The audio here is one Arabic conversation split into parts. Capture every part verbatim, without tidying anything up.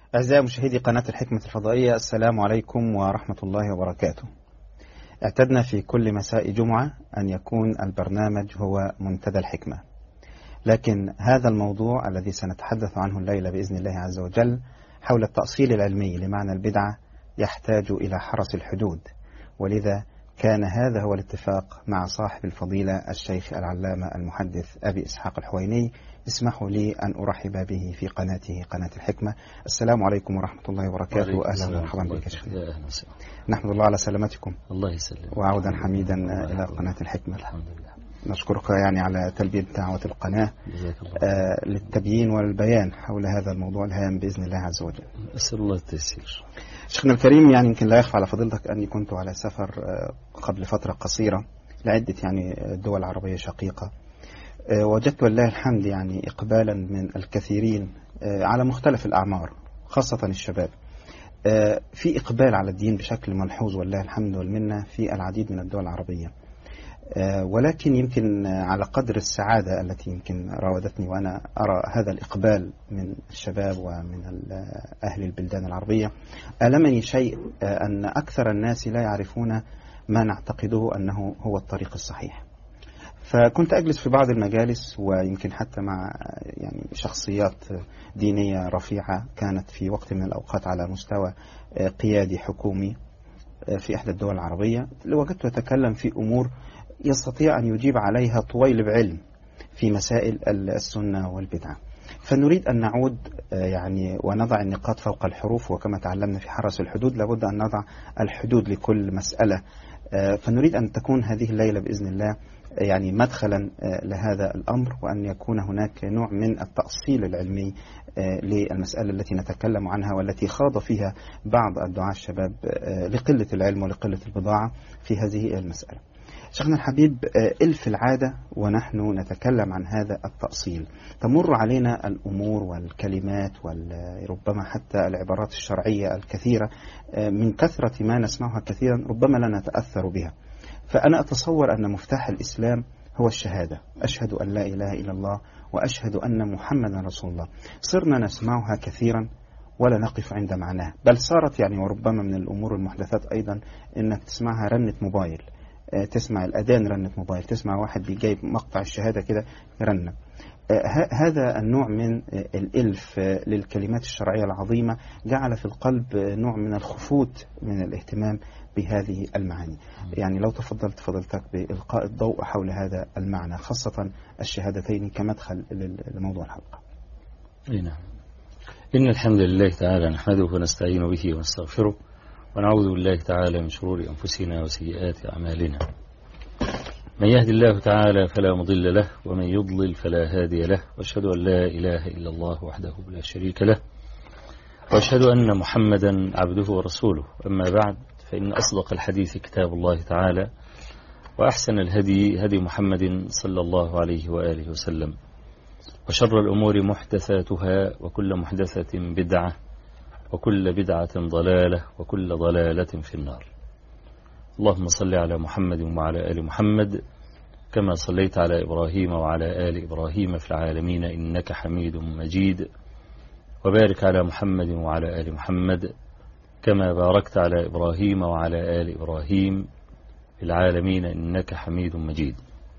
أعزائي مشاهدي قناة الحكمة الفضائية، السلام عليكم ورحمة الله وبركاته. اعتدنا في كل مساء جمعة أن يكون البرنامج هو منتدى الحكمة، لكن هذا الموضوع الذي سنتحدث عنه الليلة بإذن الله عز وجل حول التأصيل العلمي لمعنى البدعة يحتاج إلى حرس الحدود، ولذا كان هذا هو الاتفاق مع صاحب الفضيلة الشيخ العلامة المحدث أبي إسحاق الحويني. اسمحوا لي أن أرحب به في قناته قناة الحكمة. السلام عليكم ورحمة الله وبركاته. أهلا ومرحبا بك شيخ. نحمد الله على سلامتكم. الله يسلم. وعودا حميدا إلى قناة الحكمة. الحمد لله. نشكرك يعني على تلبية دعوة القناة آه للتبيين والبيان حول هذا الموضوع الهام بإذن الله عز وجل. أسأل الله التيسير. شيخنا الكريم، يعني يمكن لا يخفى على فضيلتك أني كنت على سفر آه قبل فترة قصيرة لعدة يعني دول عربية شقيقة. آه وجدت والله الحمد يعني إقبالا من الكثيرين آه على مختلف الأعمار، خاصة الشباب. آه في إقبال على الدين بشكل ملحوظ والله الحمد والمنة في العديد من الدول العربية. ولكن يمكن على قدر السعادة التي يمكن راودتني وأنا أرى هذا الإقبال من الشباب ومن أهل البلدان العربية، ألمني شيء أن أكثر الناس لا يعرفون ما نعتقده أنه هو الطريق الصحيح. فكنت أجلس في بعض المجالس ويمكن حتى مع يعني شخصيات دينية رفيعة كانت في وقت من الأوقات على مستوى قيادي حكومي في إحدى الدول العربية، وجدت أتكلم في أمور يستطيع أن يجيب عليها طويل بعلم في مسائل السنة والبدعة. فنريد أن نعود يعني ونضع النقاط فوق الحروف، وكما تعلمنا في حرس الحدود لابد أن نضع الحدود لكل مسألة. فنريد أن تكون هذه الليلة بإذن الله يعني مدخلا لهذا الأمر، وأن يكون هناك نوع من التأصيل العلمي للمسألة التي نتكلم عنها والتي خاض فيها بعض الدعاة الشباب لقلة العلم ولقلة البضاعة في هذه المسألة. شيخنا الحبيب، إلف العادة ونحن نتكلم عن هذا التأصيل تمر علينا الأمور والكلمات وربما حتى العبارات الشرعية الكثيرة من كثرة ما نسمعها كثيرا ربما لا نتأثر بها. فأنا أتصور أن مفتاح الإسلام هو الشهادة، أشهد أن لا إله إلا الله وأشهد أن محمدا رسول الله. صرنا نسمعها كثيرا ولا نقف عند معناها، بل صارت يعني وربما من الأمور المحدثات أيضا أنك تسمعها رنة موبايل، تسمع الأذان رنة موبايل، تسمع واحد بيجيب مقطع الشهادة كده رنة. هذا النوع من الإلف للكلمات الشرعية العظيمة جعل في القلب نوع من الخفوت من الاهتمام بهذه المعاني. يعني لو تفضلت فضلتك بإلقاء الضوء حول هذا المعنى، خاصة الشهادتين كمدخل لموضوع الحلقة. نعم. إن الحمد لله تعالى نحمده ونستعين به ونستغفره، ونعوذ بالله تعالى من شرور أنفسنا وسيئات أعمالنا. من يهد الله تعالى فلا مضل له، ومن يضلل فلا هادي له، وأشهد أن لا إله إلا الله وحده لا شريك له، وأشهد أن محمدا عبده ورسوله. أما بعد، فإن أصدق الحديث كتاب الله تعالى، وأحسن الهدي هدي محمد صلى الله عليه وآله وسلم، وشر الأمور محدثاتها، وكل محدثة بدعة، وكل بدعة ضلالة، وكل ضلالة في النار. اللهم صل على محمد وعلى آل محمد كما صليت على إبراهيم وعلى آل إبراهيم في العالمين إنك حميد مجيد، وبارك على محمد وعلى آل محمد كما باركت على إبراهيم وعلى آل إبراهيم في العالمين إنك حميد مجيد.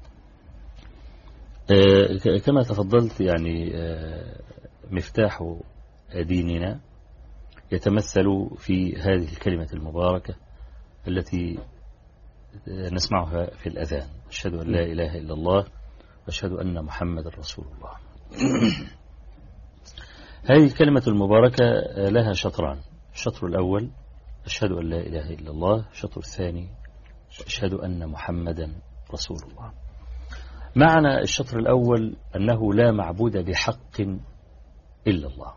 آه كما تفضلت، يعني آه مفتاح ديننا يتمثل في هذه الكلمة المباركة التي نسمعها في الأذان: أشهد أن لا إله إلا الله وأشهد أن محمد رسول الله. هذه الكلمة المباركة لها شطران: الشطر الأول أشهد أن لا إله إلا الله، الشطر الثاني أشهد أن محمدا رسول الله. معنى الشطر الأول أنه لا معبود بحق إلا الله،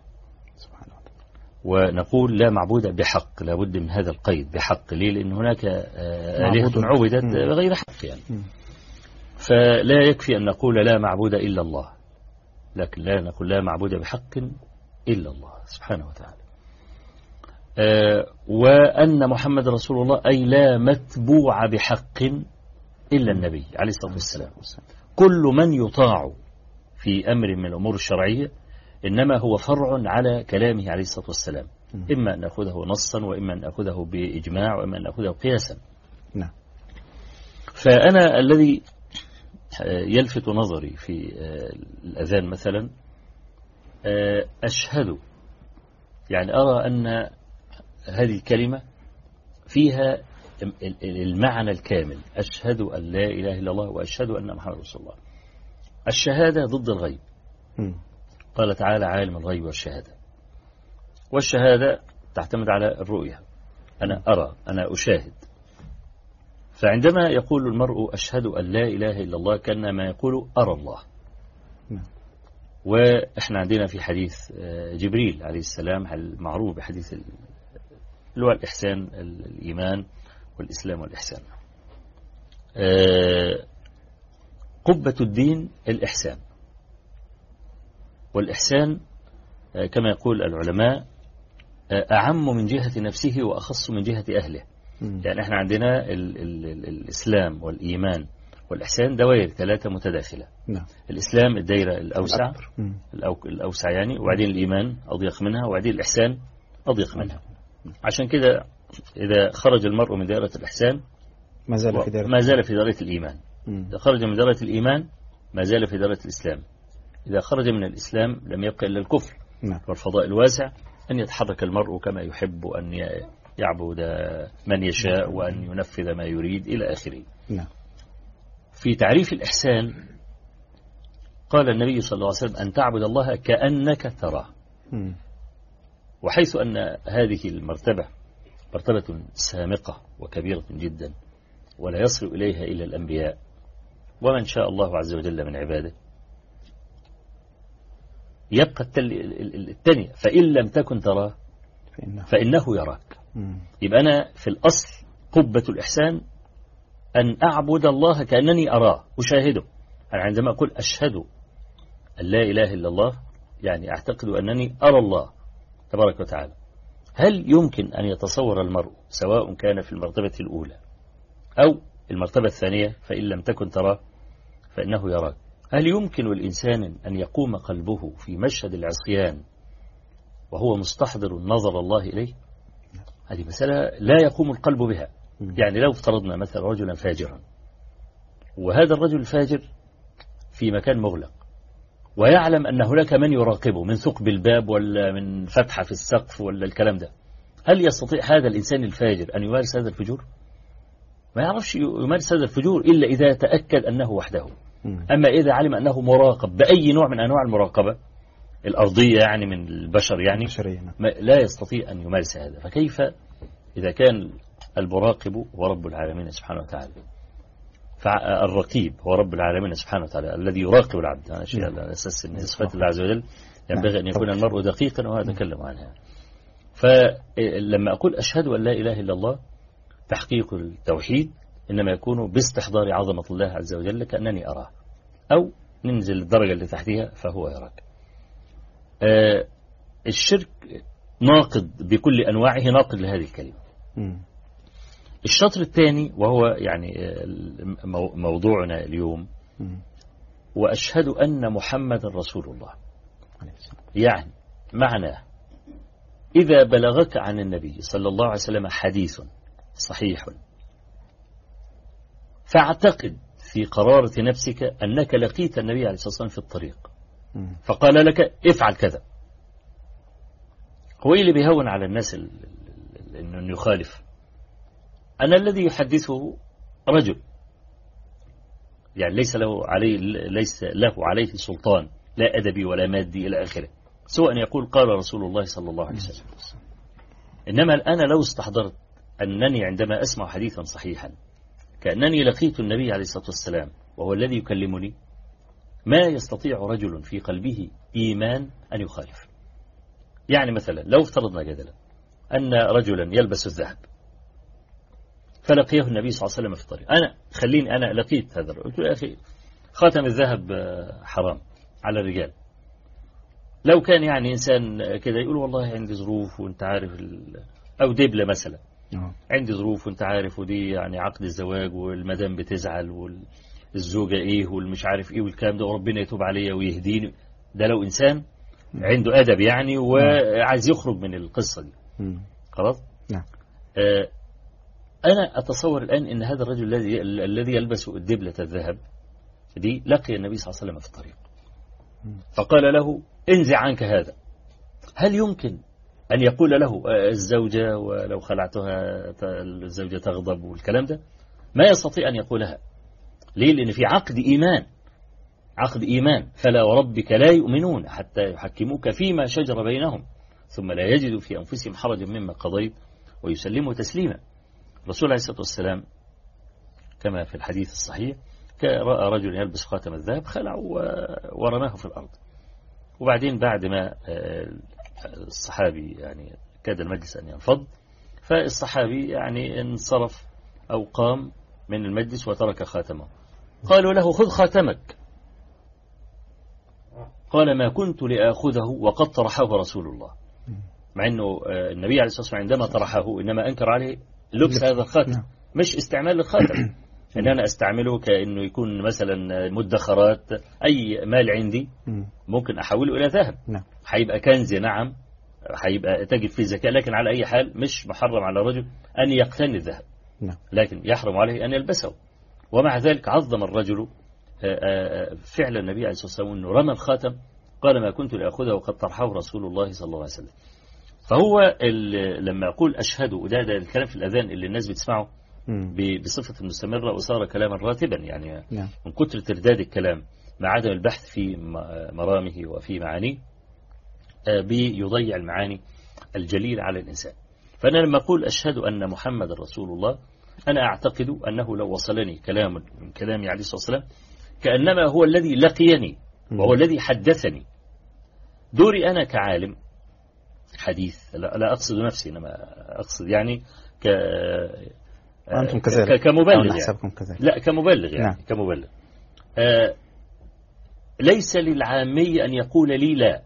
ونقول لا معبود بحق، لا بد من هذا القيد بحق. ليه؟ لأن هناك آلهة عبدت بغير حق يعني. فلا يكفي أن نقول لا معبود إلا الله، لكن لا نقول لا معبود بحق إلا الله سبحانه وتعالى. آه وأن محمد رسول الله، أي لا متبوع بحق إلا النبي عليه الصلاة والسلام. كل من يطاع في أمر من الأمور الشرعية إنما هو فرع على كلامه عليه الصلاة والسلام، إما أن نأخذه نصا وإما أن نأخذه بإجماع وإما أن نأخذه قياسا. نعم. فأنا الذي يلفت نظري في الأذان مثلا أشهد، يعني أرى أن هذه الكلمة فيها المعنى الكامل، أشهد أن لا إله إلا الله وأشهد أن محمد رسول الله. الشهادة ضد الغيب، قال تعالى عالم الغيب والشهادة، والشهادة تعتمد على الرؤية، أنا أرى، أنا أشاهد. فعندما يقول المرء أشهد أن لا إله إلا الله كأنما يقول أرى الله. وإحنا عندنا في حديث جبريل عليه السلام المعروف بحديث اللي هو الإحسان، الإيمان والإسلام والإحسان. قبة الدين الإحسان، والإحسان كما يقول العلماء أعم من جهة نفسه وأخص من جهة أهله. يعني احنا عندنا ال ال ال الإسلام والإيمان والإحسان دوائر ثلاثة متداخلة. نعم. الإسلام الدائرة الأوسع الأوسع يعني، وبعدين الإيمان أضيق منها، وبعدين الإحسان أضيق منها. عشان كده إذا خرج المرء من دائرة الإحسان ما زال في دائرة ما زال في دائرة الإيمان. مم. إذا خرج من دائرة الإيمان ما زال في دائرة الإسلام. إذا خرج من الإسلام لم يبقى إلا الكفر. نعم. والفضاء الواسع أن يتحرك المرء كما يحب، أن يعبد من يشاء وأن ينفذ ما يريد إلى آخره. نعم. في تعريف الإحسان قال النبي صلى الله عليه وسلم أن تعبد الله كأنك تراه. مم. وحيث أن هذه المرتبة مرتبة سامقة وكبيرة جدا ولا يصل إليها إلا الأنبياء ومن شاء الله عز وجل من عباده، يبقى الثانية فإن لم تكن تراه فإنه يراك. يبقى أنا في الأصل قبة الإحسان أن أعبد الله كأنني أراه أشاهده. أنا عندما أقول أشهد أن لا إله إلا الله يعني أعتقد أنني أرى الله تبارك وتعالى. هل يمكن أن يتصور المرء سواء كان في المرتبة الأولى أو المرتبة الثانية فإن لم تكن تراه فإنه يراك، هل يمكن الإنسان أن يقوم قلبه في مشهد العصيان وهو مستحضر نظر الله إليه؟ هذه مسألة لا يقوم القلب بها. يعني لو افترضنا مثلا رجلا فاجرا، وهذا الرجل الفاجر في مكان مغلق ويعلم أن هناك من يراقبه من ثقب الباب ولا من فتحة في السقف ولا الكلام ده، هل يستطيع هذا الإنسان الفاجر أن يمارس هذا الفجور؟ ما يعرفش يمارس هذا الفجور إلا إذا تأكد أنه وحده. أما إذا علم أنه مراقب بأي نوع من أنواع المراقبة الأرضية يعني من البشر يعني لا يستطيع أن يمارس هذا. فكيف إذا كان المراقب هو رب العالمين سبحانه وتعالى، فالرقيب هو رب العالمين سبحانه وتعالى الذي يراقب العبد على شيء على أساس أن صفات الله عز وجل ينبغي أن يكون المرء دقيقا وهذا أتكلم عنها. فلما أقول أشهد أن لا إله إلا الله تحقيق التوحيد إنما يكون باستحضار عظمة الله عز وجل كأنني أراه، أو ننزل الدرجة اللي تحتها فهو يراك. آه الشرك ناقض بكل أنواعه، ناقض لهذه الكلمة. م. الشطر الثاني وهو يعني موضوعنا اليوم م. وأشهد أن محمد رسول الله، يعني معناه إذا بلغك عن النبي صلى الله عليه وسلم حديث صحيح فاعتقد في قرارة نفسك أنك لقيت النبي عليه الصلاة والسلام في الطريق فقال لك افعل كذا. هو اللي بيهون على الناس أنه يخالف؟ أنا الذي يحدثه رجل يعني ليس له عليه ليس له عليه سلطان لا أدبي ولا مادي إلى آخره، سوى أن يقول قال رسول الله صلى الله عليه وسلم. إنما أنا لو استحضرت أنني عندما أسمع حديثا صحيحا كأنني لقيت النبي عليه الصلاة والسلام وهو الذي يكلمني، ما يستطيع رجل في قلبه إيمان أن يخالف. يعني مثلا لو افترضنا جدلا أن رجلا يلبس الذهب فلقيه النبي صلى الله عليه وسلم في الطريق، أنا خليني أنا لقيت هذا الرجل قلت له يا أخي خاتم الذهب حرام على الرجال. لو كان يعني إنسان كده يقول والله عندي ظروف وانت عارف ال... أو دبلة مثلا عندي ظروف وانت عارف ودي يعني عقد الزواج والمدام بتزعل والزوجة ايه والمش عارف ايه والكلام ده وربنا يتوب عليا ويهديني. ده لو انسان عنده أدب يعني وعايز يخرج من القصة دي. خلاص. نعم. آه أنا أتصور الآن أن هذا الرجل الذي الذي يلبس الدبلة الذهب دي لقي النبي صلى الله عليه وسلم في الطريق فقال له انزع عنك هذا. هل يمكن أن يقول له الزوجة ولو خلعتها الزوجة تغضب والكلام ده؟ ما يستطيع أن يقولها. ليه؟ لأن في عقد إيمان، عقد إيمان. فلا وربك لا يؤمنون حتى يحكموك فيما شجر بينهم ثم لا يجدوا في أنفسهم حرجا مما قضيت ويسلموا تسليما. الرسول عليه الصلاة والسلام كما في الحديث الصحيح رأى رجل يلبس خاتم الذهب خلعه ورماه في الأرض. وبعدين بعد ما الصحابي يعني كاد المجلس أن ينفض فالصحابي يعني انصرف أو قام من المجلس وترك خاتمه. قالوا له خذ خاتمك. قال ما كنت لآخذه وقد طرحه رسول الله. مع أنه النبي عليه الصلاة والسلام عندما طرحه إنما أنكر عليه لبس هذا الخاتم مش استعمال الخاتم. ان انا استعمله كانه يكون مثلا مدخرات اي مال عندي ممكن احوله الى ذهب. هيبقى كنز نعم، هيبقى تجد فيه زكاة، لكن على اي حال مش محرم على الرجل ان يقتني الذهب، لكن يحرم عليه ان يلبسه. ومع ذلك عظم الرجل فعل النبي عليه الصلاة والسلام انه رمى الخاتم قال ما كنت لأخذه وقد طرحه رسول الله صلى الله عليه وسلم. فهو لما يقول اشهد، وده ده الكلام في الاذان اللي الناس بتسمعه بصفة مستمرة وصار كلاما راتبا يعني نعم. من كتر ترداد الكلام مع عدم البحث في مرامه وفي معانيه بيضيع المعاني الجليلة على الإنسان. فأنا لما أقول أشهد أن محمد رسول الله أنا أعتقد أنه لو وصلني كلام من كلامي عليه الصلاة والسلام كأنما هو الذي لقيني وهو الذي حدثني. دوري أنا كعالم حديث، لا, لا أقصد نفسي إنما أقصد يعني ك أنتم كذلك كمبلغ يعني. كذلك. لا كمبلغ يعني نعم. كمبلغ آه ليس للعامي أن يقول لي لا،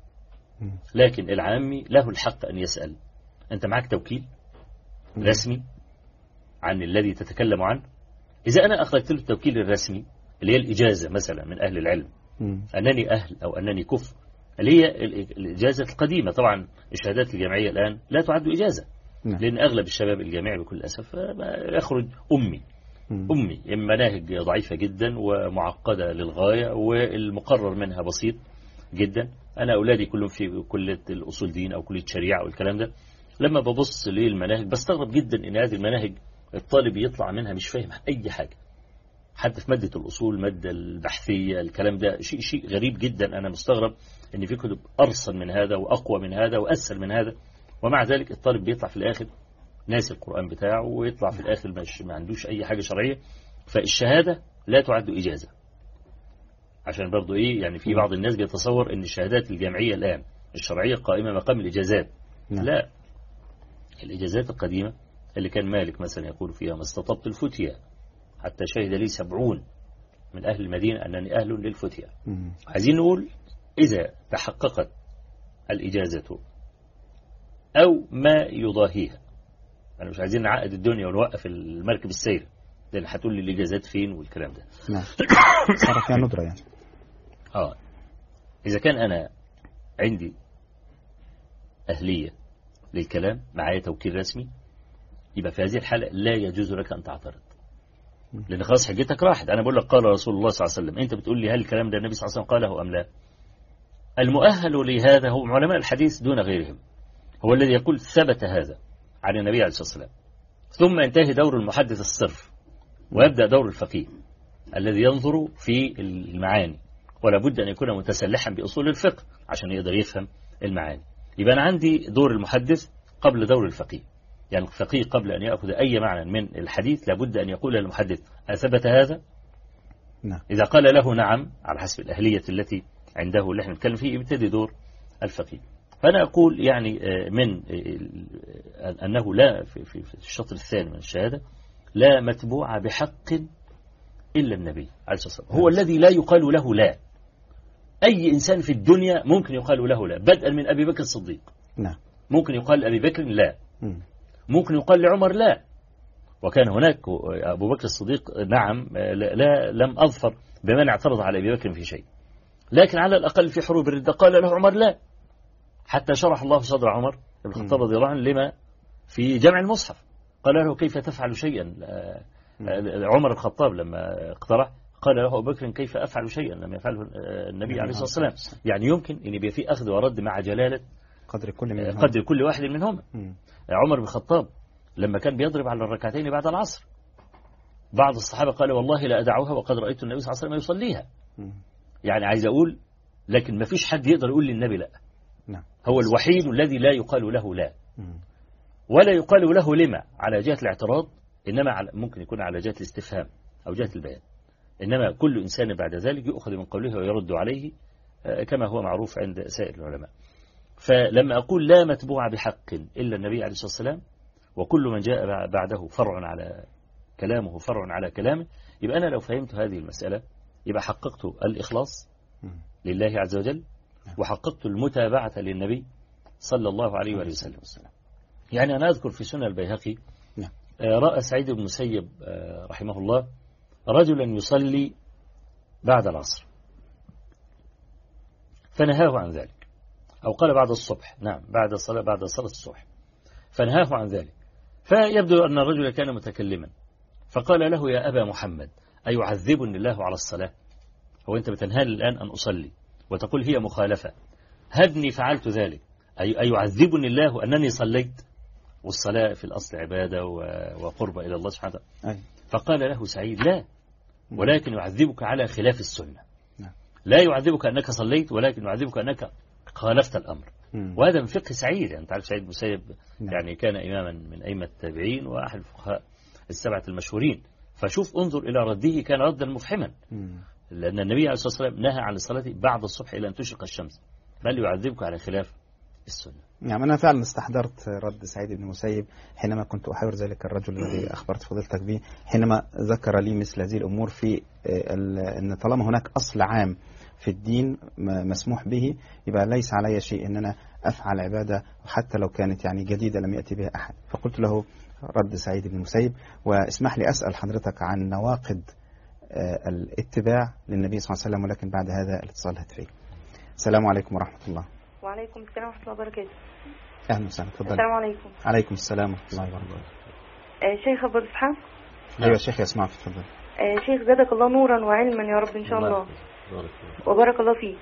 لكن العامي له الحق أن يسأل أنت معك توكيل رسمي عن الذي تتكلم عنه؟ إذا أنا أخرجت له التوكيل الرسمي اللي هي الإجازة مثلا من أهل العلم أنني أهل أو أنني كفء، اللي هي الإجازة القديمة. طبعا الشهادات الجامعية الآن لا تعد إجازة نعم. لأن أغلب الشباب الجامعي بكل أسف يخرج أمي مم. أمي مناهج ضعيفة جدا ومعقدة للغاية والمقرر منها بسيط جدا. أنا أولادي كلهم في كلية الأصول دين أو كلية شريعة والكلام ده، لما ببص للمناهج بستغرب جدا إن هذه المناهج الطالب يطلع منها مش فاهم أي حاجة، حتى في مادة الأصول، المادة البحثية، الكلام ده شيء شيء غريب جدا. أنا مستغرب إن في كتب أرسل من هذا وأقوى من هذا وأسهل من هذا، ومع ذلك الطالب بيطلع في الآخر ناسي القرآن بتاعه ويطلع في الآخر مش ما عندوش أي حاجة شرعية. فالشهادة لا تعد إجازة، عشان برضو إيه يعني في بعض الناس بيتصور إن الشهادات الجامعية الآن الشرعية قائمة مقام الإجازات. لا، الإجازات القديمة اللي كان مالك مثلا يقول فيها ما استطبت الفتية حتى شهد لي سبعون من أهل المدينة أنني أهل للفتية. عايزين نقول إذا تحققت الإجازة أو ما يضاهيها، أنا مش عايزين نعقد الدنيا ونوقف المركب السير لأن هتقول لي الإجازات فين والكلام ده. نعم صار فيها ندرة يعني. آه إذا كان أنا عندي أهلية للكلام معايا توكيل رسمي يبقى في هذه الحالة لا يجوز لك أن تعترض، لأن خلاص حجتك راحت. أنا بقول لك قال رسول الله صلى الله عليه وسلم، أنت بتقول لي هل الكلام ده النبي صلى الله عليه وسلم قاله أم لا؟ المؤهل لهذا هو علماء الحديث دون غيرهم، هو الذي يقول ثبت هذا عن النبي عليه الصلاة والسلام، ثم ينتهي دور المحدث الصرف ويبدأ دور الفقيه الذي ينظر في المعاني، ولا بد أن يكون متسلحا بأصول الفقه عشان يقدر يفهم المعاني. يبقى أنا عندي دور المحدث قبل دور الفقيه، يعني الفقيه قبل أن يأخذ أي معنى من الحديث لابد أن يقول للمحدث أثبت هذا؟ نعم. إذا قال له نعم على حسب الأهلية التي عنده اللي احنا نتكلم فيه يبتدي دور الفقيه. فأنا أقول يعني من أنه لا في الشطر الثاني من الشهادة لا متبوع بحق إلا النبي عليه الصلاة والسلام، هو الذي لا يقال له لا. أي إنسان في الدنيا ممكن يقال له لا، بدءا من أبي بكر الصديق نعم. ممكن يقال لأبي بكر لا، ممكن يقال لعمر لا، وكان هناك أبو بكر الصديق نعم لا لم أظفر بمن اعترض على أبي بكر في شيء، لكن على الأقل في حروب الردة قال له عمر لا، حتى شرح الله صدر عمر بن الخطاب رضي الله عنه لما في جمع المصحف. قال له كيف تفعل شيئا؟ عمر الخطاب لما اقترح قال له أبو بكر كيف أفعل شيئا لم يفعله النبي عليه الصلاة والسلام. يعني يمكن أن يبقى في أخذ ورد مع جلالة قدر كل منهم. قدر كل واحد منهم. عمر بن الخطاب لما كان بيضرب على الركعتين بعد العصر، بعض الصحابة قالوا والله لا أدعوها وقد رأيت النبي صلى الله عليه وسلم يصليها. يعني عايز أقول لكن ما فيش حد يقدر يقول للنبي لا. هو الوحيد الذي لا يقال له لا، ولا يقال له لما على جهة الاعتراض، إنما ممكن يكون على جهة الاستفهام أو جهة البيان. إنما كل إنسان بعد ذلك يؤخذ من قوله ويرد عليه كما هو معروف عند سائر العلماء. فلما أقول لا متبوع بحق إلا النبي عليه الصلاة والسلام، وكل من جاء بعده فرع على كلامه فرع على كلامه، يبقى أنا لو فهمت هذه المسألة يبقى حققت الإخلاص لله عز وجل، وحققت المتابعة للنبي صلى الله عليه وآله وسلم. يعني أنا أذكر في سنن البيهقي رأى سعيد بن المسيب رحمه الله رجلا يصلي بعد العصر فنهاه عن ذلك، أو قال بعد الصبح، نعم بعد الصلاة بعد صلاة الصبح، فنهاه عن ذلك. فيبدو أن الرجل كان متكلما، فقال له يا أبا محمد أيعذبني الله على الصلاة؟ هو أنت بتنهاني الآن أن أصلي وتقول هي مخالفة، هدني فعلت ذلك، أي أيعذبني الله أنني صليت؟ والصلاة في الأصل عبادة وقربة إلى الله سبحانه وتعالى. فقال له سعيد لا، ولكن يعذبك على خلاف السنة. لا يعذبك أنك صليت، ولكن يعذبك أنك خالفت الأمر. وهذا من فقه سعيد. يعني تعرف سعيد المسيب يعني كان إماما من أئمة التابعين وأحد الفقهاء السبعة المشهورين. فشوف انظر إلى رده، كان ردا مفحما، لأن النبي عليه الصلاة والسلام نهى عن الصلاة بعد الصبح إلى أن تشرق الشمس، بل يعذبك على خلاف السنة. يعني أنا فعلا استحضرت رد سعيد بن المسيب حينما كنت أحاور ذلك الرجل الذي أخبرت فضيلتك به، حينما ذكر لي مثل هذه الأمور في أن طالما هناك أصل عام في الدين مسموح به، يبقى ليس علي شيء أن أنا أفعل عبادة حتى لو كانت يعني جديدة لم يأتي بها أحد. فقلت له رد سعيد بن المسيب. واسمح لي أسأل حضرتك عن نواقض الاتباع للنبي صلى الله عليه وسلم، ولكن بعد هذا الاتصال الهاتفي. السلام عليكم ورحمة الله. وعليكم السلام ورحمة الله وبركاته. أهلا وسهلا، تفضل. السلام عليكم. عليكم السلام ورحمة الله وبركاته. آه شيخ أبو إسحاق. أيوة شيخ يسمع، تفضل. آه شيخ زادك الله نورا وعلما يا رب إن شاء الله، وبارك الله فيك.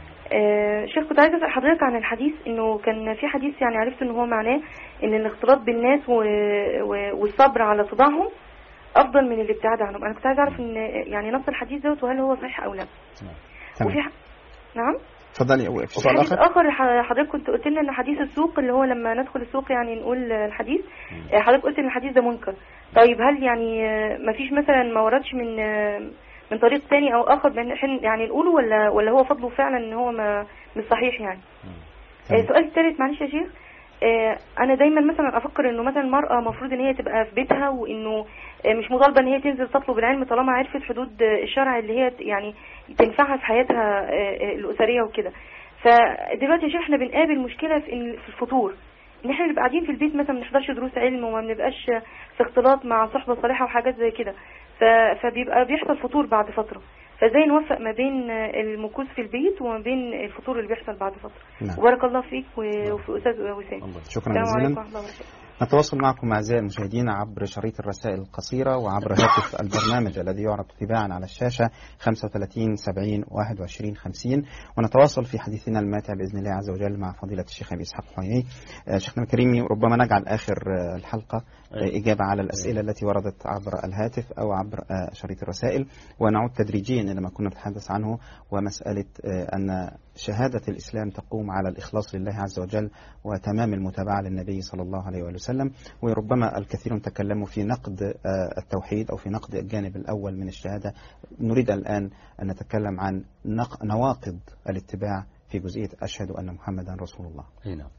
آه شيخ كنت عايزة أسأل حضرتك عن الحديث، إنه كان في حديث يعني عرفت إنه هو معناه إن الاختلاط بالناس و... و... والصبر على صداعهم أفضل من الابتعاد عنهم. أنا كنت عايزة أعرف إن يعني نص الحديث ده وهل هو صحيح أو لا. تمام. وفي ح... نعم. تفضلي. في سؤال حديث آخر؟ آخر حضرتك كنت قلت لنا إن حديث السوق اللي هو لما ندخل السوق يعني نقول الحديث، حضرتك قلت إن الحديث ده منكر. طيب هل يعني ما فيش مثلا ما وردش من من طريق تاني أو آخر يعني نقوله، ولا ولا هو فضله فعلا إن هو ما مش صحيح يعني؟ السؤال الثالث معلش يا شيخ، أنا دايما مثلا أفكر إنه مثلا المرأة مفروض إن هي تبقى في بيتها، وإنه مش مطالبة إن هي تنزل تطلب العلم طالما عرفت حدود الشرع اللي هي يعني تنفعها في حياتها الأسرية وكده. فدلوقتي يا شيخ احنا بنقابل مشكلة في في الفطور، ان احنا نبقى قاعدين في البيت مثلا ما بنحضرش دروس علم وما بنبقاش في اختلاط مع صحبة صالحة وحاجات زي كده، فبيبقى بيحصل فطور بعد فترة. فازاي نوفق ما بين المكوث في البيت وما بين الفطور اللي بيحصل بعد فترة؟ نعم. وبارك الله فيك وفي أستاذ وسام. شكرا جزيلا. نتواصل معكم أعزائي المشاهدين عبر شريط الرسائل القصيرة وعبر هاتف البرنامج الذي يعرض تباعا على الشاشة خمسة وثلاثين سبعين واحد وعشرين خمسين، ونتواصل في حديثنا الماتع بإذن الله عز وجل مع فضيلة الشيخ أبي إسحاق حويني. شيخنا الكريم، ربما نجعل آخر الحلقة إجابة على الأسئلة التي وردت عبر الهاتف أو عبر شريط الرسائل، ونعود تدريجيا إلى ما كنا نتحدث عنه، ومسألة أن شهادة الإسلام تقوم على الإخلاص لله عز وجل وتمام المتابعة للنبي صلى الله عليه وسلم. وربما الكثيرون تكلموا في نقد التوحيد أو في نقد الجانب الأول من الشهادة. نريد الآن أن نتكلم عن نواقض الاتباع في جزئية أشهد أن محمدا رسول الله. نعم.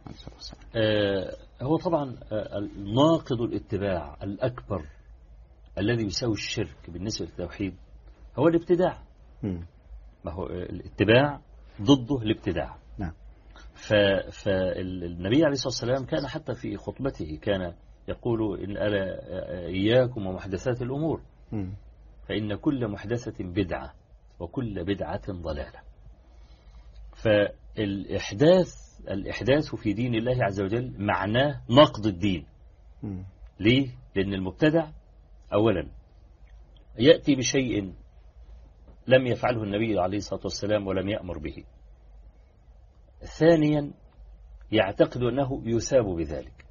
آه هو طبعا ناقض الاتباع الأكبر الذي يساوي الشرك بالنسبة للتوحيد هو الابتداع. م. ما هو الاتباع ضده الابتداع. نعم. فالنبي عليه الصلاة والسلام كان حتى في خطبته كان يقول إن ألا إياكم ومحدثات الأمور، م. فإن كل محدثة بدعة وكل بدعة ضلالة. فالإحداث الإحداث في دين الله عز وجل معناه نقض الدين. مم. ليه؟ لأن المبتدع أولا يأتي بشيء لم يفعله النبي عليه الصلاة والسلام ولم يأمر به. ثانيا يعتقد أنه يثاب بذلك.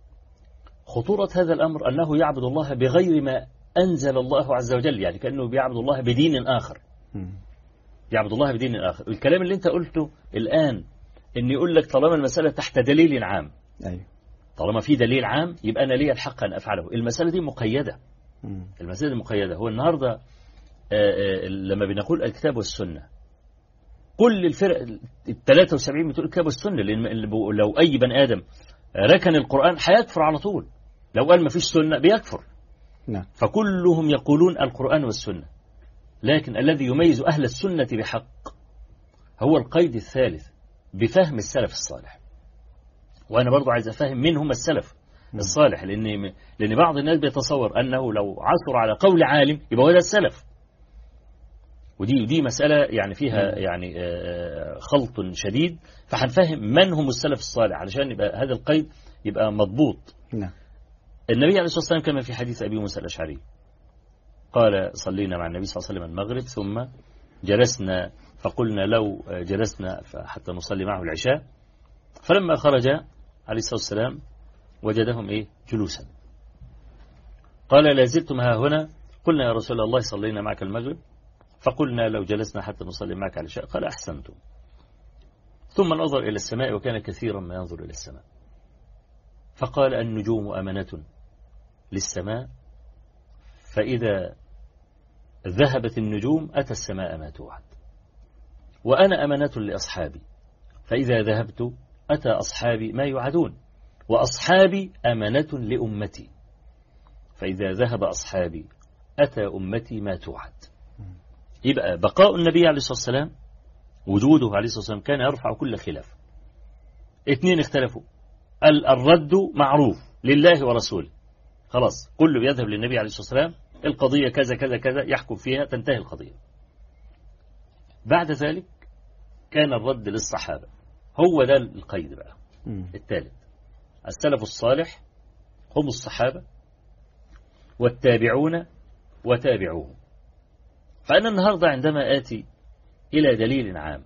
خطورة هذا الأمر أنه يعبد الله بغير ما أنزل الله عز وجل، يعني كأنه بيعبد الله بدين آخر. مم. يعبد الله بدين آخر. الكلام اللي انت قلته الآن ان يقول لك طالما المسألة تحت دليل عام، أيوة. طالما في دليل عام يبقى أنا لي الحق أن أفعله. المسألة دي مقيدة. مم. المسألة دي مقيدة. هو النهاردة آآ آآ لما بنقول الكتاب والسنة، كل الفرق ال ثلاثة وسبعين بتقول الكتاب والسنة، لأن لو أي بني آدم ركن القرآن هيكفر على طول. لو قال ما فيش سنة بيكفر. نعم. فكلهم يقولون القرآن والسنة، لكن الذي يميز أهل السنة بحق هو القيد الثالث بفهم السلف الصالح. وأنا برضو عايز أفهم من هم السلف الصالح، لأن لأن بعض الناس بيتصور أنه لو عثر على قول عالم يبقى هو ده السلف، ودي ودي مسألة يعني فيها يعني خلط شديد. فهنفهم من هم السلف الصالح علشان يبقى هذا القيد يبقى مضبوط. نعم. النبي عليه الصلاة والسلام كما في حديث أبي موسى الأشعري قال صلينا مع النبي صلى الله عليه وسلم المغرب ثم جلسنا فقلنا لو جلسنا حتى نصلي معه العشاء، فلما خرج عليه الصلاة والسلام وجدهم إيه جلوسا. قال لا زلتم ها هنا؟ قلنا يا رسول الله صلينا معك المغرب فقلنا لو جلسنا حتى نصلي معك العشاء. قال أحسنتم. ثم نظر إلى السماء وكان كثيرا ما ينظر إلى السماء، فقال النجوم أمانة للسماء، فإذا ذهبت النجوم أتى السماء ما توعد، وأنا أمانة لأصحابي، فإذا ذهبت أتى أصحابي ما يوعدون، وأصحابي أمانة لأمتي، فإذا ذهب أصحابي أتى أمتي ما توعد. يبقى بقاء النبي عليه الصلاة والسلام، وجوده عليه الصلاة والسلام كان يرفع كل خلاف. اثنين اختلفوا، الرد معروف لله ورسوله، خلاص كله بيذهب للنبي عليه الصلاة والسلام، القضية كذا كذا كذا يحكم فيها تنتهي القضية. بعد ذلك كان الرد للصحابة. هو ده القيد بقى الثالث. السلف الصالح هم الصحابة والتابعون وتابعوهم. فأنا النهاردة عندما آتي إلى دليل عام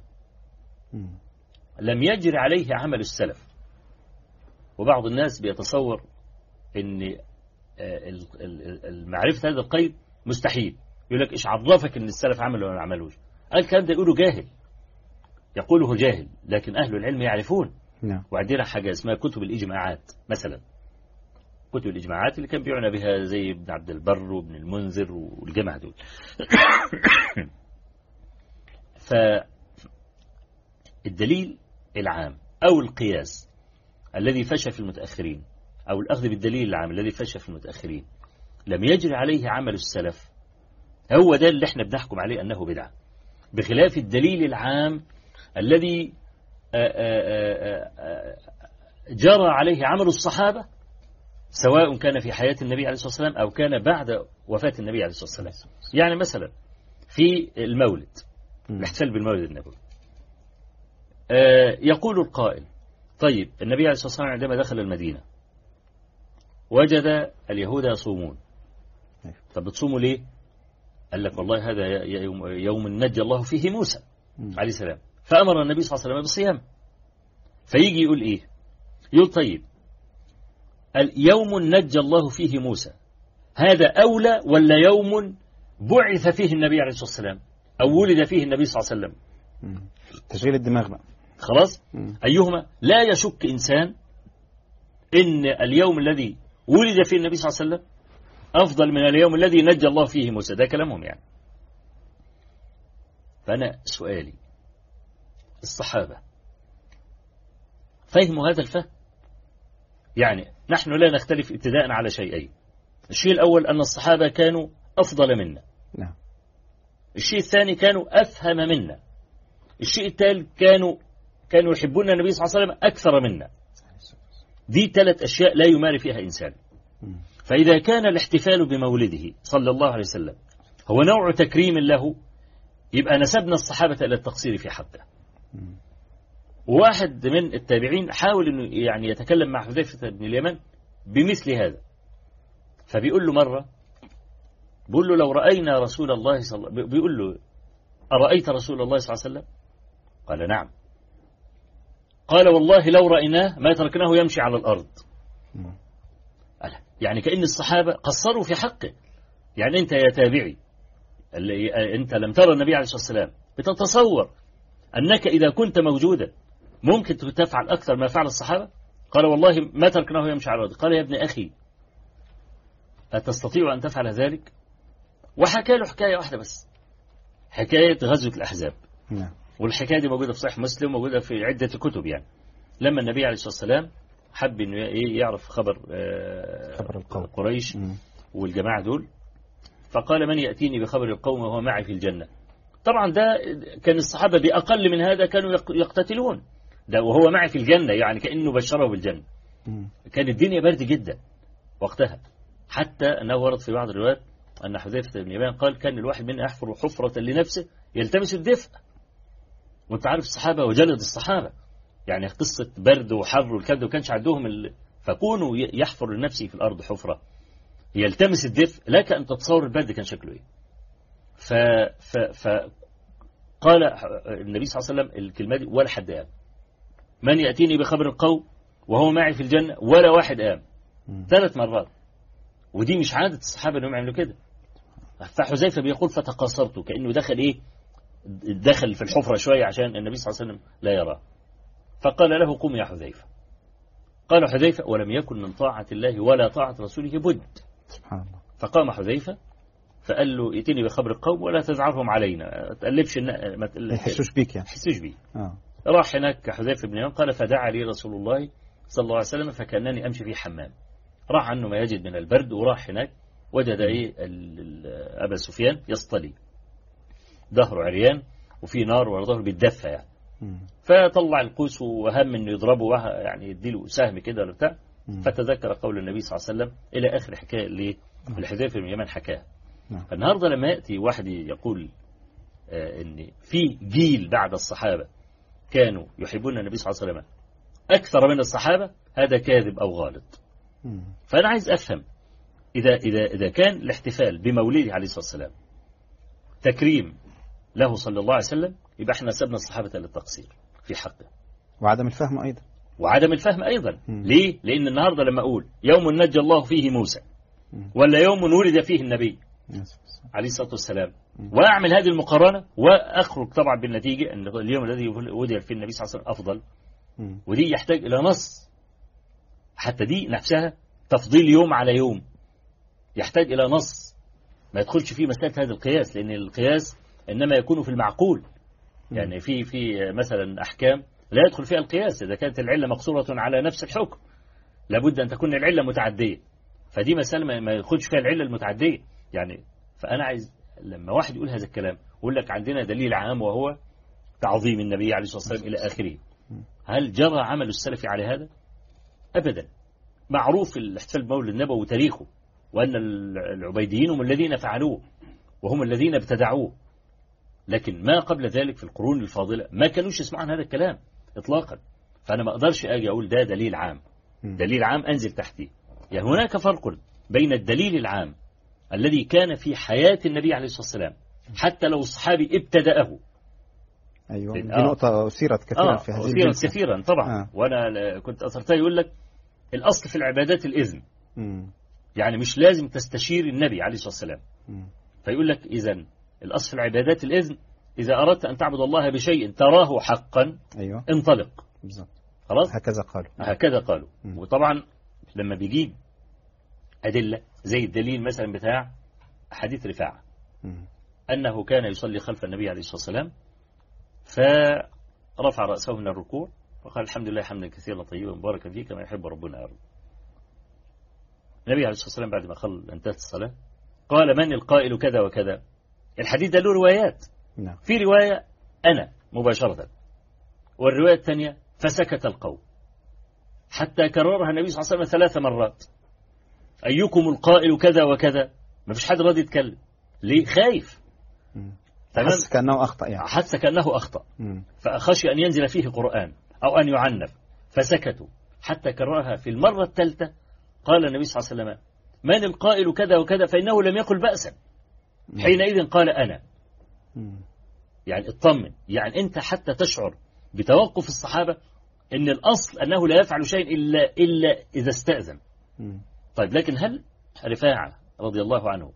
لم يجري عليه عمل السلف، وبعض الناس بيتصور أن المعرفة هذا القيد مستحيل، يقول لك إيش عرفك أن السلف عملوا ولا ما عملوش؟ الكلام ده يقوله جاهل، يقوله جاهل، لكن أهل العلم يعرفون. نعم. وعندنا حاجة اسمها كتب الإجماعات مثلا، كتب الإجماعات اللي كان بيعنى بها زي ابن عبد البر وابن المنذر والجماعة دول. فالدليل العام أو القياس الذي فشى في المتأخرين، أو الأخذ بالدليل العام الذي فشى في المتأخرين، لم يجري عليه عمل السلف، هو ده اللي احنا بنحكم عليه أنه بدعة، بخلاف الدليل العام الذي جرى عليه عمل الصحابة، سواء كان في حياة النبي عليه الصلاة والسلام أو كان بعد وفاة النبي عليه الصلاة والسلام. يعني مثلا في المولد، الاحتفال بالمولد النبوي، يقول القائل طيب النبي عليه الصلاة والسلام عندما دخل المدينة وجد اليهود يصومون، طب بتصوموا ليه؟ قال لك والله هذا يوم, يوم نجى الله فيه موسى عليه السلام، فأمر النبي صلى الله عليه وسلم بالصيام. فيجي يقول إيه؟ يقول طيب اليوم نجى الله فيه موسى هذا أولى ولا يوم بعث فيه النبي عليه الصلاة والسلام أو ولد فيه النبي صلى الله عليه وسلم؟ تشغيل الدماغ بقى. خلاص. أيهما؟ لا يشك إنسان إن اليوم الذي ولد فيه النبي صلى الله عليه وسلم أفضل من اليوم الذي نجى الله فيه موسى. ده كلامهم يعني. فأنا سؤالي، الصحابة فهموا هذا الفهم؟ يعني نحن لا نختلف ابتداء على شيئين. الشيء الأول أن الصحابة كانوا أفضل منا. نعم. الشيء الثاني كانوا أفهم منا. الشيء الثالث كانوا كانوا يحبون النبي صلى الله عليه وسلم أكثر منا. دي ثلاث أشياء لا يماري فيها إنسان. فإذا كان الاحتفال بمولده صلى الله عليه وسلم هو نوع تكريم له، يبقى نسبنا الصحابة إلى التقصير في حقه. وواحد من التابعين حاول انه يعني يتكلم مع حذيفة بن اليمان بمثل هذا، فبيقول له مرة، بيقول له لو رأينا رسول الله صلى الله بيقول له أرأيت رسول الله صلى الله عليه وسلم؟ قال نعم. قال والله لو رأيناه ما تركناه يمشي على الأرض. يعني كأن الصحابة قصروا في حقه. يعني أنت يا تابعي اللي أنت لم ترى النبي عليه الصلاة والسلام بتتصور أنك إذا كنت موجودا ممكن تفعل أكثر ما فعل الصحابة؟ قال والله ما تركناه يمشي على الأرض. قال يا ابن أخي أتستطيع أن تفعل ذلك؟ وحكى له حكاية واحدة بس، حكاية غزوة الأحزاب. نعم. والحكاية دي موجودة في صحيح مسلم، موجودة في عدة كتب. يعني لما النبي عليه الصلاة والسلام حب إنه يعرف خبر خبر القوم قريش والجماعة دول، فقال من يأتيني بخبر القوم وهو معي في الجنة. طبعا ده كان الصحابة بأقل من هذا كانوا يقتتلون، ده وهو معي في الجنة، يعني كأنه بشره بالجنة. كانت الدنيا برد جدا وقتها، حتى أنه ورد في بعض الروايات أن حذيفة بن اليمان قال كان الواحد منا يحفر حفرة لنفسه يلتمس الدفء. وانت عارف الصحابة وجلد الصحابة، يعني قصة برد وحر والكلام ده، وكانش عندهم ال... فكونوا يحفر لنفسه في الأرض حفرة يلتمس الدفء، لك أن تتصور البرد كان شكله إيه. ف... ف... ف... قال النبي صلى الله عليه وسلم الكلمة دي ولا حد قام. من يأتيني بخبر القوم وهو معي في الجنة، ولا واحد قام. ثلاث مرات، ودي مش عادة الصحابة أنهم يعملوا كده. فحذيفة بيقول فتقاصرت، كأنه دخل إيه، دخل في الحفرة شوية عشان النبي صلى الله عليه وسلم لا يراه. فقال له قم يا حذيفة. قال حذيفة ولم يكن من طاعة الله ولا طاعة رسوله بد. سبحان الله. فقام حذيفة فقال له ائتني بخبر القوم ولا تزعرهم علينا، تقلبش ما يحسوش بيك يعني يحسوش بيك. آه. راح هناك حذيفة بن يمان قال فدعا لي رسول الله صلى الله عليه وسلم فكأنني أمشي في حمام. راح عنه ما يجد من البرد، وراح هناك وجد ايه أبا سفيان يصطلي، ظهره عريان وفي نار ورا ظهره بيتدفى يعني. فطلع القوس وهم انه يضربه، يعني يديله سهم كده ولا بتاع. فتذكر قول النبي صلى الله عليه وسلم الى اخر حكايه اللي الحذيفه بن اليمان حكاها. فالنهارده لما ياتي واحد يقول آه ان في جيل بعد الصحابه كانوا يحبون النبي صلى الله عليه وسلم اكثر من الصحابه، هذا كاذب او غالط. فانا عايز افهم اذا اذا اذا كان الاحتفال بمولده عليه الصلاه والسلام تكريم له صلى الله عليه وسلم، يبقى احنا سبنا الصحابة للتقصير في حقه، وعدم الفهم أيضا وعدم الفهم أيضا. مم. ليه؟ لأن النهاردة لما أقول يوم نجى الله فيه موسى، ولا يوم ولد فيه النبي عليه الصلاة والسلام، وأعمل هذه المقارنة وأخرج طبعا بالنتيجة أن اليوم الذي ولد فيه النبي صلى الله عليه وسلم أفضل، ودي يحتاج إلى نص. حتى دي نفسها تفضيل يوم على يوم يحتاج إلى نص، ما يدخلش فيه مسألة هذا القياس، لأن القياس إنما يكون في المعقول. يعني في في مثلا أحكام لا يدخل فيها القياس إذا كانت العلة مقصورة على نفس الحكم، لابد أن تكون العلة متعدية. فدي مسألة ما يدخلش فيها العلة المتعدية يعني. فأنا عايز لما واحد يقول هذا الكلام يقول لك عندنا دليل عام وهو تعظيم النبي عليه الصلاة والسلام إلى آخره، هل جرى عمل السلف على هذا؟ أبدا. معروف الاحتفال بمولد النبوي وتاريخه، وأن العبيديين هم الذين فعلوه وهم الذين ابتدعوه، لكن ما قبل ذلك في القرون الفاضلة ما كانوش يسمعوا عن هذا الكلام إطلاقا. فأنا ما أقدرش أجي أقول ده دليل عام، دليل عام أنزل تحتيه. يعني هناك فرق بين الدليل العام الذي كان في حياة النبي عليه الصلاة والسلام حتى لو الصحابي ابتدأه. أيوة دي آه. نقطة أثيرت كثيرا آه. في هذه الجلسة. أثيرت كثيرا طبعا آه. وأنا كنت أثرتها. يقول لك الأصل في العبادات الإذن، م. يعني مش لازم تستشير النبي عليه الصلاة والسلام. م. فيقول لك إذن الأصل في العبادات الإذن، إذا أردت أن تعبد الله بشيء تراه حقا أيوة. انطلق. بالضبط. خلاص هكذا قالوا هكذا قالوا م. وطبعا لما بيجيب أدلة زي الدليل مثلا بتاع حديث رفاعة م. أنه كان يصلي خلف النبي عليه الصلاة والسلام فرفع رأسه من الركوع وقال الحمد لله حمدا كثيرا طيبا مباركا فيه كما يحب ربنا يرضى. النبي عليه الصلاة والسلام بعد ما خل انتهت الصلاة قال من القائل كذا وكذا. الحديث ده له روايات. نعم. في رواية أنا مباشرة، والرواية الثانية فسكت القوم، حتى كررها النبي صلى الله عليه وسلم ثلاث مرات. أيكم القائل كذا وكذا، ما فيش حد راضي يتكلم. ليه؟ خايف. حس كأنه أخطأ يعني. حس كأنه أخطأ، فأخشي أن ينزل فيه قرآن أو أن يعنف، فسكتوا حتى كررها في المرة الثالثة. قال النبي صلى الله عليه وسلم: من القائل كذا وكذا؟ فإنه لم يقل بأسا. حينئذ قال: أنا. يعني اطمن، يعني أنت حتى تشعر بتوقف الصحابة إن الأصل أنه لا يفعل شيء إلا, إلا إذا استأذن. طيب، لكن هل رفاعة رضي الله عنه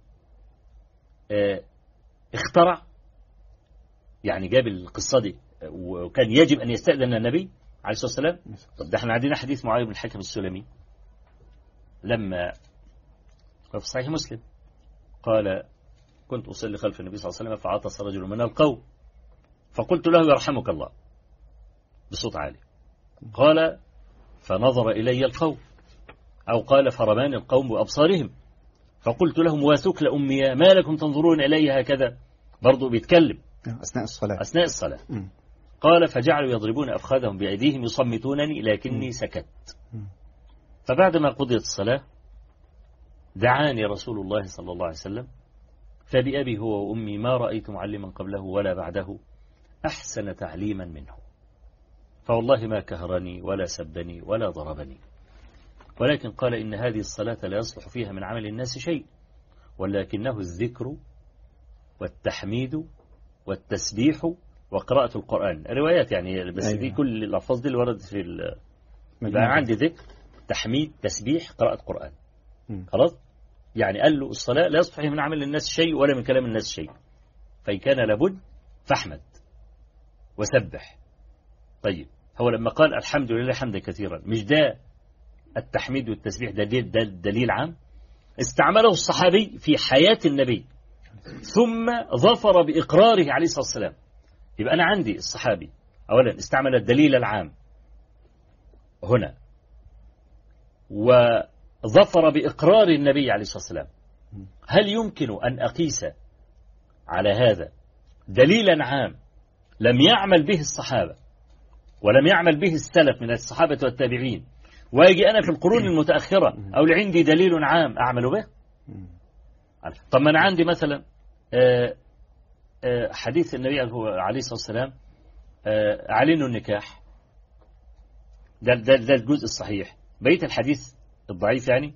اه اخترع؟ يعني جاب القصة دي وكان يجب أن يستأذن النبي عليه الصلاة والسلام؟ طب ده احنا عندنا حديث معاوية بن الحكم السلمي لما في صحيح مسلم قال: كنت أصلي خلف النبي صلى الله عليه وسلم فعطس رجل من القوم فقلت له: يرحمك الله، بصوت عالي. قال: فنظر إلي القوم، أو قال: فرمان القوم بأبصارهم، فقلت لهم: وثكل أمي، ما لكم تنظرون إلي هكذا؟ برضو بيتكلم أثناء الصلاة أثناء الصلاة. م. قال: فجعلوا يضربون أفخاذهم بأيديهم يصمتونني لكني م. سكت. م. فبعدما قضيت الصلاة دعاني رسول الله صلى الله عليه وسلم، فبأبي هو وأمي ما رأيت معلما قبله ولا بعده أحسن تعليما منه، فوالله ما كهرني ولا سبني ولا ضربني، ولكن قال: إن هذه الصلاة لا يصلح فيها من عمل الناس شيء، ولكنه الذكر والتحميد والتسبيح وقراءة القرآن. روايات يعني، بس أيوة. دي كل الألفاظ دي اللي وردت في ال... يبقى عندي ذكر، تحميد، تسبيح، قراءة قرآن. م. خلاص، يعني قال له الصلاة لا يصلح فيها من عمل الناس شيء ولا من كلام الناس شيء، فإن كان لابد فاحمد وسبح. طيب، هو لما قال الحمد لله حمدا كثيرا، مش ده التحميد والتسبيح ده, ده, ده دليل عام استعمله الصحابي في حياة النبي ثم ظفر بإقراره عليه الصلاة والسلام؟ يبقى أنا عندي الصحابي أولا استعمل الدليل العام هنا، وظفر بإقرار النبي عليه الصلاة والسلام. هل يمكن أن أقيس على هذا دليلا عام لم يعمل به الصحابة ولم يعمل به السلف من الصحابة والتابعين، ويجي أنا في القرون المتأخرة أو عندي دليل عام أعمل به؟ طب ما أنا عندي مثلا حديث النبي عليه الصلاة والسلام: أعلنوا النكاح، ده, ده, ده الجزء الصحيح. بقية الحديث الضعيف يعني: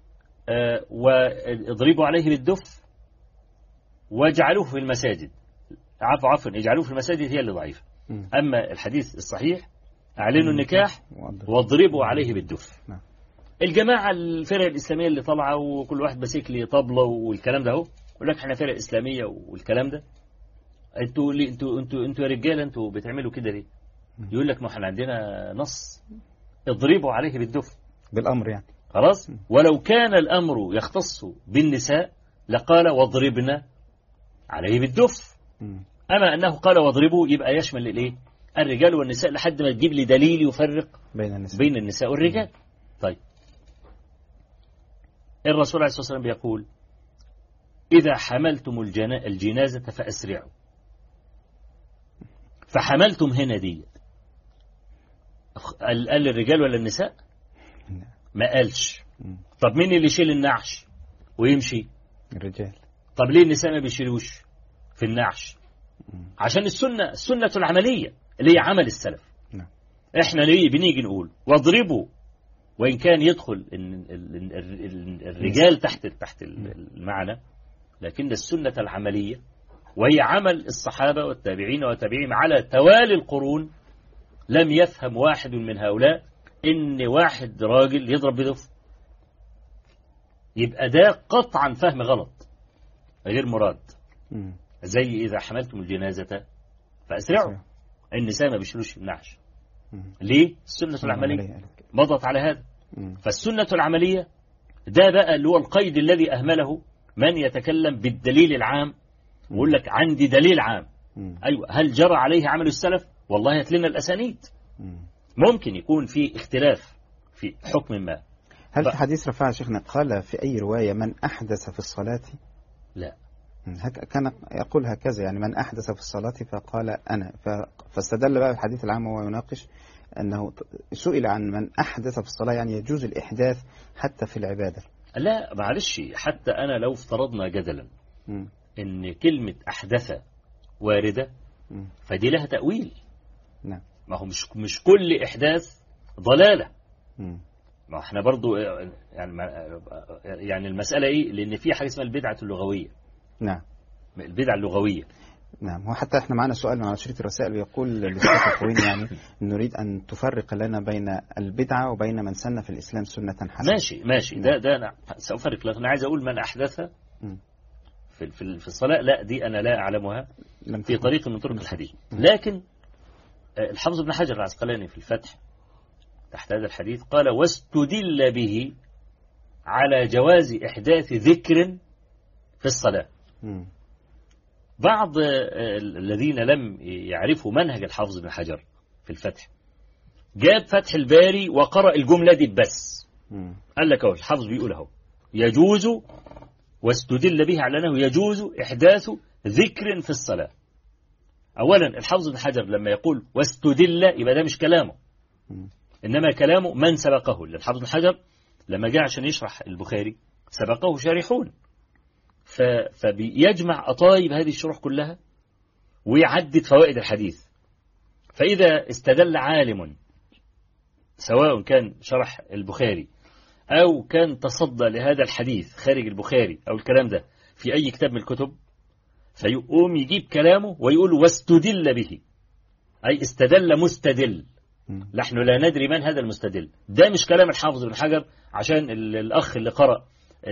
واضربوا عليه بالدف واجعلوه في المساجد. عفوا عفوا اجعلوه في المساجد هي اللي ضعيفة. أما الحديث الصحيح: أعلنوا النكاح واضربوا عليه بالدف. الجماعة الفرق الإسلامية اللي طالعة وكل واحد ماسك لي طبلة والكلام ده، اهو يقول لك احنا فرق إسلامية والكلام ده، انتوا ليه انتوا انتوا انتوا يا رجاله انتوا بتعملوا كده ليه؟ يقول لك ما احنا عندنا نص: اضربوا عليه بالدف، بالأمر يعني. خلاص، ولو كان الأمر يختص بالنساء لقال: واضربنا عليه بالدف. أما أنه قال واضربوا يبقى يشمل الايه؟ الرجال والنساء، لحد ما تجيب لي دليل يفرق بين النساء, بين النساء والرجال. طيب، الرسول عليه الصلاة والسلام بيقول: إذا حملتم الجنازة فأسرعوا. فحملتم هنا دي قال الرجال ولا النساء؟ ما قالش. طب مين اللي يشيل النعش ويمشي؟ الرجال. طب ليه النساء ما بيشيلوش في النعش؟ عشان السنة السنة العملية اللي هي عمل السلف. احنا ليه بنيجي نقول واضربوا، وإن كان يدخل الرجال تحت تحت المعنى، لكن السنة العملية وهي عمل الصحابة والتابعين والتابعين على توالي القرون، لم يفهم واحد من هؤلاء إن واحد راجل يضرب بدف. يبقى ده قطعا فهم غلط غير مراد. زي إذا حملتم الجنازة فأسرعوا، النساء ما بيشيلوش النعش. ليه؟ السنة العملية مضت على هذا. فالسنة العملية ده بقى اللي هو القيد الذي أهمله من يتكلم بالدليل العام ويقول لك عندي دليل عام. أيوة، هل جرى عليه عمل السلف؟ والله هات لنا الأسانيد. ممكن يكون في اختلاف في حكم ما. هل في حديث رفاعة شيخنا قال في أي رواية من أحدث في الصلاة؟ لا، كان يقول هكذا، يعني من أحدث في الصلاة فقال أنا، فاستدل بقى الحديث العام وهو يناقش أنه سئل عن من أحدث في الصلاة، يعني يجوز الإحداث حتى في العبادة. لا معلش، حتى أنا لو افترضنا جدلا م. إن كلمة أحدث واردة م. فدي لها تأويل. نعم. ما هو مش مش كل إحداث ضلالة. مم. ما احنا برضو يعني يعني المسألة إيه؟ لأن في حاجة اسمها البدعة اللغوية. نعم. البدعة اللغوية. نعم. وحتى احنا معنا سؤال من شريط الرسائل بيقول للشيخ الخويني يعني نريد أن تفرق لنا بين البدعة وبين من سن في الإسلام سنة حسنة. ماشي ماشي. ده ده أنا سأفرق لك. أنا عايز أقول من أحدثها في في في الصلاة، لا دي أنا لا أعلمها في طريق من طرق الحديث. لكن الحافظ ابن حجر العسقلاني في الفتح تحت هذا الحديث قال: واستدل به على جواز إحداث ذكر في الصلاة. م. بعض الذين لم يعرفوا منهج الحافظ ابن حجر في الفتح جاب فتح الباري وقرأ الجملة دي بس. م. قال لك اهو الحافظ بيقول اهو يجوز، واستدل به على أنه يجوز إحداث ذكر في الصلاة. أولا الحافظ ابن حجر لما يقول واستدل يبقى ده مش كلامه، إنما كلامه من سبقه. الحافظ ابن حجر لما جاء عشان يشرح البخاري سبقه شارحون، فبيجمع أطايب هذه الشروح كلها ويعدد فوائد الحديث. فإذا استدل عالم سواء كان شرح البخاري أو كان تصدى لهذا الحديث خارج البخاري أو الكلام ده في أي كتاب من الكتب، فيقوم يجيب كلامه ويقول واستدل به، أي استدل مستدل. نحن لا ندري من هذا المستدل. ده مش كلام الحافظ بن حجر عشان الأخ اللي قرأ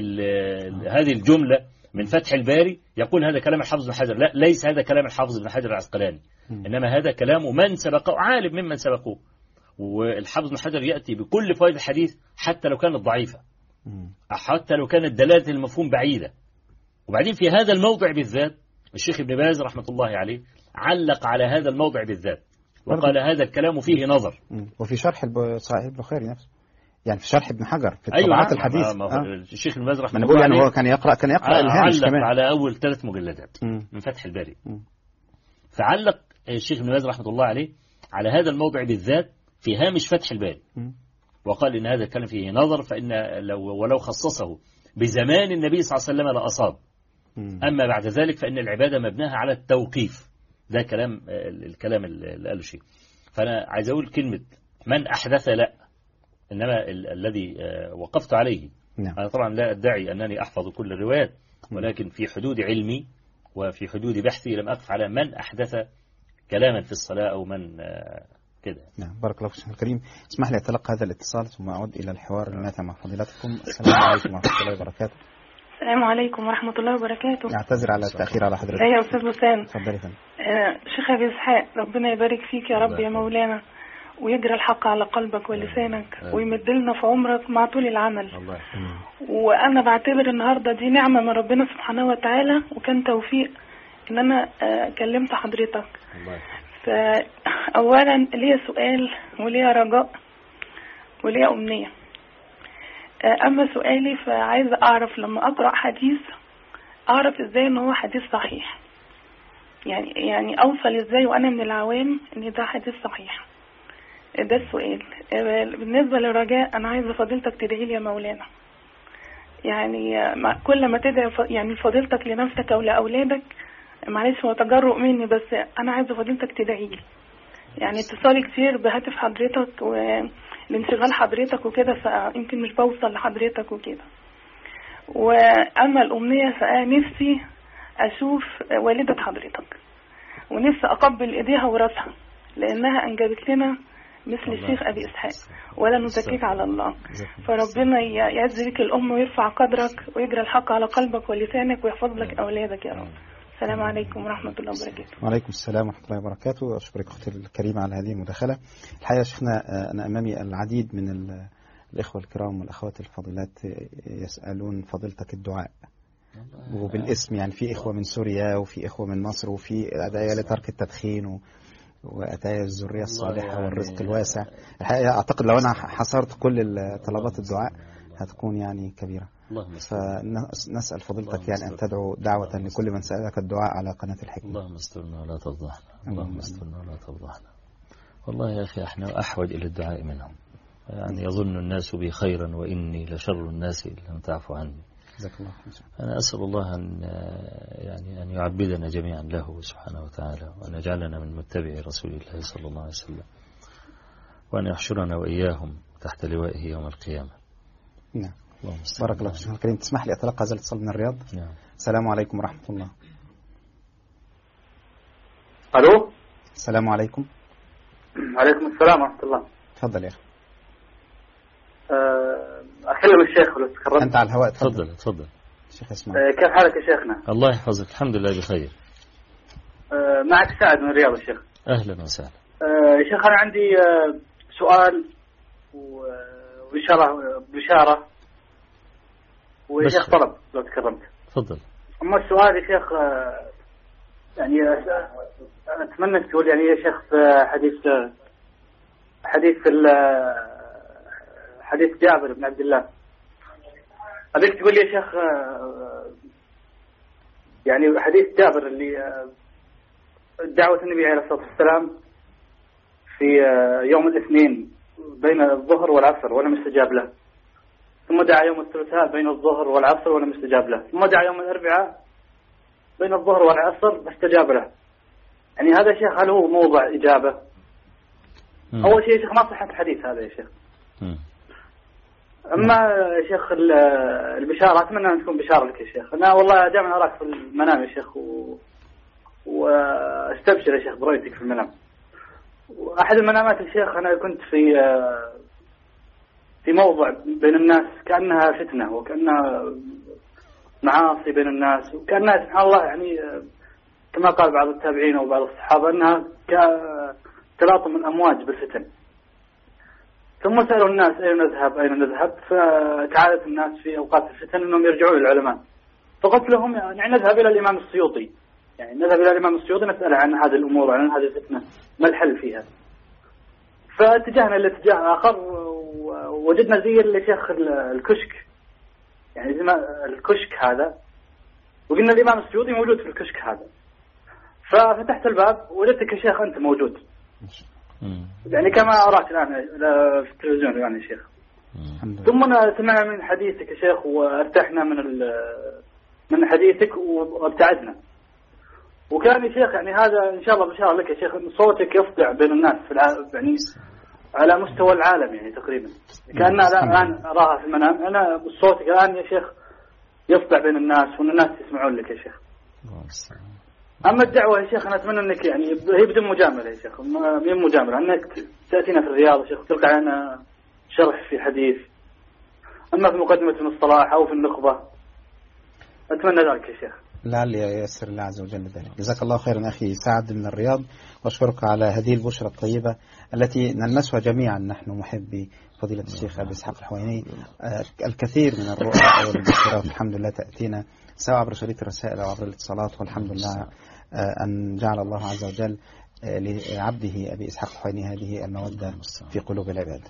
هذه الجملة من فتح الباري يقول هذا كلام الحافظ بن حجر. لا، ليس هذا كلام الحافظ بن حجر العسقلاني، إنما هذا كلام من سبقه، عالم ممن سبقوه. والحافظ بن حجر يأتي بكل فوائد الحديث حتى لو كانت ضعيفة، حتى لو كانت دلالة المفهوم بعيدة. وبعدين في هذا الموضع بالذات الشيخ ابن باز رحمة الله عليه علق على هذا الموضع بالذات وقال هذا الكلام فيه نظر. وفي شرح صحيح البخاري نفسه، يعني في شرح ابن حجر في أيوة طبعات الحديث. ما ما آه. الشيخ ابن باز رحمة الله عليه يعني هو كان يقرأ كان يقرأ الهامش كمان علق على أول ثلاث مجلدات م. من فتح الباري. م. فعلق الشيخ ابن باز رحمة الله عليه على هذا الموضع بالذات في هامش فتح الباري، م. وقال إن هذا الكلام فيه نظر، فإن لو ولو خصصه بزمان النبي صلى الله عليه وسلم لأصاب، م. أما بعد ذلك فإن العبادة مبناها على التوقيف. ده كلام الكلام اللي قاله شيء. فأنا عايز أقول كلمة من أحدث لا، إنما ال الذي وقفت عليه نعم. أنا طبعا لا أدعي أنني أحفظ كل الروايات، ولكن في حدود علمي وفي حدود بحثي لم أقف على من أحدث كلاما في الصلاة أو من كده. نعم. بارك الله فيك شيخ الكريم. اسمح لي أتلقى هذا الاتصال ثم أعود إلى الحوار الماتع مع فضيلتكم. السلام عليكم ورحمة الله وبركاته. السلام عليكم ورحمة الله وبركاته. أعتذر على التأخير على حضرتك. أيها أستاذ وسام. تفضلي فندم. آه شيخ أبي إسحاق، ربنا يبارك فيك يا رب يا مولانا، ويجرى الحق على قلبك ولسانك، ويمد لنا في عمرك مع طول العمل. الله. وأنا بعتبر النهاردة دي نعمة من ربنا سبحانه وتعالى، وكان توفيق إن أنا آه كلمت حضرتك. الله. فأولا ليا سؤال وليا رجاء وليا أمنية. أما سؤالي فعايزة أعرف لما أقرأ حديث أعرف إزاي إن هو حديث صحيح، يعني يعني أوصل إزاي وأنا من العوام إن ده حديث صحيح. ده السؤال. بالنسبة للرجاء أنا عايزة فضيلتك تدعي لي يا مولانا، يعني كل ما تدعي يعني فضيلتك لنفسك أو لأولادك، معلش هو تجرؤ مني بس أنا عايزة فضيلتك تدعي لي، يعني اتصالي كتير بهاتف حضرتك والانشغال حضرتك وكده، فيمكن مش بوصل لحضرتك وكده. وأما الأمنية فنفسي أشوف والدة حضرتك، ونفسي أقبل إيديها وراسها، لأنها أنجبت لنا مثل الشيخ أبي إسحاق، ولا نزكيك على الله. فربنا يعز لك الأم ويرفع قدرك ويجرى الحق على قلبك ولسانك ويحفظ لك أولادك يا رب. السلام عليكم ورحمة الله وبركاته. وعليكم السلام ورحمة الله وبركاته. أشكرك أختي الكريمة على هذه المداخلة. الحقيقة شيخنا أنا أمامي العديد من الإخوة الكرام والأخوات الفاضلات يسألون فضيلتك الدعاء وبالاسم، يعني في إخوة من سوريا وفي إخوة من مصر وفي أدعية لترك التدخين و وأتايا الذرية الصالحة والرزق الواسع. الحقيقة أعتقد لو أنا حصرت كل طلبات الدعاء هتكون يعني كبيرة، فنسأل فضيلتك يعني أن تدعو دعوة لكل من سألك الدعاء على قناة الحكمة. اللهم استرنا ولا تفضحنا، اللهم استرنا ولا تفضحنا. والله يا أخي احنا أحوج إلى الدعاء منهم، يعني يظن الناس بي خيرا وإني لشر الناس إن لم تعفو عني. أنا أسأل الله أن يعني أن يعبدنا جميعا له سبحانه وتعالى، وأن يجعلنا من متبعي رسول الله صلى الله عليه وسلم. وأن يحشرنا وإياهم تحت لوائه يوم القيامة. نعم. بارك الله فيك الكريم. تسمح لي أتلقى هذا الاتصال من الرياض؟ نعم. السلام عليكم ورحمة الله. ألو. السلام عليكم. عليكم السلام ورحمة الله. تفضل يا أخي. أكلم الشيخ لو تكرمت. أنت على الهواء. تفضل تفضل. الشيخ اسمع. كيف حالك يا شيخنا؟ الله يحفظك. الحمد لله بخير. معك سعد من الرياض يا شيخ. أهلا وسهلا. يا شيخ أنا عندي سؤال وبشارة بشارة وشيخ طلب لو تكرمت. تفضل. أما السؤال يا شيخ يعني أتمنى تقول يعني يا شيخ في حديث حديث حديث جابر بن عبد الله أبيك تقول لي يا شيخ يعني حديث جابر اللي دعوة النبي عليه الصلاة والسلام في يوم الاثنين بين الظهر والعصر ولم يستجاب له، ثم دعا يوم الثلاثاء بين الظهر والعصر ولم يستجاب له، ثم دعا يوم الأربعاء بين الظهر والعصر فاستجاب له. يعني هذا يا شيخ هل هو موضع إجابة؟ مم. أول شيء يا شيخ ما صحة الحديث هذا يا شيخ. مم. أما يا شيخ البشارة أتمنى أن تكون بشارة لك يا شيخ. أنا والله دائما أراك في المنام يا شيخ و... واستبشر يا شيخ برؤيتك في المنام. وأحد المنامات يا شيخ أنا كنت في في موضع بين الناس كأنها فتنة وكأنها معاصي بين الناس وكأنها سبحان الله يعني كما قال بعض التابعين وبعض الصحابة أنها كتلاطم الأمواج بالفتن. ثم سألوا الناس أين نذهب أين نذهب، فتعالت الناس في أوقات الفتن أنهم يرجعون للعلماء. فقلت لهم يعني نذهب إلى الإمام السيوطي، يعني نذهب إلى الإمام السيوطي نسأل عن هذه الأمور وعن هذه الفتنة ما الحل فيها. فاتجهنا إلى اتجاه آخر ووجدنا زي اللي شيخ الكشك، يعني زي ما الكشك هذا، وقلنا الإمام السيوطي موجود في الكشك هذا. ففتحت الباب وجدتك يا شيخ أنت موجود، يعني كما أراك الآن في التلفزيون يعني يا شيخ. ثم سمعنا من حديثك يا شيخ وارتحنا من من حديثك وابتعدنا. وكان يا شيخ يعني هذا إن شاء الله بشارة لك يا شيخ أن صوتك يفضع بين الناس في العالم، يعني على مستوى العالم يعني تقريبا كأننا الآن أراها في المنام. أنا صوتك الآن يا شيخ يفضع بين الناس وأن الناس يسمعون لك يا شيخ. أما الدعوة يا شيخ أنا أتمنى أنك يعني هي بدون مجاملة يا شيخ، من مجاملة أنك تأتينا في الرياض يا شيخ تلقى لنا شرح في حديث، أما في مقدمة المصطلح أو في النخبة أتمنى ذلك يا شيخ. لعل ييسر الله عز وجل ذلك. جزاك الله خيرا أخي سعد من الرياض، وأشكرك على هذه البشرة الطيبة التي نلمسها جميعا نحن محبي فضيلة الشيخ أبي إسحاق الحويني. الكثير من الرؤى والبشرات الحمد لله تأتينا سواء عبر شريط الرسائل أو عبر الاتصالات، والحمد لله أن جعل الله عز وجل لعبده أبي إسحاق الحويني هذه المودة في قلوب العباد.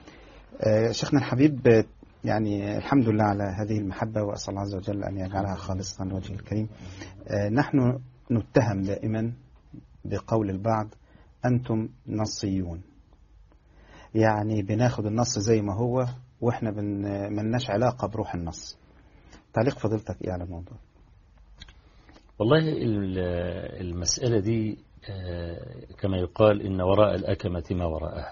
شيخنا الحبيب، يعني الحمد لله على هذه المحبة، وأسأل الله عز وجل أن يجعلها خالصة لوجهه الكريم. نحن نتهم دائما بقول البعض أنتم نصيون، يعني بناخد النص زي ما هو وإحنا مناش علاقة بروح النص. تعليق فضيلتك إيه على الموضوع؟ والله المسألة دي كما يقال إن وراء الأكمة ما وراءها.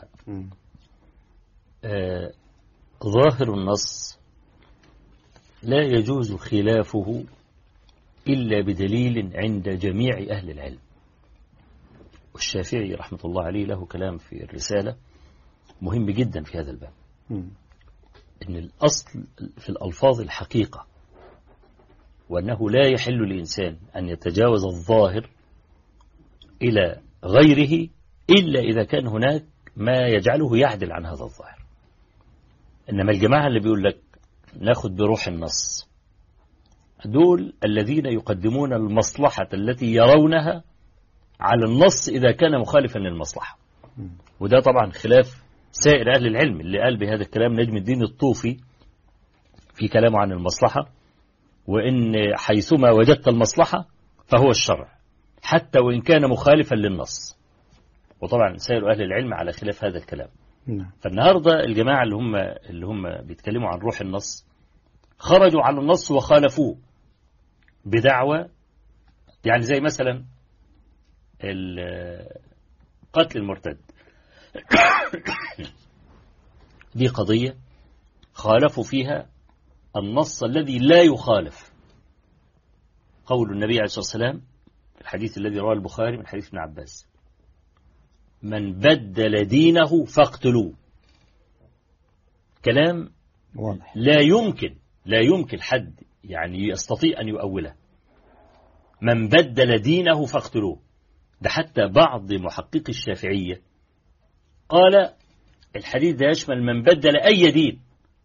ظاهر النص لا يجوز خلافه إلا بدليل عند جميع أهل العلم. والشافعي رحمة الله عليه له كلام في الرسالة مهم جدا في هذا الباب، إن الأصل في الألفاظ الحقيقة، وأنه لا يحل للإنسان أن يتجاوز الظاهر إلى غيره إلا إذا كان هناك ما يجعله يعدل عن هذا الظاهر. إنما الجماعة اللي بيقول لك ناخد بروح النص دول الذين يقدمون المصلحة التي يرونها على النص إذا كان مخالفا للمصلحة. وده طبعا خلاف سائر أهل العلم. اللي قال بهذا الكلام نجم الدين الطوفي في كلامه عن المصلحة، وإن حيثما وجدت المصلحة فهو الشرع حتى وإن كان مخالفا للنص. وطبعا سائر أهل العلم على خلاف هذا الكلام. فالنهاردة الجماعة اللي هم اللي هم بيتكلموا عن روح النص خرجوا على النص وخالفوه بدعوة، يعني زي مثلا قتل المرتد دي قضية خالفوا فيها النص الذي لا يخالف، قول النبي عليه الصلاة والسلام الحديث الذي رواه البخاري من حديث ابن عباس: من بدل دينه فاقتلوه. كلام واضح، لا يمكن لا يمكن حد يعني يستطيع أن يؤوله. من بدل دينه فاقتلوه، ده حتى بعض محققي الشافعية قال الحديث ده يشمل من بدل أي دين،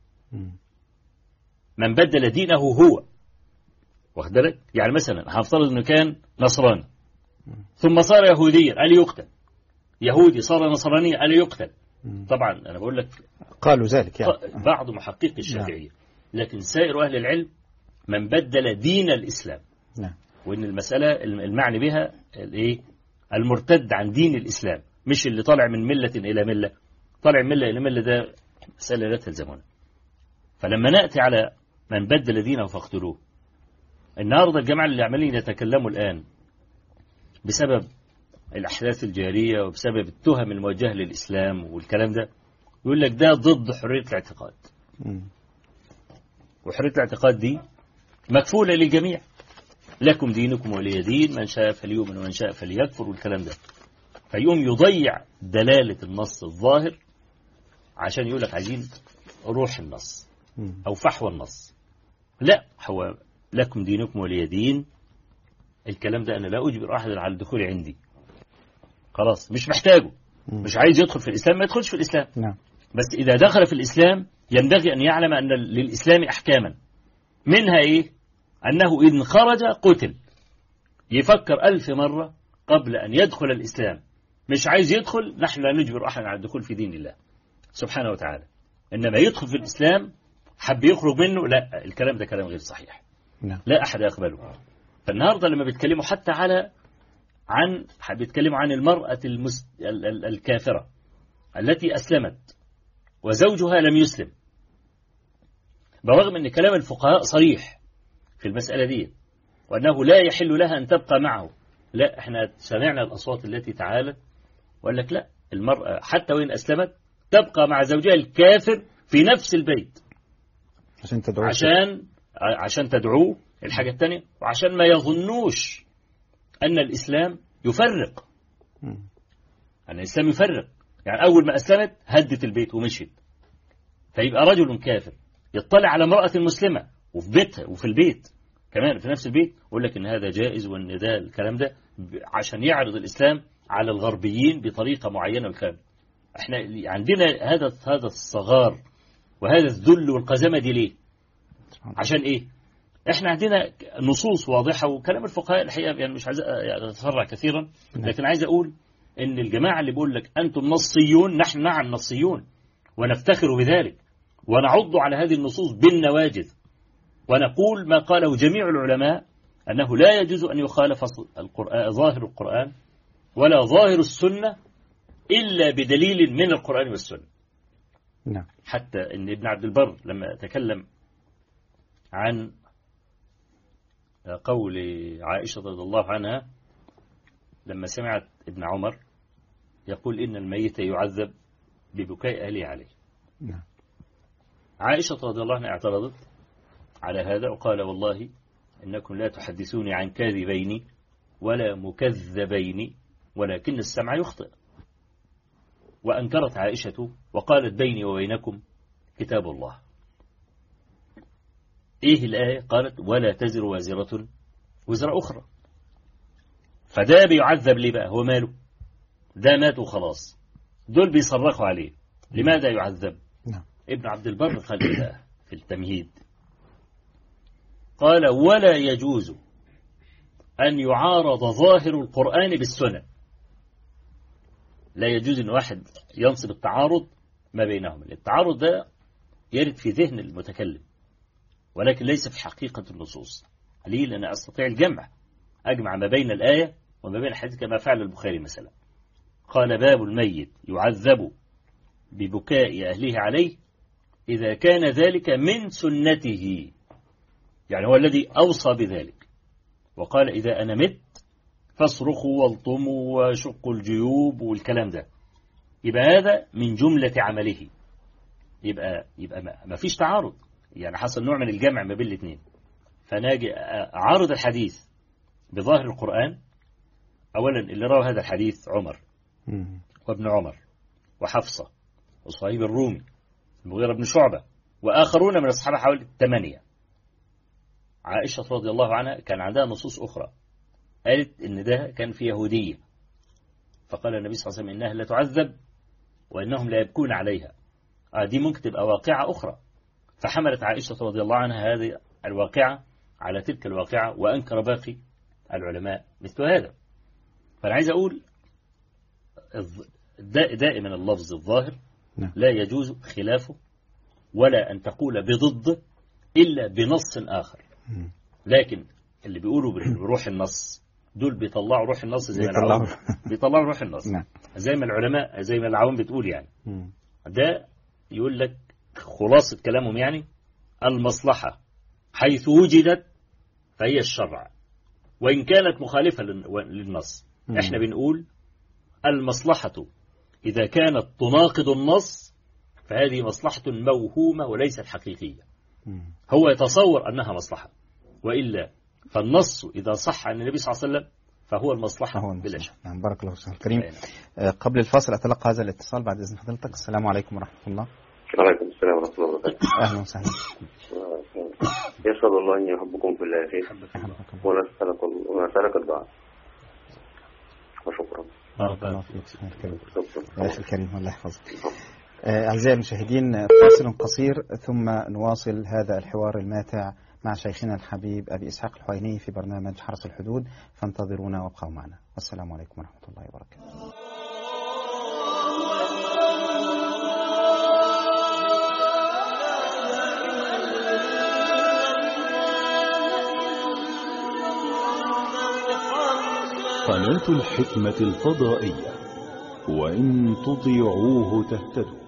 من بدل دينه هو، واخد بالك؟ يعني مثلا هنفترض انه كان نصراني ثم صار يهوديا قال يقتل، يهودي صار نصرانيا قال يقتل. طبعا انا بقول لك قالوا ذلك يعني بعض محققي الشافعية، لكن سائر اهل العلم من بدل دين الاسلام. نعم. وان المسألة المعني بها الايه؟ المرتد عن دين الاسلام، مش اللي طالع من ملة الى ملة. طالع من ملة الى ملة ده مسألة لا تلزمنا. فلما نأتي على من بدل دينه فاقتلوه، النهارده الجماعة اللي عمالين يتكلموا الآن بسبب الأحداث الجارية وبسبب التهم الموجهة للإسلام والكلام ده، يقول لك ده ضد حرية الاعتقاد. وحرية الاعتقاد دي مكفولة للجميع، لكم دينكم ولي دين، من شاء فليؤمن ومن شاء فليكفر والكلام ده. فيقوم يضيع دلالة النص الظاهر عشان يقول لك عايزين روح النص أو فحوى النص. لا، هو لكم دينكم ولي دين، الكلام ده أنا لا أجبر أحد على الدخول عندي، خلاص مش محتاجه. مش عايز يدخل في الإسلام ما يدخلش في الإسلام. نعم. بس إذا دخل في الإسلام ينبغي أن يعلم أن للإسلام أحكاما، منها إيه؟ أنه إن خرج قتل. يفكر ألف مرة قبل أن يدخل الإسلام. مش عايز يدخل، نحن لا نجبر أحد على الدخول في دين الله سبحانه وتعالى. إنما يدخل في الإسلام حب يخرج منه، لا، الكلام ده كلام غير صحيح. نعم. لا أحد يقبله. فالنهاردة لما بيتكلموا حتى على عن بيتكلموا عن المرأة المس... ال... ال... الكافرة التي أسلمت وزوجها لم يسلم، برغم أن كلام الفقهاء صريح في المسألة دي وأنه لا يحل لها أن تبقى معه. لا، احنا سمعنا الأصوات التي تعالت وقال لك لا، المرأة حتى وإن أسلمت تبقى مع زوجها الكافر في نفس البيت عشان تدعوه عشان عشان تدعوه. الحاجة الثانية، وعشان ما يظنوش أن الإسلام يفرق. أن الإسلام يفرق، يعني أول ما أسلمت هدت البيت ومشيت، فيبقى رجل كافر يطلع على امرأة مسلمة وفي بيتها وفي البيت كمان في نفس البيت، يقول لك إن هذا جائز وإن ده الكلام ده عشان يعرض الإسلام على الغربيين بطريقة معينة. والكلام احنا عندنا هذا هذا الصغار وهذا الذل والقزمة دي ليه؟ عشان إيه؟ احنا عندنا نصوص واضحة وكلام الفقهاء الحقيقة يعني مش عايز أتفرع كثيرا، لكن عايز أقول إن الجماعة اللي بيقول لك أنتم نصيون، نحن نعم نصيون ونفتخر بذلك ونعض على هذه النصوص بالنواجذ، ونقول ما قاله جميع العلماء أنه لا يجوز أن يخالف القرآن ظاهر القرآن ولا ظاهر السنة إلا بدليل من القرآن والسنة. نعم. حتى إن ابن عبد البر لما تكلم عن قول عائشة رضي الله عنها لما سمعت ابن عمر يقول إن الميت يعذب ببكاء أهله عليه. نعم. عائشة رضي الله عنها اعترضت على هذا وقال والله إنكم لا تحدثوني عن كاذبين ولا مكذبين ولكن السمع يخطئ. وأنكرت عائشة وقالت بيني وبينكم كتاب الله. إيه الآية؟ قالت ولا تزر وازرة وزر أخرى. فده بيعذب ليه بقى؟ هو ماله؟ ده مات وخلاص، دول بيصرخوا عليه، لماذا يعذب؟ نعم. ابن عبد البر قال بقى في التمهيد قال ولا يجوز أن يعارض ظاهر القرآن بالسنة. لا يجوز أن واحد ينصب التعارض ما بينهم. التعارض ده يرد في ذهن المتكلم ولكن ليس في حقيقة النصوص. ليه؟ لأن أستطيع الجمع، أجمع ما بين الآية وما بين الحديث كما فعل البخاري مثلا. قال باب الميت يعذب ببكاء أهله عليه إذا كان ذلك من سنته، يعني هو الذي أوصى بذلك. وقال إذا أنا مت فاصرخوا والطموا وشقوا الجيوب والكلام ده. يبقى هذا من جملة عمله، يبقى يبقى ما فيش تعارض، يعني حصل نوع من الجمع ما بين الاثنين. فناجي عارض الحديث بظاهر القرآن. أولا اللي روى هذا الحديث عمر وابن عمر وحفصة وصهيب الرومي المغيرة بن شعبة وآخرون من الصحابة حوالي ثمانية. عائشة رضي الله عنها كان عندها نصوص أخرى قالت إن ده كان في يهودية، فقال النبي صلى الله عليه وسلم إنها لا تعذب وإنهم لا يبكون عليها. آه دي ممكن تبقى واقعة أخرى، فحملت عائشة رضي الله عنها هذه الواقعة على تلك الواقعة، وأنكر باقي العلماء مثل هذا. فأنا عايز أقول دائما اللفظ الظاهر لا يجوز خلافه، ولا أن تقول بضده إلا بنص آخر. لكن اللي بيقولوا بروح النص دول بيطلعوا روح النص زي ما العوام بيطلعوا روح النص، زي ما العلماء زي ما العوام بتقول يعني. ده يقول لك خلاصة كلامهم يعني المصلحة حيث وجدت فهي الشرع وإن كانت مخالفة للنص. احنا بنقول المصلحة إذا كانت تناقض النص فهذه مصلحة موهومة وليست حقيقية. هو يتصور أنها مصلحة، وإلا فالنص إذا صح عن النبي صلى الله عليه وسلم فهو المصلحة بلا شك. يعني بارك الله فيك الكريم. قبل الفاصل أتلقى هذا الاتصال بعد إذن حضرتك. السلام عليكم ورحمة الله. وعليكم السلام ورحمة الله وبركاته. أهلا وسهلا. يسعد الله أن يحبكم في الله خير ونسألك ونسألك الدعاء وشكرا. بارك الله فيك يا أخي الكريم الله يحفظك. أعزائي المشاهدين فاصل قصير ثم نواصل هذا الحوار الماتع مع شيخنا الحبيب أبي إسحاق الحويني في برنامج حرس الحدود، فانتظرونا وابقوا معنا. والسلام عليكم ورحمة الله وبركاته. قناة الحكمة الفضائية، وإن تطيعوه تهتدوا.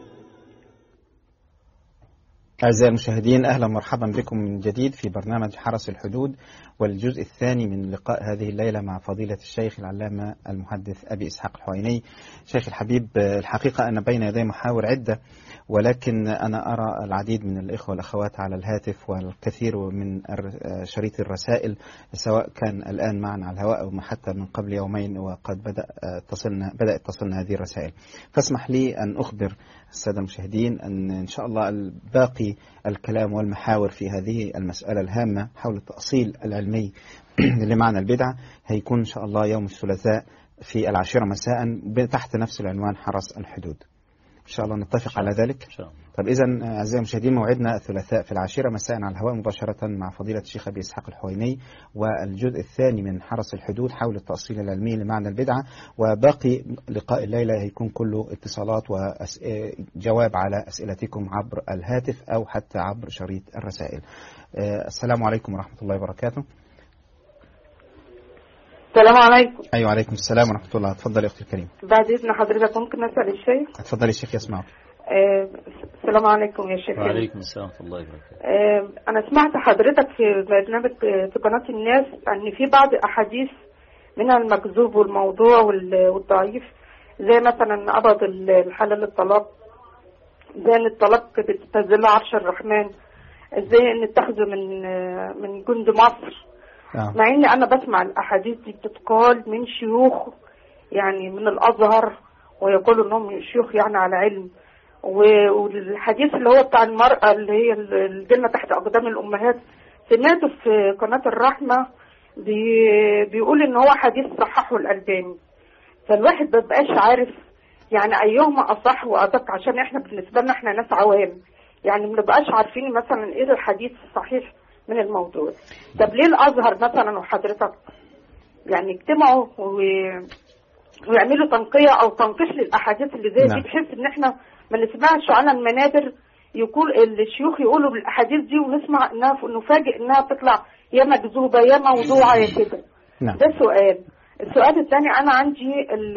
أعزائي المشاهدين أهلا مرحبا بكم من جديد في برنامج حرس الحدود، والجزء الثاني من لقاء هذه الليلة مع فضيلة الشيخ العلامة المحدث أبي إسحاق الحويني. شيخ الحبيب، الحقيقة أن بين يدي محاور عدة، ولكن أنا أرى العديد من الإخوة والأخوات على الهاتف والكثير من شريط الرسائل، سواء كان الآن معنا على الهواء أو حتى من قبل يومين، وقد بدأ تصلنا بدأت تصلنا هذه الرسائل. فاسمح لي أن أخبر السادة المشاهدين أن إن شاء الله الباقي الكلام والمحاور في هذه المسألة الهامة حول التأصيل العلمي لمعنى البدعة هيكون إن شاء الله يوم الثلاثاء في العاشرة مساء تحت نفس العنوان حرس الحدود. إن شاء الله نتفق على ذلك. طب إذن أعزائي المشاهدين موعدنا الثلاثاء في العاشرة مساء على الهواء مباشرة مع فضيلة الشيخ أبي إسحاق الحويني، والجزء الثاني من حرس الحدود حول التأصيل العلمي لمعنى البدعة، وباقي لقاء الليلة هيكون كله اتصالات وجواب على أسئلتكم عبر الهاتف أو حتى عبر شريط الرسائل. السلام عليكم ورحمة الله وبركاته. السلام عليكم. أيوة عليكم السلام ورحمة الله. اتفضلي أختي الكريمة. بعد إذن حضرتك ممكن أسأل الشيخ؟ اتفضلي الشيخ يسمعك. آه السلام عليكم يا شيخ. وعليكم السلام ورحمة الله وبركاته. آه أنا سمعت حضرتك في برنامج في قناة الناس أن في بعض أحاديث منها المكذوب والموضوع والضعيف، زي مثلا قبض الحلال للطلاق، زي أن الطلاق بتنزل عرش الرحمن، زي أن اتخذوا من من جند مصر. مع ان انا بسمع الاحاديث دي بتتقال من شيوخ يعني من الازهر، ويقولوا انهم شيوخ يعني على علم، والحديث اللي هو بتاع المرأة اللي هي الجنة تحت اقدام الامهات سمعته في قناة الرحمة بي بيقول ان هو حديث صححه الألباني. فالواحد ما بقاش عارف يعني ايهما اصح وادق، عشان احنا بالنسبة لنا احنا ناس عوام يعني ما بقاش عارفين مثلا ايه الحديث الصحيح من الموضوع. طب ليه الازهر مثلا وحضرتك يعني اجتمعوا و... ويعملوا تنقية او تنقيش للاحاديث اللي زي دي، بحيث ان احنا ما نسمعش على المنابر يقول الشيوخ يقولوا بالاحاديث دي ونسمع انها نفاجئ انها تطلع يا مكذوبه يا موضوعه يا كده. ده سؤال. السؤال الثاني، انا عندي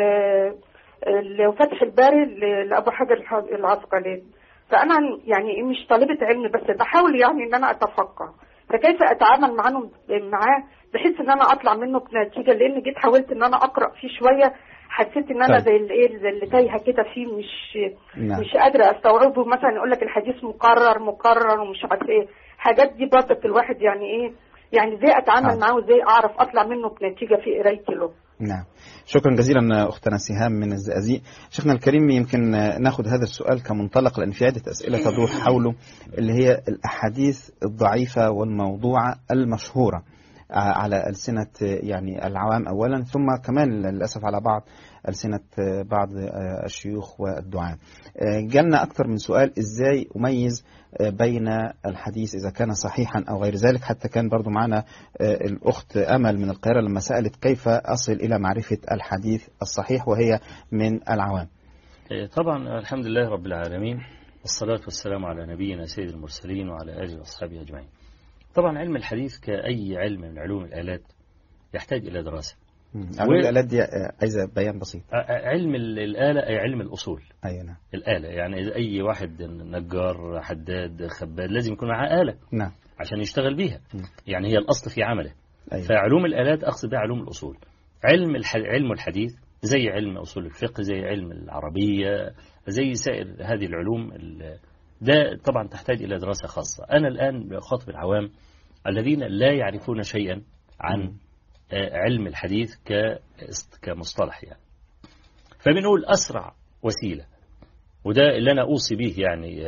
فتح الباري لابو حجر العسقلاني، فانا يعني مش طالبه علم بس بحاول يعني ان انا اتفقه، فكيف اتعامل معاه معاه بحيث ان انا اطلع منه بنتيجه، لان جيت حاولت ان انا اقرا فيه شويه حسيت ان انا طيب. زي الايه زي اللي تايهه كده فيه، مش نعم. مش قادره استوعبه. مثلا يقول لك الحديث مكرر مكرر ومش عارف ايه، حاجات دي برضه الواحد يعني ايه، يعني ازاي اتعامل حاضر. معاه وازاي اعرف اطلع منه بنتيجه في قرايتي له. نعم، شكرا جزيلا أختنا سهام من الزقازيق. شيخنا الكريم، يمكن ناخذ هذا السؤال كمنطلق لأن في عدة أسئلة تدور حوله، اللي هي الأحاديث الضعيفة والموضوعة المشهورة على ألسنة يعني العوام أولا، ثم كمان للأسف على بعض ألسنة بعض الشيوخ والدعاة. جالنا أكثر من سؤال، إزاي أميز بين الحديث إذا كان صحيحا أو غير ذلك؟ حتى كان برضو معنا الأخت أمل من القاهرة لما سألت كيف أصل إلى معرفة الحديث الصحيح وهي من العوام. طبعا الحمد لله رب العالمين، والصلاة والسلام على نبينا سيد المرسلين وعلى آله وأصحابه أجمعين. طبعا علم الحديث كأي علم من علوم الآلات يحتاج إلى دراسة. علوم و... الآلات دي عايزة بيان بسيط. علم الآلة أي علم الأصول. أي نعم. الآلة يعني إذا أي واحد نجار حداد خباد لازم يكون معاه آلة. نعم. عشان يشتغل بيها. م. يعني هي الأصل في عمله. أيوة. فعلوم الآلات أقصد بها علوم الأصول. علم الح... علم الحديث زي علم أصول الفقه، زي علم العربية، زي سائر هذه العلوم ال... ده طبعا تحتاج إلى دراسة خاصة. أنا الآن بخاطب العوام الذين لا يعرفون شيئا عن م. علم الحديث كمصطلح يعني. فبنقول أسرع وسيلة، وده اللي أنا أوصي به يعني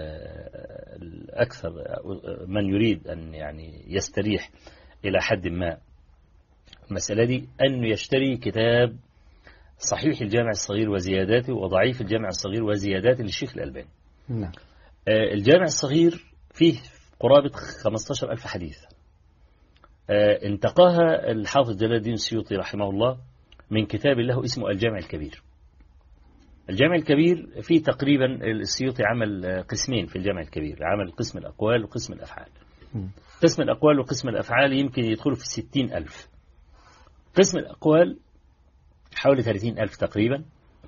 أكثر من يريد أن يعني يستريح إلى حد ما المسألة دي، أن يشتري كتاب صحيح الجامع الصغير وزياداته وضعيف الجامع الصغير وزياداته للشيخ الألباني. نعم. الجامع الصغير فيه قرابة خمسة عشر ألف حديث، انتقاها الحافظ جلال الدين السيوطي رحمه الله من كتاب له اسمه الجامع الكبير. الجامع الكبير فيه تقريبا السيوطي عمل قسمين في الجامع الكبير، عمل قسم الأقوال وقسم الأفعال. قسم الأقوال وقسم الأفعال يمكن يدخلوا في ستين ألف. قسم الأقوال حوالي ثلاثين ألف تقريبا.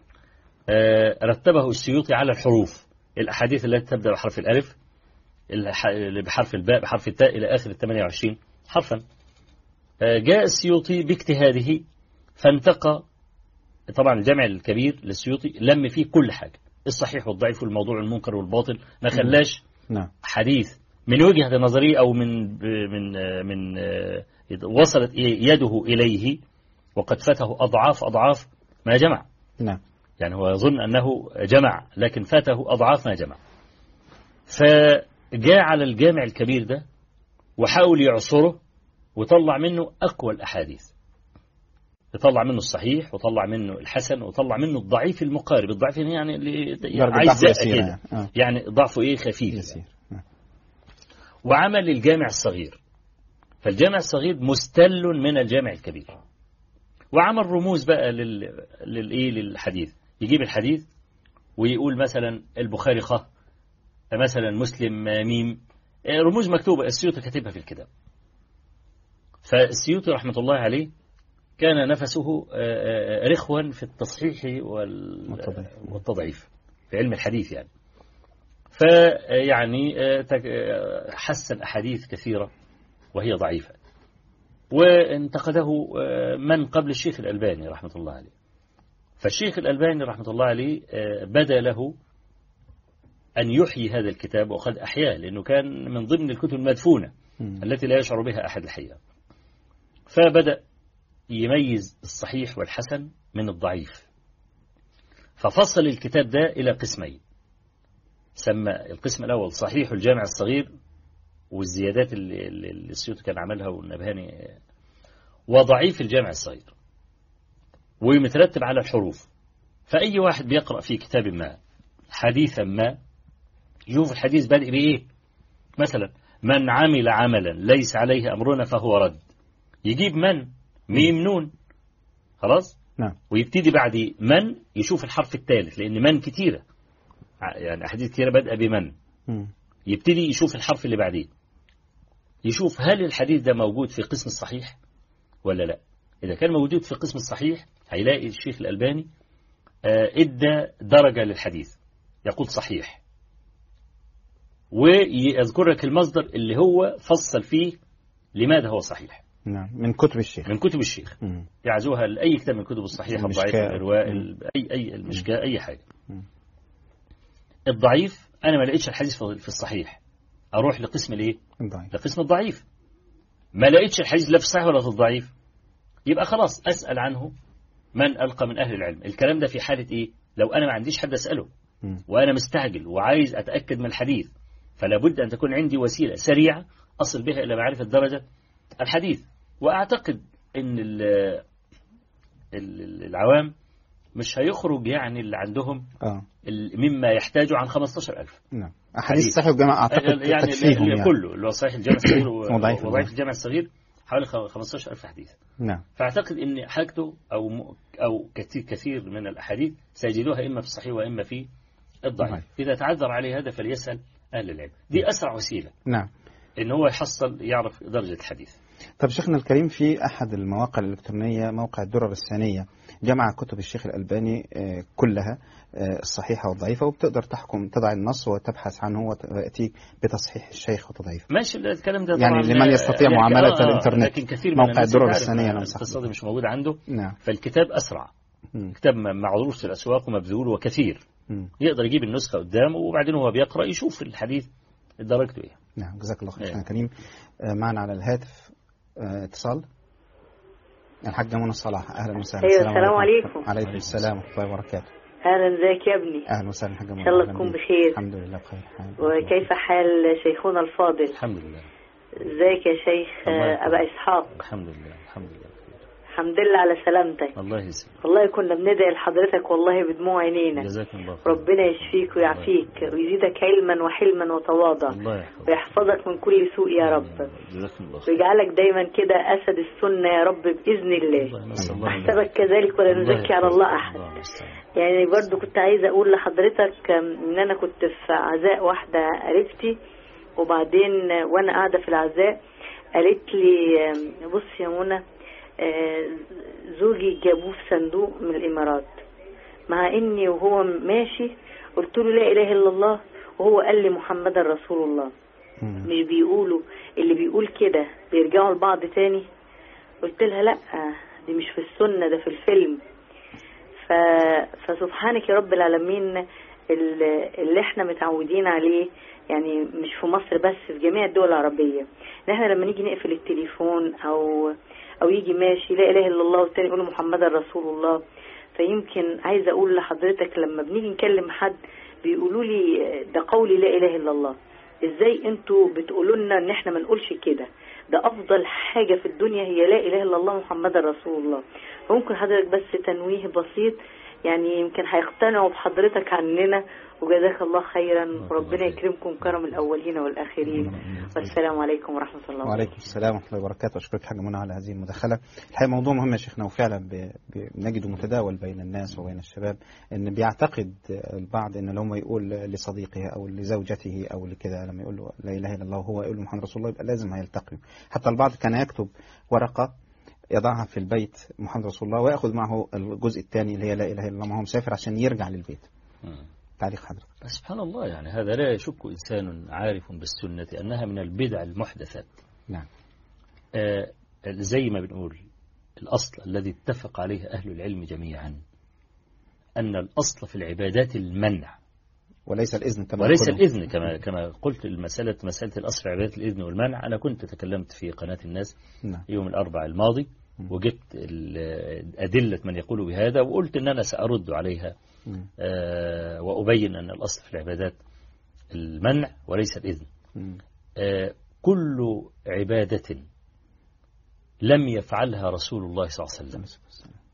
رتبه السيوطي على الحروف، الأحاديث التي تبدأ بحرف الألف، اللي بحرف الباء، بحرف التاء، إلى آخر الثمانية وعشرين حرفا. جاء السيوطي باجتهاده فانتقى طبعا الجامع الكبير للسيوطي، لم فيه كل حاجة، الصحيح والضعيف والموضوع والمنكر والباطل، ما خلاش حديث من وجهة نظري أو من من من وصلت يده إليه وقد فاته أضعاف أضعاف ما جمع. نعم. يعني هو يظن أنه جمع لكن فاته أضعاف ما جمع. فجاء على الجامع الكبير ده وحاول يعصره وطلع منه أقوى الأحاديث، يطلع منه الصحيح وطلع منه الحسن وطلع منه الضعيف المقارب. الضعيف يعني اللي عايز كده آه. يعني ضعفه إيه خفيف يسير. آه. وعمل الجامع الصغير، فالجامع الصغير مستل من الجامع الكبير، وعمل رموز بقى لل... للإيه للحديث، يجيب الحديث ويقول مثلا البخاري خ، مثلا مسلم ميم، رموز مكتوبة السيوطي كاتبها في الكتاب. فالسيوطي رحمة الله عليه كان نفسه رخوا في التصحيح والتضعيف في علم الحديث يعني. فيعني حسن أحاديث كثيرة وهي ضعيفة، وانتقده من قبل الشيخ الألباني رحمة الله عليه. فالشيخ الألباني رحمة الله عليه بدا له أن يحيي هذا الكتاب، وقد أحياه لأنه كان من ضمن الكتب المدفونة التي لا يشعر بها أحد الحقيقة. فبدأ يميز الصحيح والحسن من الضعيف، ففصل الكتاب ده إلى قسمين، سمى القسم الأول صحيح الجامع الصغير والزيادات اللي, اللي السيوطي كان عملها والنبهاني، وضعيف الجامع الصغير، ومترتب على الحروف. فأي واحد بيقرأ في كتاب ما حديثا ما يشوف الحديث بادئ بإيه، مثلا من عمل عملا ليس عليه أمرنا فهو رد، يجيب من ميم نون خلاص نعم. ويبتدي بعد من يشوف الحرف الثالث، لأن من كتيرة يعني أحاديث كتيرة بدأ بمن م. يبتدي يشوف الحرف اللي بعديه، يشوف هل الحديث ده موجود في قسم الصحيح ولا لا. إذا كان موجود في قسم الصحيح هيلاقي الشيخ الألباني ادى درجة للحديث يقول صحيح، ويذكر لك المصدر اللي هو فصل فيه لماذا هو صحيح. نعم من كتب الشيخ من كتب الشيخ مم. يعزوها لأي كتاب من كتب الصحيح الضعيف الإرواء أي أي المشكاة أي حاجة. مم. الضعيف أنا ما لقيتش الحديث في الصحيح أروح لقسم الإيه؟ الضعيف. لقسم الضعيف. ما لقيتش الحديث لا في الصحيح ولا في الضعيف يبقى خلاص أسأل عنه من ألقى من أهل العلم. الكلام ده في حالة إيه؟ لو أنا ما عنديش حد أسأله مم. وأنا مستعجل وعايز أتأكد من الحديث فلا بد أن تكون عندي وسيلة سريعة أصل بها إلى معرفة درجة الحديث. وأعتقد أن العوام مش هيخرج يعني اللي عندهم آه. مما يحتاجوا عن خمستاشر ألف. نعم أحاديث صحيح الجامع أعتقد يعني تكفيهم يعني يعني. كله اللي هو صحيح الجامع الصغير وضعيف الجامع الصغير حوالي خمستاشر ألف حديث. نعم. فأعتقد أن حاجته أو م... أو كثير كثير من الأحاديث سيجدوها إما في الصحيح وإما في الضعيف. نعم. إذا تعذر عليه هذا فليسأل أهل العلم. دي أسرع وسيلة. نعم. إن هو يحصل يعرف درجة الحديث. طب شيخنا الكريم في أحد المواقع الإلكترونية موقع الدرر الثانية جمع كتب الشيخ الألباني كلها الصحيحة والضعيفة وبتقدر تحكم تضع النص وتبحث عنه وتأتيك بتصحيح الشيخ وتضعيفه. ماشي الكلام ده يعني لمن يستطيع يعني معاملة آه الإنترنت. لكن كثير موقع الدرر الثانية القصة مش موجود عنده. نعم. فالكتاب أسرع. م. كتاب معروض في الأسواق ومبذول وكثير. م. يقدر يجيب النسخة قدامه وبعدين هو بيقرأ يشوف الحديث درجته إيه. نعم جزاك الله خير شيخنا كريم. معنا على الهاتف اتصال الحاجة منى صلاح. أهلا وسهلا. أيوة السلام عليكم. عليكم السلام ورحمة الله وبركاته. أهلا ازيك يا ابني. أهلا وسهلا حاجة منى. إن شاء الله تكون بخير. الحمد لله بخير. وكيف حال شيخنا الفاضل؟ الحمد لله. ازيك يا شيخ أبا إسحاق؟ الحمد لله الحمد لله. الحمد لله على سلامتك. الله يسلمك. والله كنا بندعي لحضرتك والله بدموع عينينا. جزاك الله خير. ربنا يشفيك ويعافيك ويزيدك علما وحلما وتواضع ويحفظك من كل سوء يا رب. جزاك الله خير. ويجعلك دايما كده أسد السنة يا رب بإذن الله. أحسبك كذلك ولا نزكي على الله أحد. يعني برضو كنت عايزة أقول لحضرتك إن أنا كنت في عزاء واحدة قريبتي وبعدين وأنا قاعدة في العزاء قالت لي بص يا منى زوجي جابوه في صندوق من الإمارات مع إني وهو ماشي قلت له لا إله إلا الله وهو قال لي محمد رسول الله. مش بيقولوا اللي بيقول كده بيرجعوا لبعض تاني؟ قلت لها لا دي مش في السنة ده في الفيلم. ف... فسبحانك يا رب العالمين اللي احنا متعودين عليه يعني مش في مصر بس في جميع الدول العربية ان احنا لما نيجي نقفل التليفون او او يجي ماشي لا اله الا الله والتاني يقول محمد رسول الله. فيمكن عايزه اقول لحضرتك لما بنيجي نكلم حد بيقولوا لي ده قولي لا اله الا الله ازاي انتوا بتقولوا لنا ان احنا ما نقولش كده؟ ده افضل حاجه في الدنيا هي لا اله الا الله محمد رسول الله. فممكن حضرتك بس تنويه بسيط يعني يمكن هيقتنعوا بحضرتك عننا وجزاك الله خيرا وربنا يكرمكم كرم الأولين والآخرين والسلام عليكم ورحمة الله وبركاته. وعليكم السلام ورحمة الله وبركاته. أشكرك حاجة منى على هذه المداخلة. الحقيقة موضوع مهم يا شيخنا وفعلا بنجده متداول بين الناس وبين الشباب إن بيعتقد البعض إن لما يقول لصديقه أو لزوجته أو لكذا لما يقول له لا إله إلا الله وهو يقول محمد رسول الله يبقى لازم هيلتقي. حتى البعض كان يكتب ورقة يضعها في البيت محمد رسول الله ويأخذ معه الجزء الثاني اللي هي لا إله إلا الله ما هو مسافر عشان يرجع للبيت. تعليق حضرتك. سبحان الله يعني هذا لا يشك إنسان عارف بالسنة أنها من البدع المحدثات. نعم. آه زي ما بنقول الأصل الذي اتفق عليه أهل العلم جميعا أن الأصل في العبادات المنع وليس الإذن كما وليس الإذن كما كما قلت المسألة مسألة الأصل في عبادات الإذن والمنع. أنا كنت تكلمت في قناة الناس نعم. يوم الأربعاء الماضي وجبت أدلة من يقول بهذا وقلت أن أنا سأرد عليها آه وأبين أن الأصل في العبادات المنع وليس الإذن. آه كل عبادة لم يفعلها رسول الله صلى الله عليه وسلم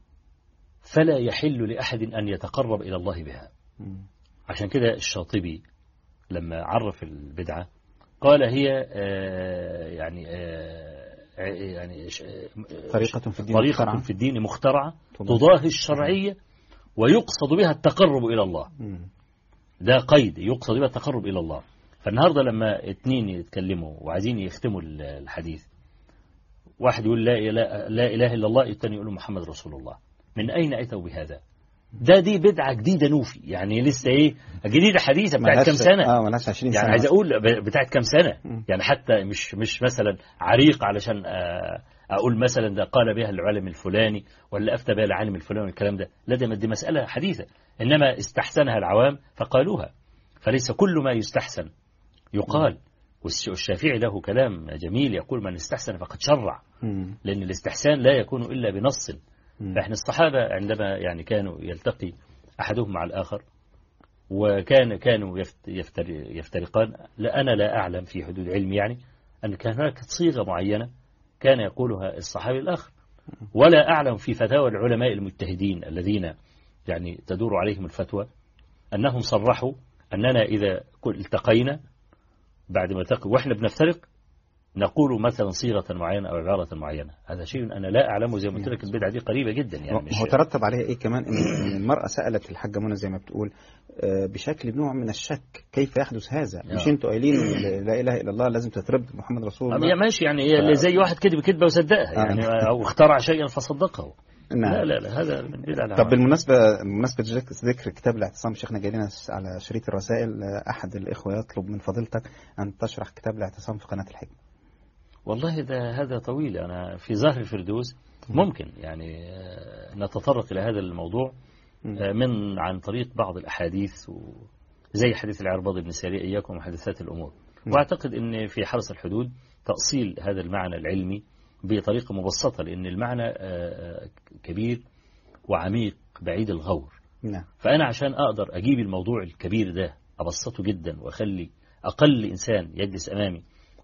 فلا يحل لأحد أن يتقرب إلى الله بها. عشان كده الشاطبي لما عرف البدعة قال هي آه يعني آه يعني طريقة في الدين طريقة مخترعة, في الدين مخترعة تضاهي الشرعية ويقصد بها التقرب إلى الله. ده قيد يقصد بها التقرب إلى الله. فالنهاردة لما اتنين يتكلموا وعايزين يختموا الحديث واحد يقول لا إله, لا إله إلا الله الثاني يقول محمد رسول الله من أين أتوا بهذا؟ ده دي بدعة جديدة نوفي يعني لسه إيه جديدة حديثة بتاعت كم سنة آه ملهاش عشرين يعني سنة عايز أقول بتاعت كم سنة م. يعني حتى مش مش مثلا عريق علشان أقول مثلا ده قال بها العالم الفلاني ولا أفتى بها العالم الفلاني والكلام ده، لا ده دي مسألة حديثة، إنما استحسنها العوام فقالوها، فليس كل ما يستحسن يقال. والشافعي له كلام جميل يقول من استحسن فقد شرع، لأن الاستحسان لا يكون إلا بنص. فإحنا الصحابة عندما يعني كانوا يلتقي أحدهم مع الآخر وكان كانوا يفترقان، لا أنا لا أعلم في حدود علمي يعني أن كان هناك صيغة معينة كان يقولها الصحابي الآخر، ولا أعلم في فتاوى العلماء المجتهدين الذين يعني تدور عليهم الفتوى أنهم صرحوا أننا إذا التقينا بعد ما التقي وإحنا بنفترق نقول مثلا صيغة معينة أو عبارة معينة. هذا شيء أنا لا أعلمه، زي ما قلت لك البدعة دي قريبة جدا يعني. هو ترتب عليها إيه كمان إن المرأة سألت الحاجة منى زي ما بتقول بشكل نوع من الشك كيف يحدث هذا؟ مش أنتوا قايلين لا إله إلا الله لازم تترد محمد رسول الله؟ ماشي يعني هي ف... زي واحد كذب كذبة وصدقها يعني أو اخترع شيئا فصدقه. نعم. لا لا لا هذا من بدعة. طب بالمناسبة بمناسبة ذكر كتاب الاعتصام، شيخنا جايين على شريط الرسائل أحد الإخوة يطلب من فضيلتك أن تشرح كتاب الاعتصام في قناة الحكمة. والله ده هذا طويل، أنا في ظهر الفردوس ممكن يعني نتطرق إلى هذا الموضوع من عن طريق بعض الأحاديث زي حديث العرباض بن سارية إياكم ومحدثات الأمور. وأعتقد أن في حرس الحدود تأصيل هذا المعنى العلمي بطريقة مبسطة، لأن المعنى كبير وعميق بعيد الغور. نعم. فأنا عشان أقدر أجيب الموضوع الكبير ده أبسطه جدا وأخلي أقل إنسان يجلس أمامي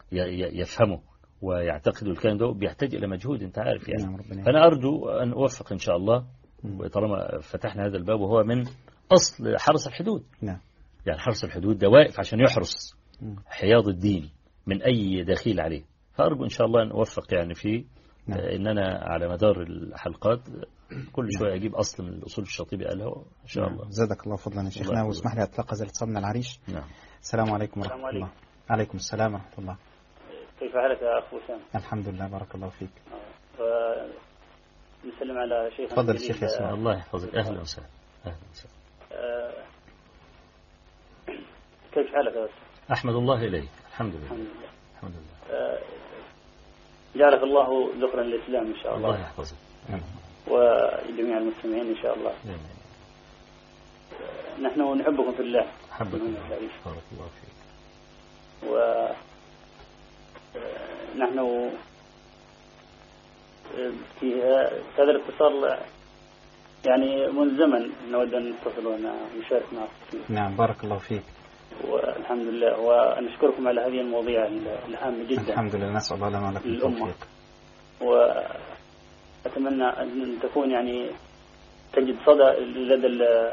يفهمه ويعتقد الكلام ده بيحتاج إلى مجهود أنت عارف يعني. نعم. فأنا أرجو أن أوفق إن شاء الله طالما فتحنا هذا الباب، وهو من أصل حرس الحدود. نعم. يعني حرس الحدود ده واقف عشان يحرس حياض الدين من أي دخيل عليه، فأرجو إن شاء الله أن أوفق يعني في نعم. إن أنا على مدار الحلقات كل شوية نعم. أجيب أصل من الأصول الشاطبي قاله إن شاء نعم. الله. زادك الله فضلا يا شيخنا، واسمح لي أتلقى زي اتصال من العريش. نعم. السلام عليكم ورحمة الله. عليكم السلام ورحمة الله. كيف حالك يا أخو وسام؟ الحمد لله بارك الله فيك. نسلم على شيخنا. تفضل الشيخ ياسين. الله يحفظك. أهلا وسهلا. أهلا وسهلا. أه كيف حالك يا أستاذ؟ أحمد الله إليك. الحمد لله. الحمد لله. الحمد لله. أه جعلك الله ذخرا للإسلام إن شاء الله. الله يحفظك. وجميع المستمعين إن شاء الله. أه نحن نحبكم في الله. حبك الله. بارك الله فيك. و نحن في هذا الاتصال يعني منذ زمن نود أن نتصل ونشارك معكم. نعم بارك الله فيك. والحمد لله، ونشكركم على هذه المواضيع الهامة جدا. الحمد لله، نسأل الله لنا ولكم التوفيق. وأتمنى أن تكون يعني تجد صدى لدى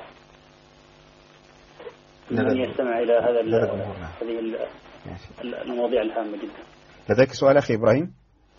من يستمع إلى هذا هذه المواضيع الهامة جدا. لديك سؤال أخي إبراهيم؟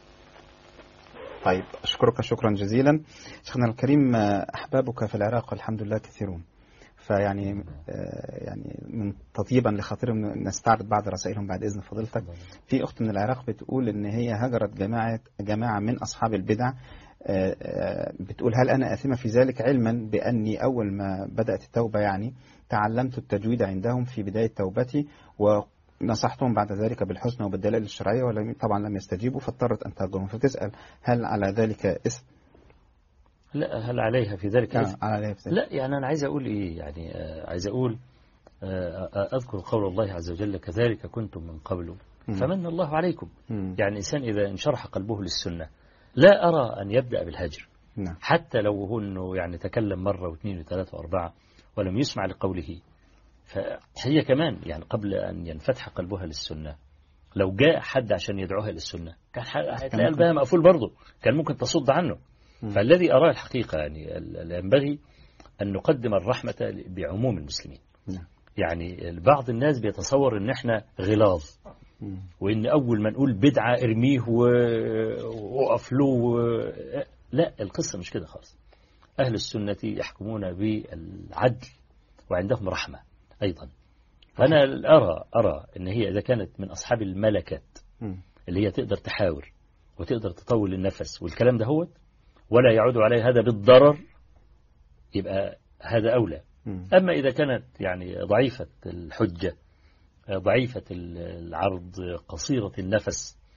طيب أشكرك شكرا جزيلا. شيخنا الكريم، أحبابك في العراق الحمد لله كثيرون، فيعني يعني من تطيبا لخاطرهم نستعرض بعض رسائلهم بعد إذن فضيلتك. في أخت من العراق بتقول إن هي هجرت جماعة جماعة من أصحاب البدع، بتقول هل أنا آثمة في ذلك، علما بأني أول ما بدأت التوبة يعني تعلمت التجويد عندهم في بداية توبتي، ونصحتهم بعد ذلك بالحسنى وبالدلائل الشرعية، ولم طبعا لم يستجيبوا فاضطرت أن تهجرهم. فتسأل هل على ذلك إثم؟ لا، هل عليها في ذلك إثم؟ على عليها في ذلك. لا يعني أنا عايز أقول إيه يعني آه عايز أقول آه أذكر قول الله عز وجل كذلك كنتم من قبل فمن الله عليكم. م. يعني الإنسان إذا انشرح قلبه للسنة لا أرى أن يبدأ بالهجر. نعم. حتى لو هو أنه يعني تكلم مرة واثنين وثلاثة وأربعة ولم يسمع لقوله، فهي كمان يعني قبل أن ينفتح قلبها للسنة لو جاء حد عشان يدعوها للسنة كان هتلاقي قلبها مقفول برضه، كان ممكن تصد عنه. م. فالذي أراه الحقيقة يعني ينبغي أن نقدم الرحمة بعموم المسلمين. نعم. يعني بعض الناس بيتصور أن احنا غلاظ، وإن أول ما نقول بدعة ارميه ووقف له و... لا، القصة مش كده خالص. أهل السنة يحكمون بالعدل وعندهم رحمة أيضا. فأنا أرى أرى أن هي إذا كانت من أصحاب الملكات اللي هي تقدر تحاور وتقدر تطول النفس والكلام ده هو ولا يعود عليه هذا بالضرر، يبقى هذا أولى. أما إذا كانت يعني ضعيفة الحجة ضعيفة العرض قصيرة النفس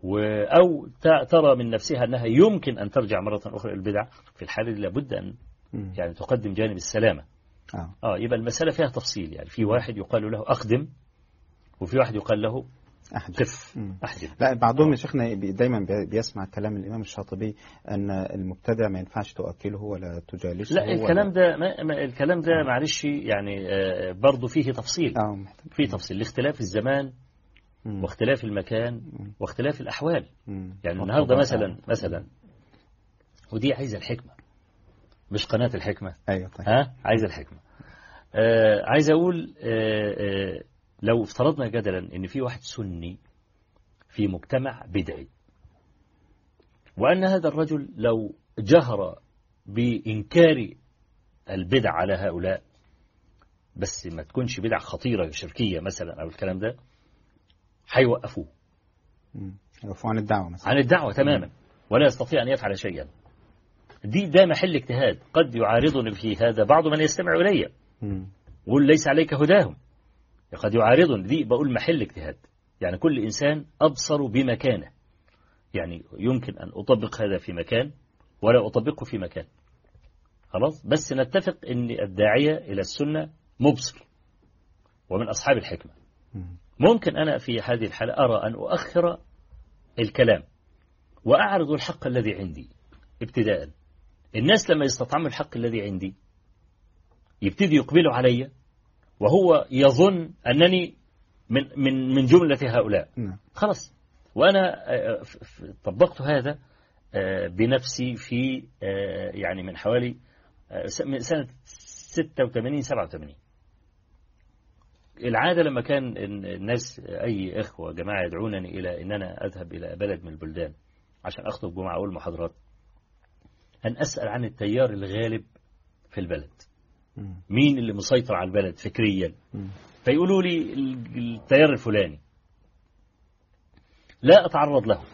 أو ترى من نفسها أنها يمكن أن ترجع مرة أخرى إلى البدع، في الحالة دي لابد أن يعني تقدم جانب السلامة. آه. آه يبقى المسألة فيها تفصيل، يعني في واحد يقال له أقدم وفي واحد يقال له قف أحجم. لا بعضهم يا شيخنا دايما بيسمع كلام الإمام الشاطبي أن المبتدع ما ينفعش تؤكله ولا تجالسه. لا الكلام ده ما الكلام ده معلش يعني آه برضه فيه تفصيل. آه فيه تفصيل لاختلاف الزمان واختلاف المكان واختلاف الأحوال. يعني النهاردة مثلا مثلا ودي عايزة الحكمة مش قناة الحكمة. أيوة طيب. ها عايزة الحكمة. آه عايز أقول آه آه لو افترضنا جدلا إن في واحد سني في مجتمع بدعي، وأن هذا الرجل لو جهر بإنكار البدع على هؤلاء، بس ما تكونش بدع خطيرة شركية مثلا أو الكلام ده، هيوقفوه يوقفوه عن الدعوة مثلا. عن الدعوة تماما، ولا يستطيع أن يفعل شيئا. دي ده محل اجتهاد. قد يعارضني في هذا بعض من يستمع إلي وقل ليس عليك هداهم، قد يعارضني. دي بقول محل اجتهاد، يعني كل إنسان أبصر بمكانه. يعني يمكن أن أطبق هذا في مكان ولا أطبقه في مكان، خلاص. بس نتفق أن الداعية إلى السنة مبصر ومن أصحاب الحكمة. ممكن أنا في هذه الحالة أرى أن أؤخر الكلام وأعرض الحق الذي عندي ابتداء. الناس لما يستطعموا الحق الذي عندي يبتدي يقبلوا علي وهو يظن أنني من من من جملة هؤلاء. خلاص. وأنا طبقت هذا بنفسي في يعني من حوالي من سنة ستة وثمانين سبعة وثمانين. العادة لما كان الناس أي إخوة جماعة يدعونني إلى أن أنا أذهب إلى بلد من البلدان عشان أخطب جمعة أول محاضرات، أن أسأل عن التيار الغالب في البلد، مين اللي مسيطر على البلد فكريا، فيقولوا لي التيار الفلاني، لا أتعرض له.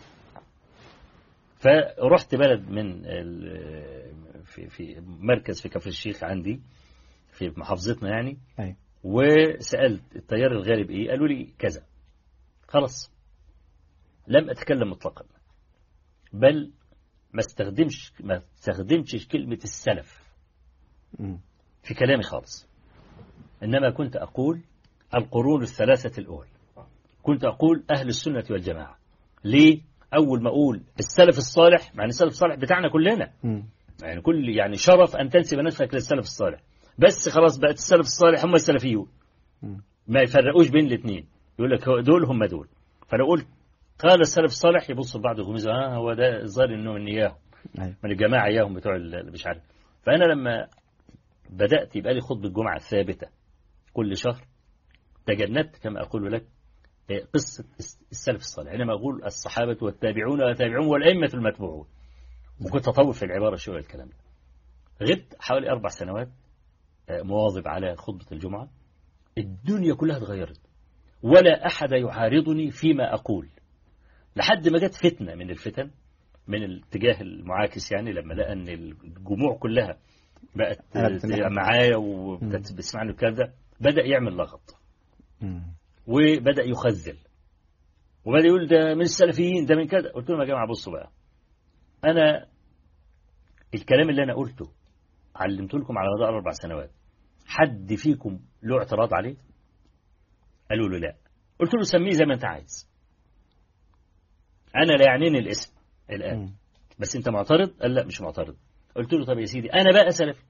فرحت بلد من في في مركز في كفر الشيخ عندي في محافظتنا يعني، أي. وسألت التيار الغالب إيه، قالوا لي كذا. خلاص لم أتكلم مطلقا، بل ما استخدمش ما استخدمتش كلمة السلف في كلامي خالص، إنما كنت أقول القرون الثلاثة الأول، كنت أقول أهل السنة والجماعة. ليه؟ أول ما أقول السلف الصالح، مع أن السلف الصالح بتاعنا كلنا، يعني كل يعني شرف أن تنسب نفسك للسلف الصالح، بس خلاص بقت السلف الصالح هم السلفيون، ما يفرقوش بين الاثنين، يقول لك دول هم دول. فأنا قلت قال السلف الصالح، يبص بعض يغمزوا ها هو ده الظاهر إنه من إياهم من الجماعة إياهم بتوع مش عارف. فأنا لما بدأت يبقى لي خطبة الجمعة الثابتة كل شهر، تجنبت كما أقول لك قصة السلف الصالح، إنما أقول الصحابة والتابعون والتابعون والأئمة المتبوعون، وكنت أطول في العبارة شوية الكلام ده. غبت حوالي أربع سنوات مواظب على خطبة الجمعة، الدنيا كلها اتغيرت ولا أحد يعارضني فيما أقول، لحد ما جت فتنة من الفتن من الاتجاه المعاكس، يعني لما لقى أن الجموع كلها بقت معايا وبتسمعني الكلام ده، بدأ يعمل لغط وبدأ يخزل وبدأ يقول ده من السلفيين ده من كذا. قلت لهم يا جماعة بصوا بقى، أنا الكلام اللي أنا قلته علمت لكم على مدار أربع سنوات، حد فيكم له اعتراض عليه؟ قالوا له لا. قلت له سميه زي ما أنت عايز، أنا لا يعنيني الاسم الآن، بس أنت معترض؟ قال لا مش معترض. قلت له طب يا سيدي أنا بقى سلفي،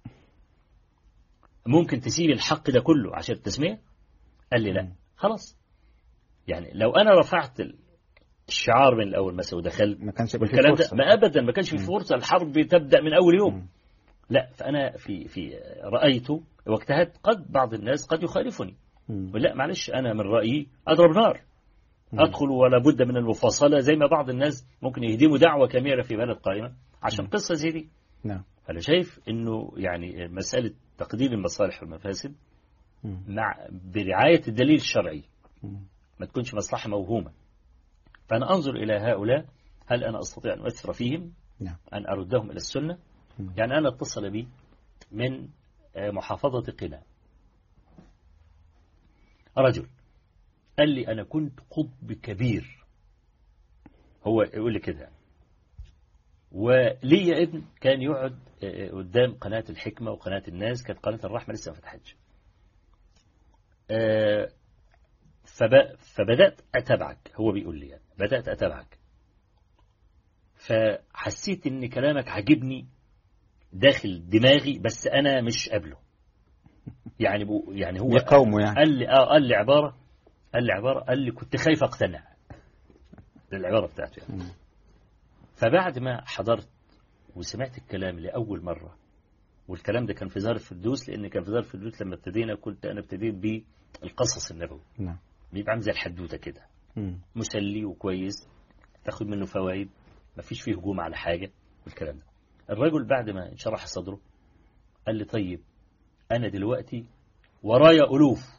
ممكن تسيب الحق ده كله عشان التسمية؟ قال لي لا. خلاص، يعني لو أنا رفعت الشعار من الأول مثلا ودخلت ما كانش والكلام ده، ما أبدا ما كانش في فرصة، الحرب تبدأ من أول يوم. م. لا، فأنا في في رأيته واجتهدت، قد بعض الناس قد يخالفني، ولا معلش أنا من رأيي أضرب نار، م. أدخل ولا بد من المفاصلة، زي ما بعض الناس ممكن يهدموا دعوة كاملة في بلد قائمة عشان م. قصة زي دي. نعم. أنا شايف إنه يعني مسألة تقدير المصالح والمفاسد مع برعاية الدليل الشرعي، ما تكونش مصلحة موهومة. فأنا أنظر إلى هؤلاء، هل أنا أستطيع أن أؤثر فيهم؟ نعم. أن أردهم إلى السنة؟ يعني أنا اتصل بي من محافظة قنا رجل قال لي أنا كنت قطب كبير هو يقول لي كده. ولي يا ابن كان يقعد قدام قناة الحكمة وقناة الناس، كانت قناة الرحمة لسه ما فتحتش. فبدأت أتابعك، هو بيقول لي يعني بدأت أتابعك، فحسيت إن كلامك عجبني داخل دماغي، بس أنا مش قابله. يعني بو يعني هو يقاومه يعني. قال لي آه قال لي عبارة قال لي عبارة قال لي كنت خايف أقتنع بالعبارة بتاعته يعني. فبعد ما حضرت وسمعت الكلام لأول مرة، والكلام ده كان في زهر الفردوس، لأن كان في زهر الفردوس لما ابتدينا كنت أنا ابتديت بالقصص النبوي. نعم. بيبقى عامل زي الحدوتة كده، مسلي وكويس، تاخد منه فوائد، ما فيش فيه هجوم على حاجة والكلام ده. الرجل بعد ما انشرح صدره قال لي طيب أنا دلوقتي ورايا ألوف،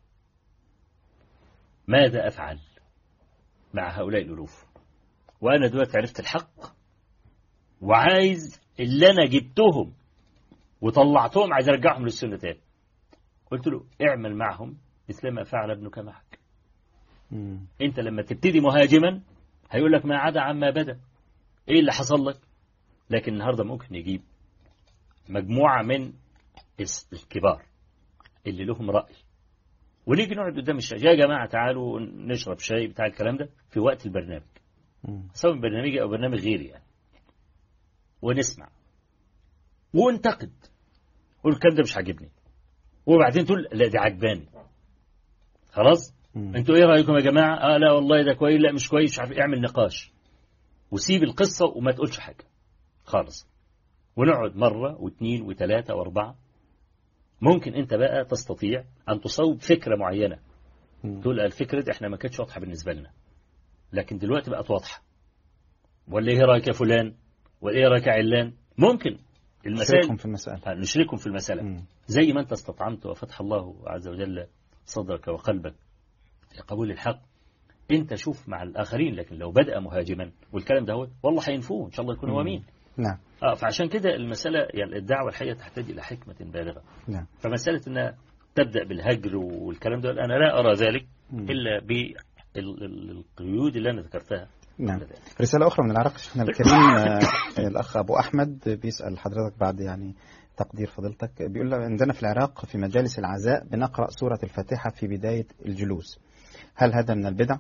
ماذا أفعل مع هؤلاء الألوف؟ وأنا دلوقتي عرفت الحق، وعايز اللي أنا جبتهم وطلعتهم عايز أرجعهم للسنة تاني. قلت له اعمل معهم مثل ما فعل ابنك معك. مم. أنت لما تبتدي مهاجما هيقول لك ما عدا عما بدأ، إيه اللي حصل لك؟ لكن النهاردة ممكن يجيب مجموعة من الكبار اللي لهم رأي، ونيجي نقعد قدام الشاي، يا جماعة تعالوا نشرب شاي بتاع الكلام ده في وقت البرنامج، سواء برنامجي أو برنامج غيري يعني، ونسمع وانتقد، قول الكلام ده مش عاجبني، وبعدين تقول لا دي عجباني. خلاص مم. انتوا ايه رأيكم يا جماعة؟ اه لا والله ده كويس، لا مش كويس، مش عارف. اعمل نقاش وسيب القصة وما تقولش حاجة خالص، ونقعد مرة واثنين وثلاثة واربعة. ممكن انت بقى تستطيع ان تصوب فكرة معينة، مم. تقول الفكرة دي احنا ما كانتش واضحة بالنسبة لنا، لكن دلوقتي بقت واضحة، ولا ايه رأيك يا فلان، ولا ايه رأيك يا علان. ممكن نشركهم في المسألة، نشركهم في المسألة. مم. زي ما انت استطعمت وفتح الله عز وجل صدرك وقلبك لقبول الحق، انت شوف مع الآخرين. لكن لو بدأ مهاجما والكلام ده هو والله هينفوه إن شاء الله يكون هو مين. نعم. آه فعشان كده المسألة يعني الدعوة الحقيقة تحتاج إلى حكمة بالغة. نعم. فمسألة أنها تبدأ بالهجر والكلام ده أنا لا أرى ذلك مم. إلا بالقيود اللي أنا ذكرتها. نعم. رسالة أخرى من العراق شيخنا الكريم. الأخ أبو أحمد بيسأل حضرتك بعد يعني تقدير فضيلتك، بيقول له عندنا في العراق في مجالس العزاء بنقرأ سورة الفاتحة في بداية الجلوس، هل هذا من البدع؟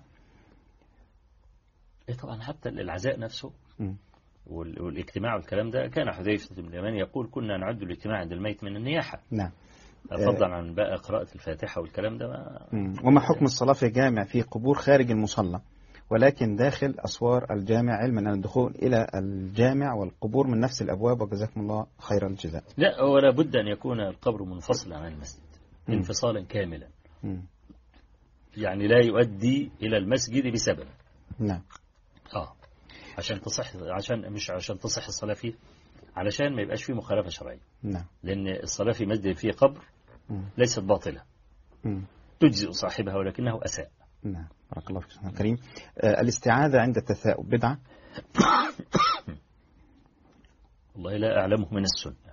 إيه طبعا، حتى العزاء نفسه م. والاجتماع والكلام ده كان حذيفة بن اليمان يقول كنا نعد الاجتماع عند الميت من النياحة. نعم. فضلا عن بقى قراءة الفاتحة والكلام ده ما وما حكم الصلاة في جامع في قبور خارج المصلى ولكن داخل أسوار الجامع، علما أن الدخول إلى الجامع والقبور من نفس الأبواب، وجزاكم الله خير الجزاء؟ لا، ولا بد أن يكون القبر منفصلا عن المسجد م. انفصالا كاملا م. يعني لا يؤدي إلى المسجد بسبب. نعم. آه عشان تصح، عشان مش عشان تصح الصلاة فيه، علشان ما يبقاش فيه مخالفة شرعية. نعم. لأن الصلاة في مسجد فيه قبر م. ليست باطلة، م. تجزئ صاحبها ولكنه أساء. نعم. بارك الله فيك شيخنا الكريم. آه الاستعاذة عند التثاؤب بدعة؟ والله لا أعلمه من السنة.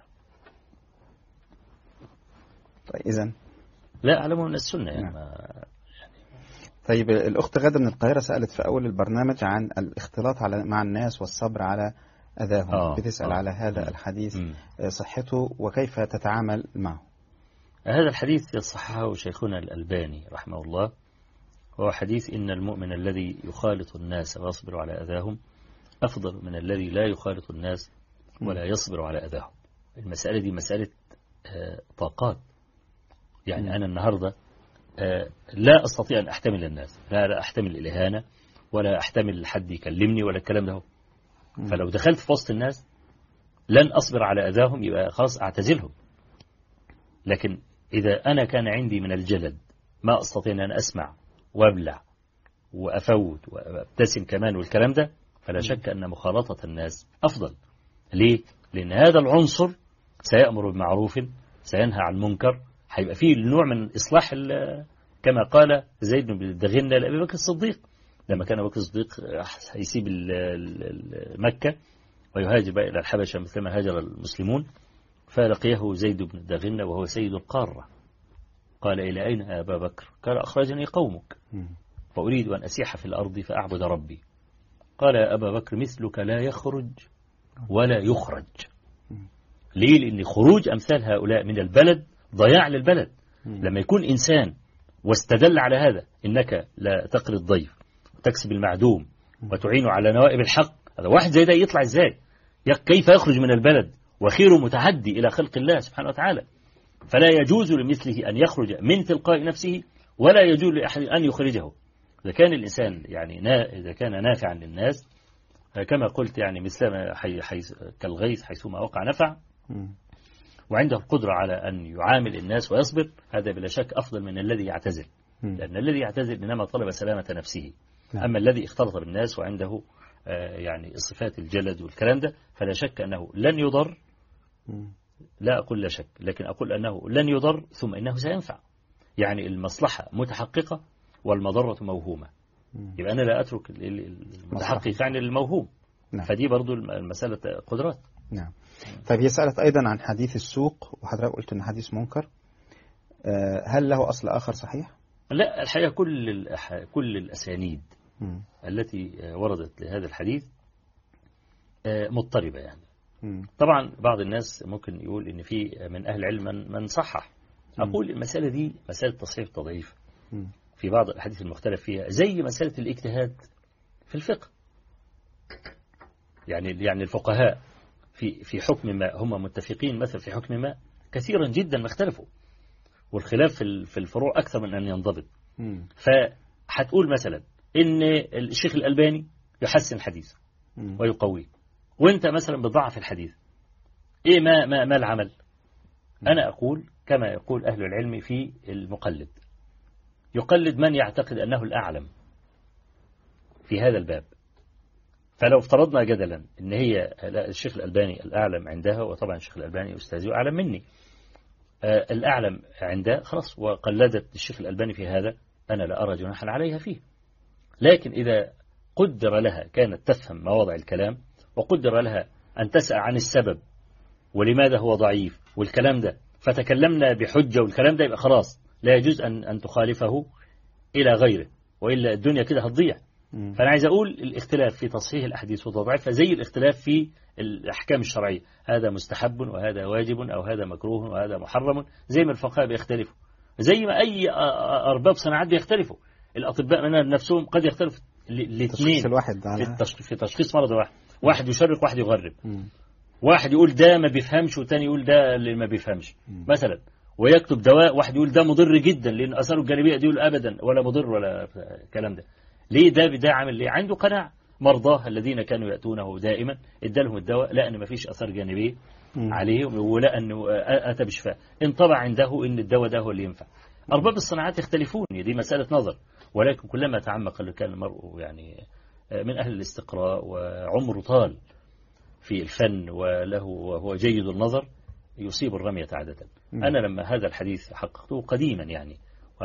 طيب إذن لا أعلمه من السنة يعني. نعم. ما طيب الأخت غادة من القاهرة سألت في أول البرنامج عن الاختلاط على مع الناس والصبر على أذاهم. آه بتسأل آه على هذا الحديث م. صحته وكيف تتعامل معه. هذا الحديث صححه شيخنا الألباني رحمه الله، هو حديث إن المؤمن الذي يخالط الناس ويصبر على أذاهم أفضل من الذي لا يخالط الناس ولا يصبر على أذاهم. المسألة دي مسألة آه طاقات. يعني م. أنا النهاردة آه لا أستطيع أن أحتمل الناس، لا, لا أحتمل الإهانة ولا أحتمل حد يكلمني ولا الكلام ده. م. فلو دخلت في وسط الناس لن أصبر على أذاهم، يبقى خلاص أعتزلهم. لكن إذا أنا كان عندي من الجلد ما أستطيع أن أسمع وابلع وأفوت وأبتسم كمان والكلام ده، فلا شك أن مخالطة الناس أفضل. ليه؟ لأن هذا العنصر سيأمر بالمعروف، سينهى عن منكر، هيبقى فيه نوع من إصلاح، كما قال زيد بن الدغنة لأبي بكر الصديق لما كان أبو بكر الصديق هيسيب مكة ويهاجر بقى إلى الحبشة مثلما هاجر المسلمون، فلقيه زيد بن الدغنة وهو سيد القارة، قال إلى أين يا أبا بكر؟ قال أخرجني قومك فأريد أن أسيح في الأرض فأعبد ربي، قال يا أبا بكر مثلك لا يخرج ولا يخرج. ليه؟ لأن خروج أمثال هؤلاء من البلد ضياع للبلد. لما يكون إنسان واستدل على هذا إنك لا تقري الضيف وتكسب المعدوم وتعين على نوائب الحق، هذا واحد زي ده يطلع إزاي؟ كيف يخرج من البلد وخيره متعدي إلى خلق الله سبحانه وتعالى؟ فلا يجوز لمثله أن يخرج من تلقاء نفسه ولا يجوز لأحد أن يخرجه. إذا كان الإنسان يعني نا إذا كان نافعا للناس كما قلت يعني مثل حي حي كالغيث حيثما وقع نفع، وعنده القدرة على أن يعامل الناس ويصبر، هذا بلا شك أفضل من الذي يعتزل، لأن الذي يعتزل إنما طلب سلامة نفسه. أما الذي اختلط بالناس وعنده يعني صفات الجلد والكلام ده فلا شك أنه لن يضر. لا أقول لا شك، لكن أقول أنه لن يضر ثم إنه سينفع. يعني المصلحة متحققة والمضرة موهومة. يبقى أنا لا أترك المتحقق يعني الموهوم. نعم. فدي برضو المسألة قدرات. نعم. طيب هي سألت أيضا عن حديث السوق، وحضرتك قلت أن حديث منكر، هل له أصل آخر صحيح؟ لا، الحقيقة كل كل الأسانيد م. التي وردت لهذا الحديث مضطربة يعني. م. طبعا بعض الناس ممكن يقول إن في من أهل العلم من, من صحح. أقول المسألة دي مسألة تصحيح التضعيف في بعض الأحاديث المختلف فيها، زي مسألة الاجتهاد في الفقه. يعني يعني الفقهاء في في حكم ما هم متفقين مثلا في حكم ما كثيرا جدا ما اختلفوا، والخلاف في في الفروع أكثر من أن ينضبط. فهتقول مثلا إن الشيخ الألباني يحسن الحديث ويقويه، وأنت مثلا بتضعف الحديث، إيه ما ما ما العمل؟ أنا أقول كما يقول أهل العلم في المقلد، يقلد من يعتقد أنه الأعلم في هذا الباب. فلو افترضنا جدلا ان هي الشيخ الألباني الأعلم عندها، وطبعا الشيخ الألباني أستاذي أعلم مني، آه الأعلم عنده خلاص، وقلدت الشيخ الألباني في هذا، أنا لا أرى جناحا عليها فيه. لكن إذا قدر لها كانت تفهم مواضع الكلام، وقدر لها أن تسأل عن السبب ولماذا هو ضعيف والكلام ده، فتكلمنا بحجة والكلام ده، يبقى خلاص لا يجوز أن أن تخالفه إلى غيره، وإلا الدنيا كده هتضيع. فأنا عايز أقول الاختلاف في تصحيح الأحاديث وتضعيفها زي الاختلاف في الأحكام الشرعية، هذا مستحب وهذا واجب أو هذا مكروه وهذا محرم، زي ما الفقهاء بيختلفوا، زي ما أي أرباب صناعات بيختلفوا. الأطباء من نفسهم قد يختلفوا الاثنين في, في تشخيص مرض واحد، واحد يشرق واحد يغرب، واحد يقول ده ما بيفهمش والتاني يقول ده اللي ما بيفهمش مثلا، ويكتب دواء، واحد يقول ده مضر جدا لأن أثاره الجانبية دي يقول أبدا ولا مضر ولا الكلام ده. ليه ده بده عامل ليه؟ عنده قناعة. مرضاه الذين كانوا يأتونه دائما ادالهم الدواء، لا أن ما فيش أثار جانبية عليهم، ولا أنه أتى بشفاء، انطبع عنده أن الدواء ده هو اللي ينفع. أرباب الصناعات يختلفون، دي مسألة نظر، ولكن كلما تعمق كان المرء يعني من أهل الاستقراء وعمره طال في الفن وله وهو جيد النظر يصيب الرمية عادة. أنا لما هذا الحديث حققته قديما يعني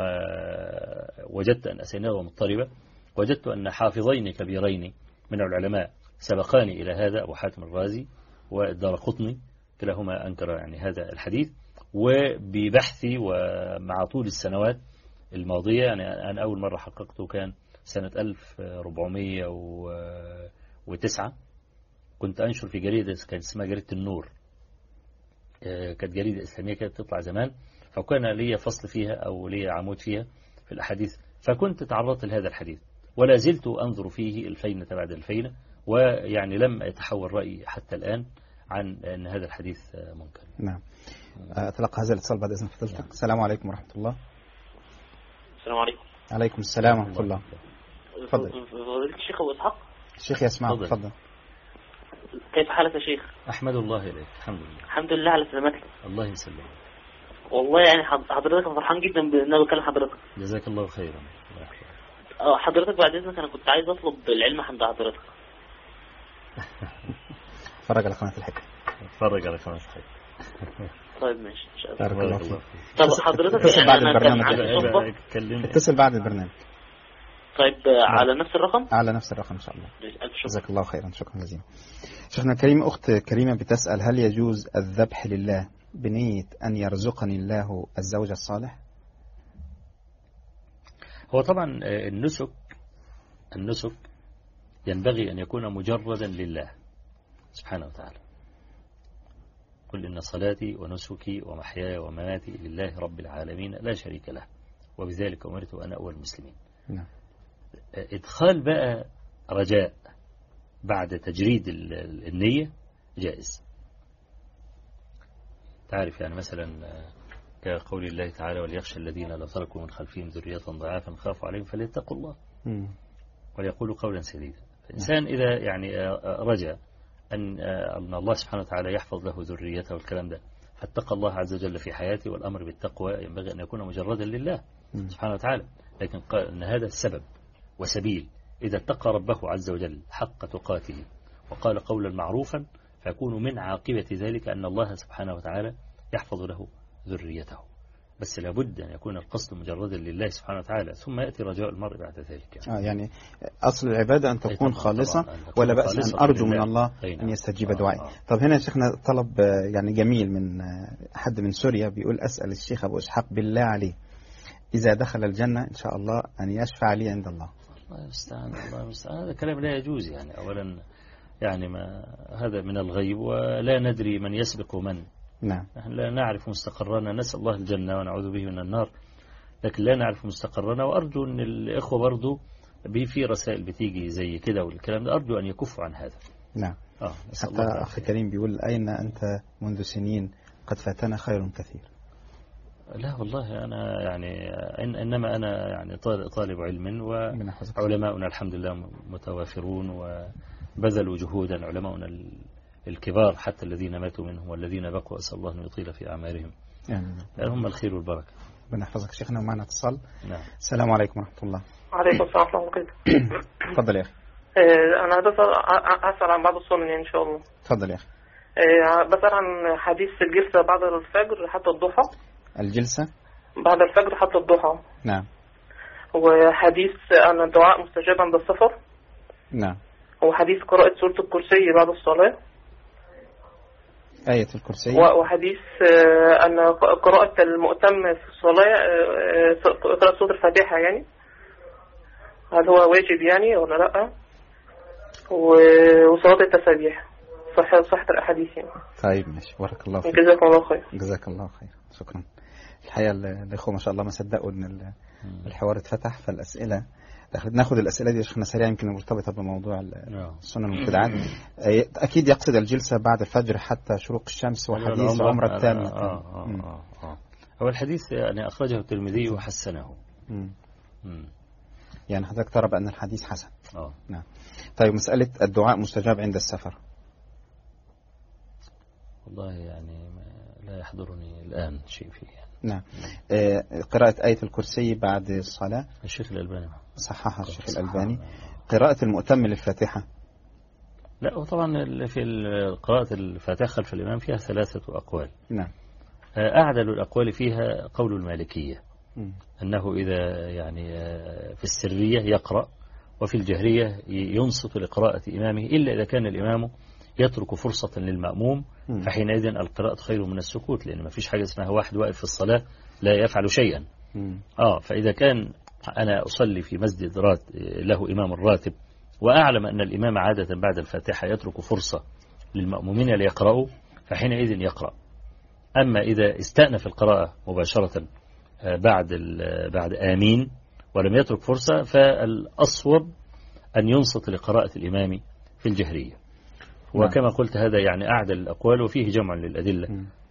وجدت أن أسانيده مضطربة، وجدت أن حافظين كبيرين من العلماء سبقاني إلى هذا، أبو حاتم الرازي والدارقطني، كلاهما أنكر يعني هذا الحديث. وببحثي ومع طول السنوات الماضية، يعني أنا أول مرة حققته كان سنة ألف وأربعمائة وتسعة، كنت أنشر في جريدة كانت اسمها جريدة النور، كانت جريدة إسلامية كانت تطلع زمان، فكان لي فصل فيها أو لي عمود فيها في الأحاديث، فكنت تعرضت لهذا الحديث ولا زلت أنظر فيه الفينة بعد الفينة، ويعني لم يتحول رأيي حتى الآن عن أن هذا الحديث منكر. نعم. أتلقى هذا الاتصال بعد إذن فضلتك. نعم. السلام عليكم ورحمة الله. السلام عليكم. عليكم السلام ورحمة الله. تفضل. فضيلة الشيخ أبو إسحاق. الشيخ يسمع. تفضل. كيف حالك يا شيخ؟ أحمد الله إليك. الحمد لله. الحمد لله على سلامتك. الله يسلمك. والله يعني حضرتك فرحان جدا بان انا بكلم حضرتك. جزاك الله خيرا. اه حضرتك بعد اذنك انا كنت عايز اطلب العلم عند حضرتك. اتفرج على قناه الحكمه. اتفرج على قناه الحكمه. طيب ماشي ان شاء الله. الله الله. طب حضرتك اتصل بعد البرنامج. اتصل بعد البرنامج. طيب على نفس الرقم؟ على نفس الرقم ان شاء الله. جزاك الله خيرا. شكرا جزيلا. شيخنا الكريم، اخت كريمه بتسال هل يجوز الذبح لله بنية أن يرزقني الله الزوج الصالح؟ هو طبعا النسك النسك ينبغي أن يكون مجردا لله سبحانه وتعالى. قل إن صلاتي ونسكي ومحياي ومماتي لله رب العالمين لا شريك له وبذلك أمرت أنا أول المسلمين. نعم. إدخال بقى رجاء بعد تجريد النية جائز. تعرف يعني مثلا كقول الله تعالى وليخشى الذين لو تركوا من خلفهم ذرية ضعافا خافوا عليهم فليتقوا الله وليقولوا قولا سديدا. الإنسان إذا يعني رجع أن أن الله سبحانه وتعالى يحفظ له ذريته والكلام ده فاتقى الله عز وجل في حياته، والأمر بالتقوى ينبغي أن يكون مجردا لله سبحانه وتعالى، لكن قال أن هذا السبب وسبيل إذا اتقى ربه عز وجل حق تقاته وقال قولا معروفا فيكون من عاقبة ذلك أن الله سبحانه وتعالى يحفظ له ذريته. بس لابد أن يكون القصد مجردا لله سبحانه وتعالى ثم يأتي رجاء المرء بعد ذلك. يعني, آه يعني أصل العبادة أن تكون خالصة ولا بأس أن أرجو من الله أن يستجيب دعائي. آه. طب هنا يا شيخنا طلب يعني جميل من حد من سوريا بيقول أسأل الشيخ أبو إسحاق بالله عليه إذا دخل الجنة إن شاء الله أن يشفع لي عند الله. الله يستعان الله يستعان. هذا كلام لا يجوز يعني. أولا يعني ما هذا من الغيب ولا ندري من يسبق من. نعم. لا نعرف مستقرنا، نسأل الله الجنة ونعوذ به من النار، لكن لا نعرف مستقرنا. وأرجو أن الإخوة برضو في رسائل بتيجي زي كده والكلام ده أرجو أن يكفوا عن هذا. نعم. آه حتى أخي كريم بيقول أين أنت منذ سنين قد فاتنا خير كثير. لا والله أنا يعني إن إنما أنا يعني طالب علم وعلماؤنا الحمد لله متوافرون وبذلوا جهودا. علماؤنا الكبار حتى الذين ماتوا منهم والذين بقوا أسأل الله أن يطيل في أعمارهم يعني هم الخير والبركة. ربنا يحفظك شيخنا. ومعنا اتصال. نعم. السلام عليكم ورحمة الله. وعليكم السلام ورحمة الله وبركاته. تفضل يا أخي. أنا أسأل عن بعض السنن إن شاء الله. تفضل يا أخي. بسأل عن حديث الجلسة بعد الفجر حتى الضحى. الجلسة بعد الفجر حتى الضحى. نعم. وحديث أن الدعاء مستجاب عند السفر. نعم. وحديث قراءة سورة الكرسي بعد الصلاة. آية الكرسي. وحديث أن قراءة المؤتم في الصلاة قراءة سورة الفاتحة يعني هل هو واجب يعني ولا لا؟ وصلاة التسبيح صحة صحة الأحاديث يعني. طيب ماشي بارك الله فيك. جزاك الله خير. جزاك الله خير. شكرا. الحقيقة الأخوة ما شاء الله ما صدقوا إن الحوار اتفتح. فالأسئلة ناخد الأسئلة دي شيخنا سريعا يمكن مرتبطة بموضوع السنن والبدعات. أكيد يقصد الجلسة بعد الفجر حتى شروق الشمس وحديث عمرة التامة. آه آه آه آه. هو الحديث يعني أخرجه الترمذي وحسنه. مم. مم. يعني حضرتك ترى بأن الحديث حسن. آه. نعم. طيب مسألة الدعاء مستجاب عند السفر. والله يعني لا يحضرني الآن شيء فيه. نعم. آه قراءة آية الكرسي بعد الصلاة. الشيخ الألباني صححها الشيخ الألباني. قراءة المؤتم للفاتحة. لا وطبعا في قراءة الفاتحة خلف الإمام فيها ثلاثة أقوال. نعم. أعدل الأقوال فيها قول المالكية م. أنه إذا يعني في السرية يقرأ وفي الجهرية ينصت لقراءة إمامه إلا إذا كان الإمام يترك فرصة للمأموم م. فحينئذ القراءة خير من السكوت، لأن ما فيش حاجة اسمها واحد واقف في الصلاة لا يفعل شيئا. م. آه فإذا كان أنا أصلي في مسجد رات له إمام الراتب وأعلم أن الإمام عادة بعد الفاتحة يترك فرصة للمأمومين ليقرأوا فحينئذ يقرأ. أما إذا استأنف القراءة مباشرة بعد بعد آمين ولم يترك فرصة فالأصوب أن ينصت لقراءة الإمام في الجهرية. وكما قلت هذا يعني أعدل الأقوال وفيه جمع للأدلة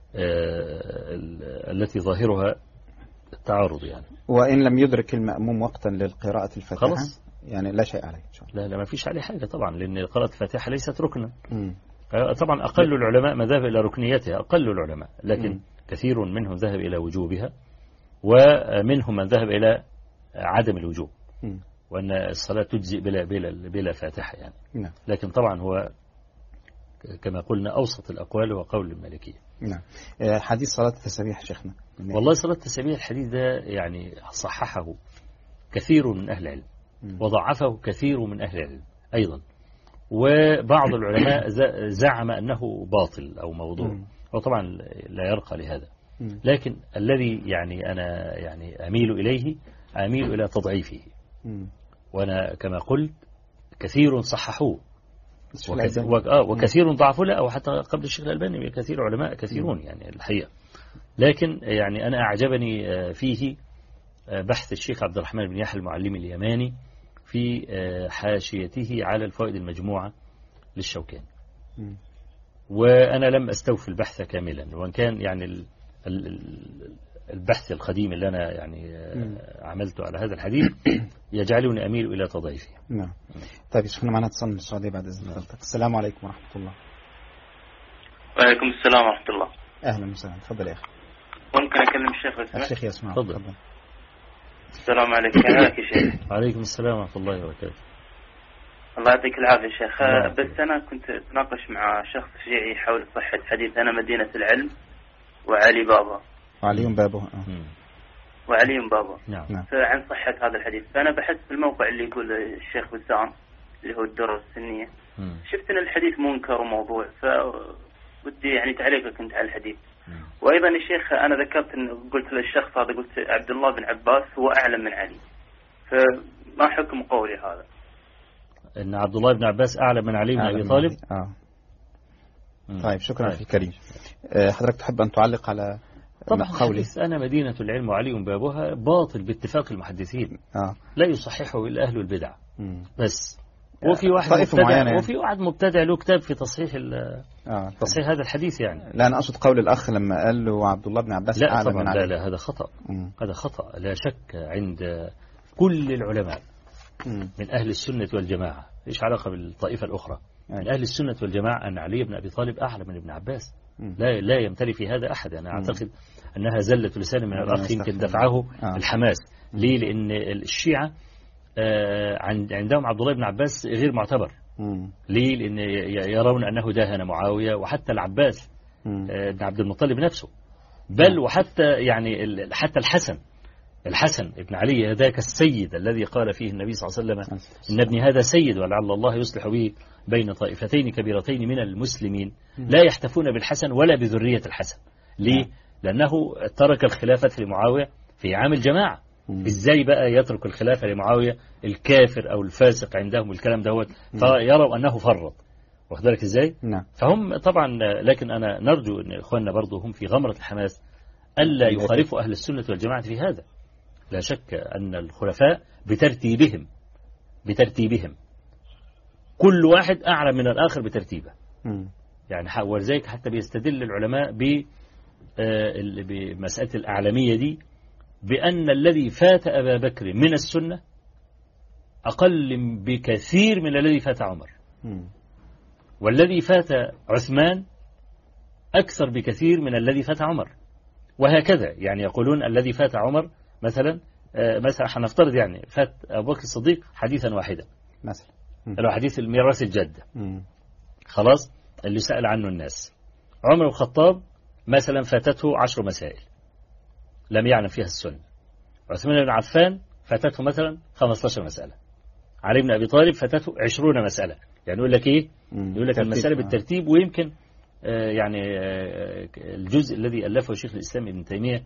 التي ظاهرها التعارض يعني. وإن لم يدرك المأموم وقتا للقراءة الفاتحة خلاص يعني لا شيء عليه. لا لا ما فيش عليه حاجة طبعا، لأن قراءة الفاتحة ليست ركنا. طبعا أقل العلماء ما ذهب إلى ركنيتها أقل العلماء، لكن م. كثير منهم ذهب إلى وجوبها ومنهم من ذهب إلى عدم الوجوب م. وأن الصلاة تجزئ بلا بلا بلا فاتحة يعني. نعم. لكن طبعا هو كما قلنا أوسط الأقوال هو قول المالكية. نعم. حديث صلاة التسبيح شيخنا. والله صلاة التسبيح الحديث ده يعني صححه كثير من أهل العلم م. وضعفه كثير من أهل العلم أيضا، وبعض العلماء زعم أنه باطل أو موضوع، وطبعا لا يرقى لهذا، لكن الذي يعني أنا يعني أميل إليه أميل إلى تضعيفه. وأنا كما قلت كثير صححوه وكثير, وكثير ضعفوا له، أو حتى قبل الشيخ الألباني كثير علماء كثيرون يعني الحقيقة. لكن يعني أنا أعجبني فيه بحث الشيخ عبد الرحمن بن يحيى المعلمي اليماني في حاشيته على الفوائد المجموعة للشوكاني. وأنا لم أستوفي البحث كاملا، وإن كان يعني البحث القديم اللي أنا يعني عملته على هذا الحديث يجعلني أميل إلى تضعيفه. نعم. طيب شيخنا معنا اتصال من السعودية بعد إذن حضرتك. السلام عليكم ورحمة الله. وعليكم السلام ورحمة الله. أهلا وسهلا، تفضل يا أخي. ممكن أكلم الشيخ بس؟ الشيخ يسمع. تفضل. السلام عليكم. كيفك يا شيخ؟ وعليكم السلام ورحمة الله وبركاته. الله يعطيك العافية شيخ. بس أنا كنت أتناقش مع شخص شيعي حول صحة حديث أنا مدينة العلم وعلي بابا. وعلي بابا. وعلي بابا. نعم. عن صحة هذا الحديث، فأنا بحثت في الموقع اللي يقول الشيخ بسام اللي هو الدرر السنية. مم. شفت أن الحديث منكر وموضوع، فودي يعني تعليقك كنت على الحديث. مم. وأيضا الشيخ أنا ذكرت أن قلت للشخص هذا، قلت عبد الله بن عباس هو أعلم من علي، فما حكم قولي هذا؟ أن عبد الله بن عباس أعلم من علي بن أبي طالب. آه. طيب شكرا في الكريم. أه حضرتك تحب أن تعلق على طبعا حديث أنا مدينة العلم وعلي بابها باطل باتفاق المحدثين. آه. لا يصححه إلا أهل البدع. مم. بس وفي واحد مبتدع يعني. وفي واحد مبتدع له كتاب في تصحيح آه. تصحيح هذا الحديث يعني. لا أنا أقصد قول الأخ لما قال له عبد الله بن عباس لا أعلم طبعا من لا لا هذا خطأ. مم. هذا خطأ لا شك عند كل العلماء. مم. من أهل السنة والجماعة، إيش علاقة بالطائفة الأخرى؟ يعني. من أهل السنة والجماعة أن علي بن أبي طالب أعلم من ابن عباس. مم. لا لا يمتلي في هذا أحد. أنا أعتقد مم. أنها زلة لسان من الأخ يمكن دفعه آه. الحماس. مم. ليه؟ لأن الشيعة آه عندهم عبد الله بن عباس غير معتبر. مم. ليه؟ لأن يرون أنه داهن معاوية وحتى العباس آه بن عبد المطلب نفسه، بل وحتى يعني حتى الحسن الحسن ابن علي ذاك السيد الذي قال فيه النبي صلى الله عليه وسلم إن ابني هذا سيد ولعل الله يصلح به بين طائفتين كبيرتين من المسلمين. لا يحتفون بالحسن ولا بذرية الحسن. ليه؟ لأنه ترك الخلافة لمعاوية في عام الجماعة. إزاي بقى يترك الخلافة لمعاوية الكافر أو الفاسق عندهم الكلام دوت، فيروا أنه فرط. واخد بالك إزاي؟ نعم. فهم طبعا، لكن أنا نرجو أن إخواننا برضو هم في غمرة الحماس ألا يخالفوا أهل السنة والجماعة في هذا. لا شك أن الخلفاء بترتيبهم بترتيبهم كل واحد أعلم من الآخر بترتيبه. م. يعني ولذلك حتى بيستدل العلماء بمسألة الأعلمية دي بأن الذي فات أبا بكر من السنة أقل بكثير من الذي فات عمر. م. والذي فات عثمان أكثر بكثير من الذي فات عمر، وهكذا. يعني يقولون الذي فات عمر مثلا مثلا هنفترض يعني فات أبو بكر الصديق حديثا واحدا مثلا، لو حديث الميراث الجدة خلاص اللي سأل عنه الناس. عمر بن الخطاب مثلا فاتته عشر مسائل لم يعلم فيها السنة. عثمان بن عفان فاتته مثلا خمسة عشر مسألة. علي بن أبي طالب فاتته عشرون مسألة. يعني يقول لك إيه؟ يقول لك المسألة بالترتيب. ويمكن آه يعني آه الجزء الذي ألفه الشيخ الإسلام ابن تيمية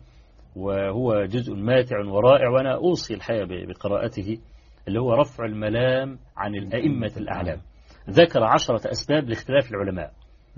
وهو جزء ماتع ورائع، وأنا أوصي الحقيقة بقراءته، اللي هو رفع الملام عن الأئمة الأعلام. ذكر عشرة أسباب لاختلاف العلماء.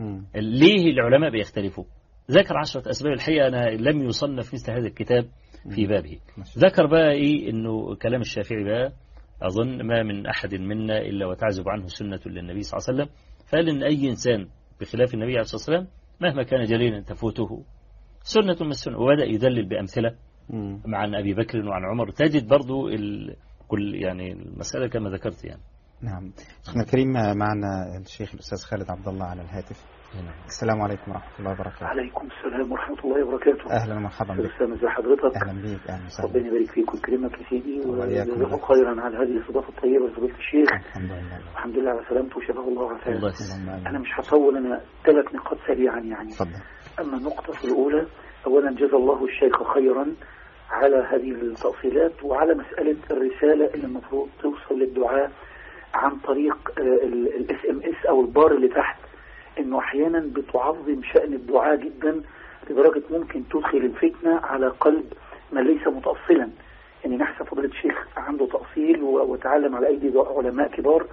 ليه العلماء بيختلفوا؟ ذكر عشرة أسباب. الحقيقة أنا لم يصنف مثل هذا الكتاب في بابه. ذكر بقى إيه؟ إنه كلام الشافعي بقى أظن ما من أحد منا إلا وتعزب عنه سنة للنبي صلى الله عليه وسلم. فقال إن أي إنسان بخلاف النبي عليه الصلاة والسلام مهما كان جليلا تفوته سنة من السنة. وبدأ يدلل بأمثلة مع عن أبي بكر وعن عمر. تجد برضو ال... كل يعني المسألة كما ذكرت يعني. نعم. شيخنا الكريم معنا الشيخ الأستاذ خالد عبد الله على الهاتف. نعم. السلام عليكم ورحمة الله وبركاته. عليكم السلام ورحمة الله وبركاته. أهلا ومرحبا بك. ازي حضرتك؟ أهلا بيك. أهلا وسهلا. ربنا يبارك فيك ويكرمك يا سيدي ويجزاكم خيرا على هذه الاستضافة الطيبة لفضيلة الشيخ. الحمد لله. الحمد لله على سلامته وشفاه الله وعافاه. الله أنا مش هطول، أنا ثلاث نقاط سريعا يعني. تفضل. أما النقطة الأولى، أولا جزا الله الشيخ خيرا على هذه التفصيلات وعلى مسألة الرسالة اللي المفروض توصل للدعاء عن طريق الاس ام اس او البار اللي تحت، انه احيانا بتعظم شأن الدعاء جدا لدرجة ممكن تدخل الفتنة على قلب من ليس متأصلا. يعني نحسب فضيلة الشيخ عنده تأصيل وتعلم على ايدي علماء كبار،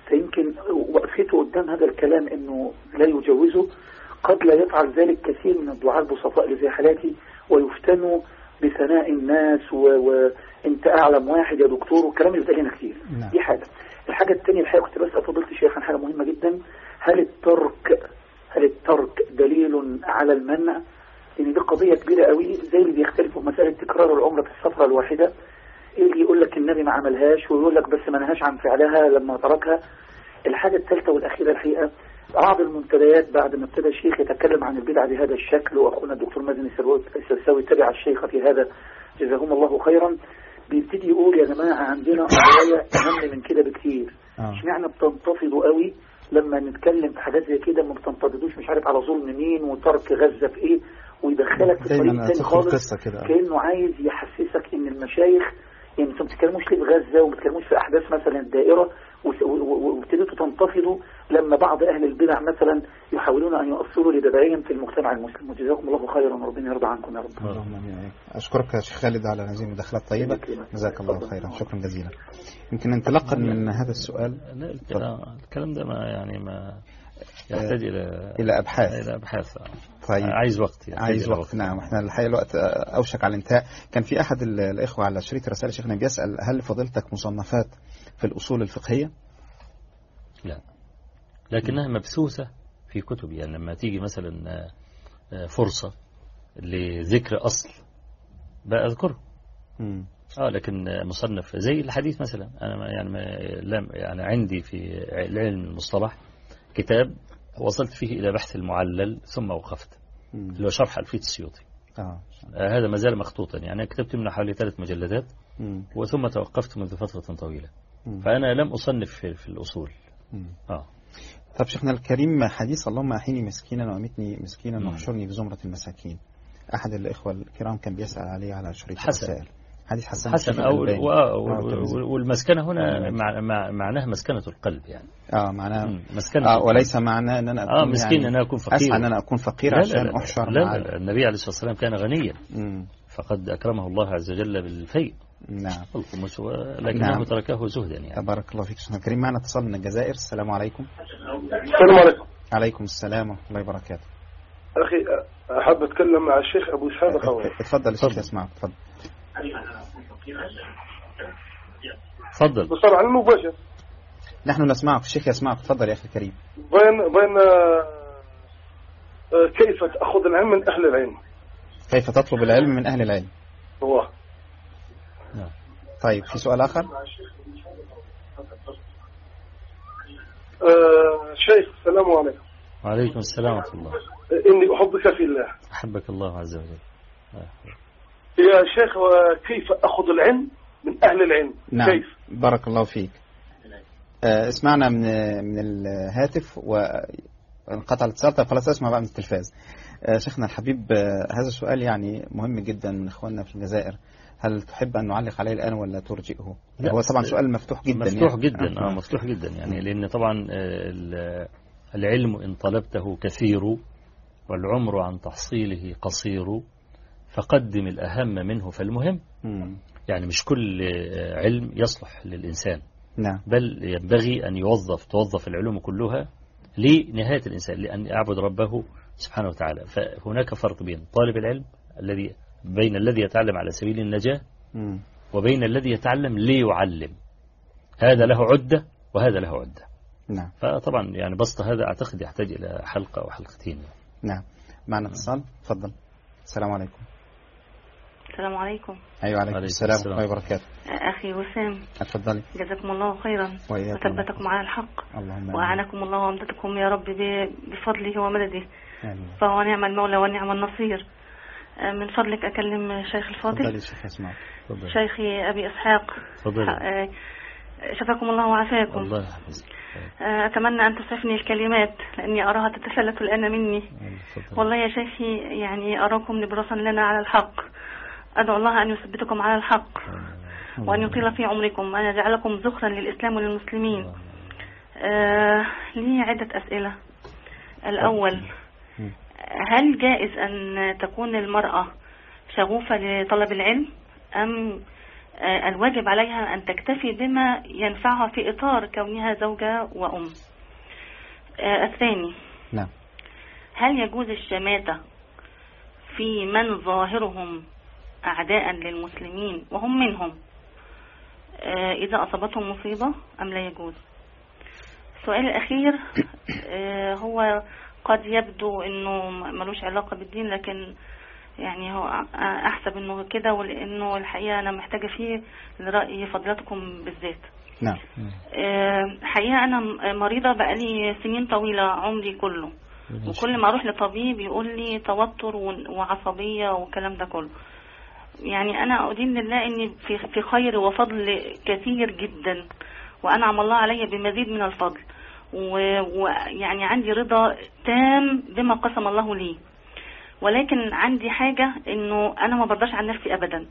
فيمكن وقفته قدام هذا الكلام انه لا يجوزه قد لا يفعل ذلك كثير من الدعاة البسطاء اللي زي حالاتي ويفتنوا بثناء الناس وانت اعلم واحد يا دكتور والكلام اللي بتجينا كتير. نعم. دي حاجة. الحاجة الثانية الحقيقة كنت بسأل فضيلة الشيخ عن حاجة مهمة جدا، هل الترك هل الترك دليل على المنع؟ يعني دي قضية كبيرة قوي، زي اللي بيختلفوا في مسألة تكرار العمرة في السفرة الواحدة، اللي يقول لك النبي ما عملهاش ويقول لك بس ما نهاش عن فعلها لما تركها. الحاجة الثالثة والأخيرة الحقيقة بعض المنتديات بعد ما ابتدى الشيخ يتكلم عن البدعة بهذا الشكل، وأخونا الدكتور مازن السرساوي تبع الشيخ في هذا جزاهم الله خيرا، بيبتدي يقول يا جماعة عندنا قضايا أهم من كده بكتير، اشمعنى بتنتفضوا قوي لما نتكلم في حاجات زي كده، ما بتنتفضوش مش عارف على ظلم مين وترك غزة في ايه، ويدخلك في طريق تاني خالص كأنه عايز يحسسك ان المشايخ يعني انتم ما بتتكلموش ليه في غزة وما بتتكلموش في احداث مثلا الدائرة، وابتديتوا تنتفضوا لما بعض اهل البدع مثلا يحاولون ان يؤثروا لبدعهم في المجتمع المسلم. وجزاكم الله خيرا وربنا يرضى عنكم يا رب. اللهم امين. اشكرك يا شيخ خالد على هذه المداخلات الطيبة، جزاك الله خيرا، شكرا جزيلا. يمكن انطلاقا من هذا السؤال، الكلام ده ما يعني ما يحتاج الى الى ابحاث الى ابحاث طيب عايز وقت يعني. عايز وقت. نعم، احنا الحقيقه الوقت اوشك على الانتهاء. كان في احد الاخوه على شريط رسائل شيخنا بيسال هل فضيلتك مصنفات في الاصول الفقهيه؟ لا، لكنها مبثوثه في كتب، يعني لما تيجي مثلا فرصه لذكر اصل بقى اذكره. امم اه لكن مصنف زي الحديث مثلا، انا يعني ما لم يعني عندي في العلم المصطلح كتاب وصلت فيه إلى بحث المعلل ثم وقفت، اللي هو شرح ألفية السيوطي. آه. آه هذا ما زال مخطوطا، يعني كتبت منه حوالي ثلاث مجلدات مم. وثم توقفت منذ فترة طويلة. مم. فأنا لم أصنف في, في الأصول. آه. طب شيخنا الكريم، حديث اللهم أحيني مسكينا وأمتني مسكينا واحشرني بزمرة المساكين، أحد الإخوة الكرام كان بيسأل عليه على شريط الرسائل. حديث حسن, حسن أو والمسكنة هنا مع مع معناها مسكنة القلب يعني. اه معناها مسكنة آه وليس معناه ان انا اكون اه مسكين يعني ان انا اكون فقير، اسعى ان انا اكون فقير لا عشان لا لا احشر. لا, لا, لا النبي عليه الصلاة والسلام كان غنيا مم. فقد اكرمه الله عز وجل بالفيء. نعم. لكنه نعم. تركه زهدا يعني. تبارك الله فيك شيخنا الكريم. معنا اتصال من الجزائر. السلام عليكم. السلام عليكم. عليكم السلام ورحمة الله وبركاته. اخي احب اتكلم مع الشيخ ابو اسحاق اخوي. اتفضل الشيخ يسمعك. اتفضل. تفضل. بصر على المباشر. نحن نسمعك، الشيخ يسمعك. تفضل يا اخي الكريم. بين بين كيف تأخذ العلم من أهل العلم؟ كيف تطلب العلم من أهل العلم؟ هو. نعم. طيب في سؤال آخر؟ آه شيخ السلام عليكم. وعليكم السلام ورحمة الله. إني أحبك في الله. أحبك الله عز وجل. يا شيخ كيف أخذ العلم من أهل العلم؟ نعم. كيف؟ بارك الله فيك. آه اسمعنا من من الهاتف وانقطع الاتصال. طيب خلاص اسمع بقى من التلفاز. آه شيخنا الحبيب، آه هذا السؤال يعني مهم جدا من اخواننا في الجزائر. هل تحب أن نعلق عليه الآن ولا ترجئه؟ هو طبعا سؤال مفتوح جدا. مفتوح يعني. جدا آه مفتوح جدا يعني، لأن طبعا العلم إن طلبته كثير والعمر عن تحصيله قصير، فقدم الأهم منه فالمهم. م. يعني مش كل علم يصلح للإنسان. نعم. بل ينبغي أن يوظف توظف العلوم كلها لنهاية الإنسان، لأن يعبد ربه سبحانه وتعالى. فهناك فرق بين طالب العلم الذي بين الذي يتعلم على سبيل النجاة م. وبين الذي يتعلم ليعلم. هذا له عدة وهذا له عدة. نعم. فطبعا يعني بسط هذا أعتقد يحتاج إلى حلقة أو حلقتين. نعم. معنا اتصال. تفضل. السلام عليكم. السلام عليكم. أيوة عليكم السلام ورحمة الله وبركاته. أخي وسام. اتفضلي. جزاكم الله خيرا وثبتكم على الحق. اللهم وأعنكم الله وأمددكم يا رب بفضله ومدده. فهو نعم المولى ونعم النصير. من فضلك أكلم شيخ الفاضل. تفضلي شيخ اسمع. شيخي أبي إسحاق. تفضلي. شفاكم الله وعافاكم. الله يحفظك. أتمنى أن تسعفني الكلمات لأني أراها تتفلت الآن مني. والله يا شيخي يعني أراكم نبراسا لنا على الحق. أدعو الله أن يثبتكم على الحق وأن يطيل في عمركم، أن يجعلكم ذخرا للإسلام وللمسلمين. آه لي عدة أسئلة. الأول، هل جائز أن تكون المرأة شغوفة لطلب العلم أم الواجب عليها أن تكتفي بما ينفعها في إطار كونها زوجة وأم. الثاني، نعم، هل يجوز الشماتة في من ظاهرهم أعداء للمسلمين وهم منهم إذا أصابتهم مصيبة أم لا يجوز؟ السؤال الأخير هو قد يبدو أنه ملوش علاقة بالدين، لكن يعني هو أحسب أنه كده، ولأنه الحقيقة أنا محتاجة فيه لرأي فضلاتكم بالذات. نعم. حقيقة أنا مريضة بقالي سنين طويلة، عمري كله، وكل ما أروح لطبيب يقول لي توتر وعصبية والكلام ده كله. يعني أنا أدين لله أني في في خير وفضل كثير جدا، وأنعم الله علي بمزيد من الفضل، ويعني عندي رضا تام بما قسم الله لي. ولكن عندي حاجة أنه أنا ما برضاش عن نفسي أبدا،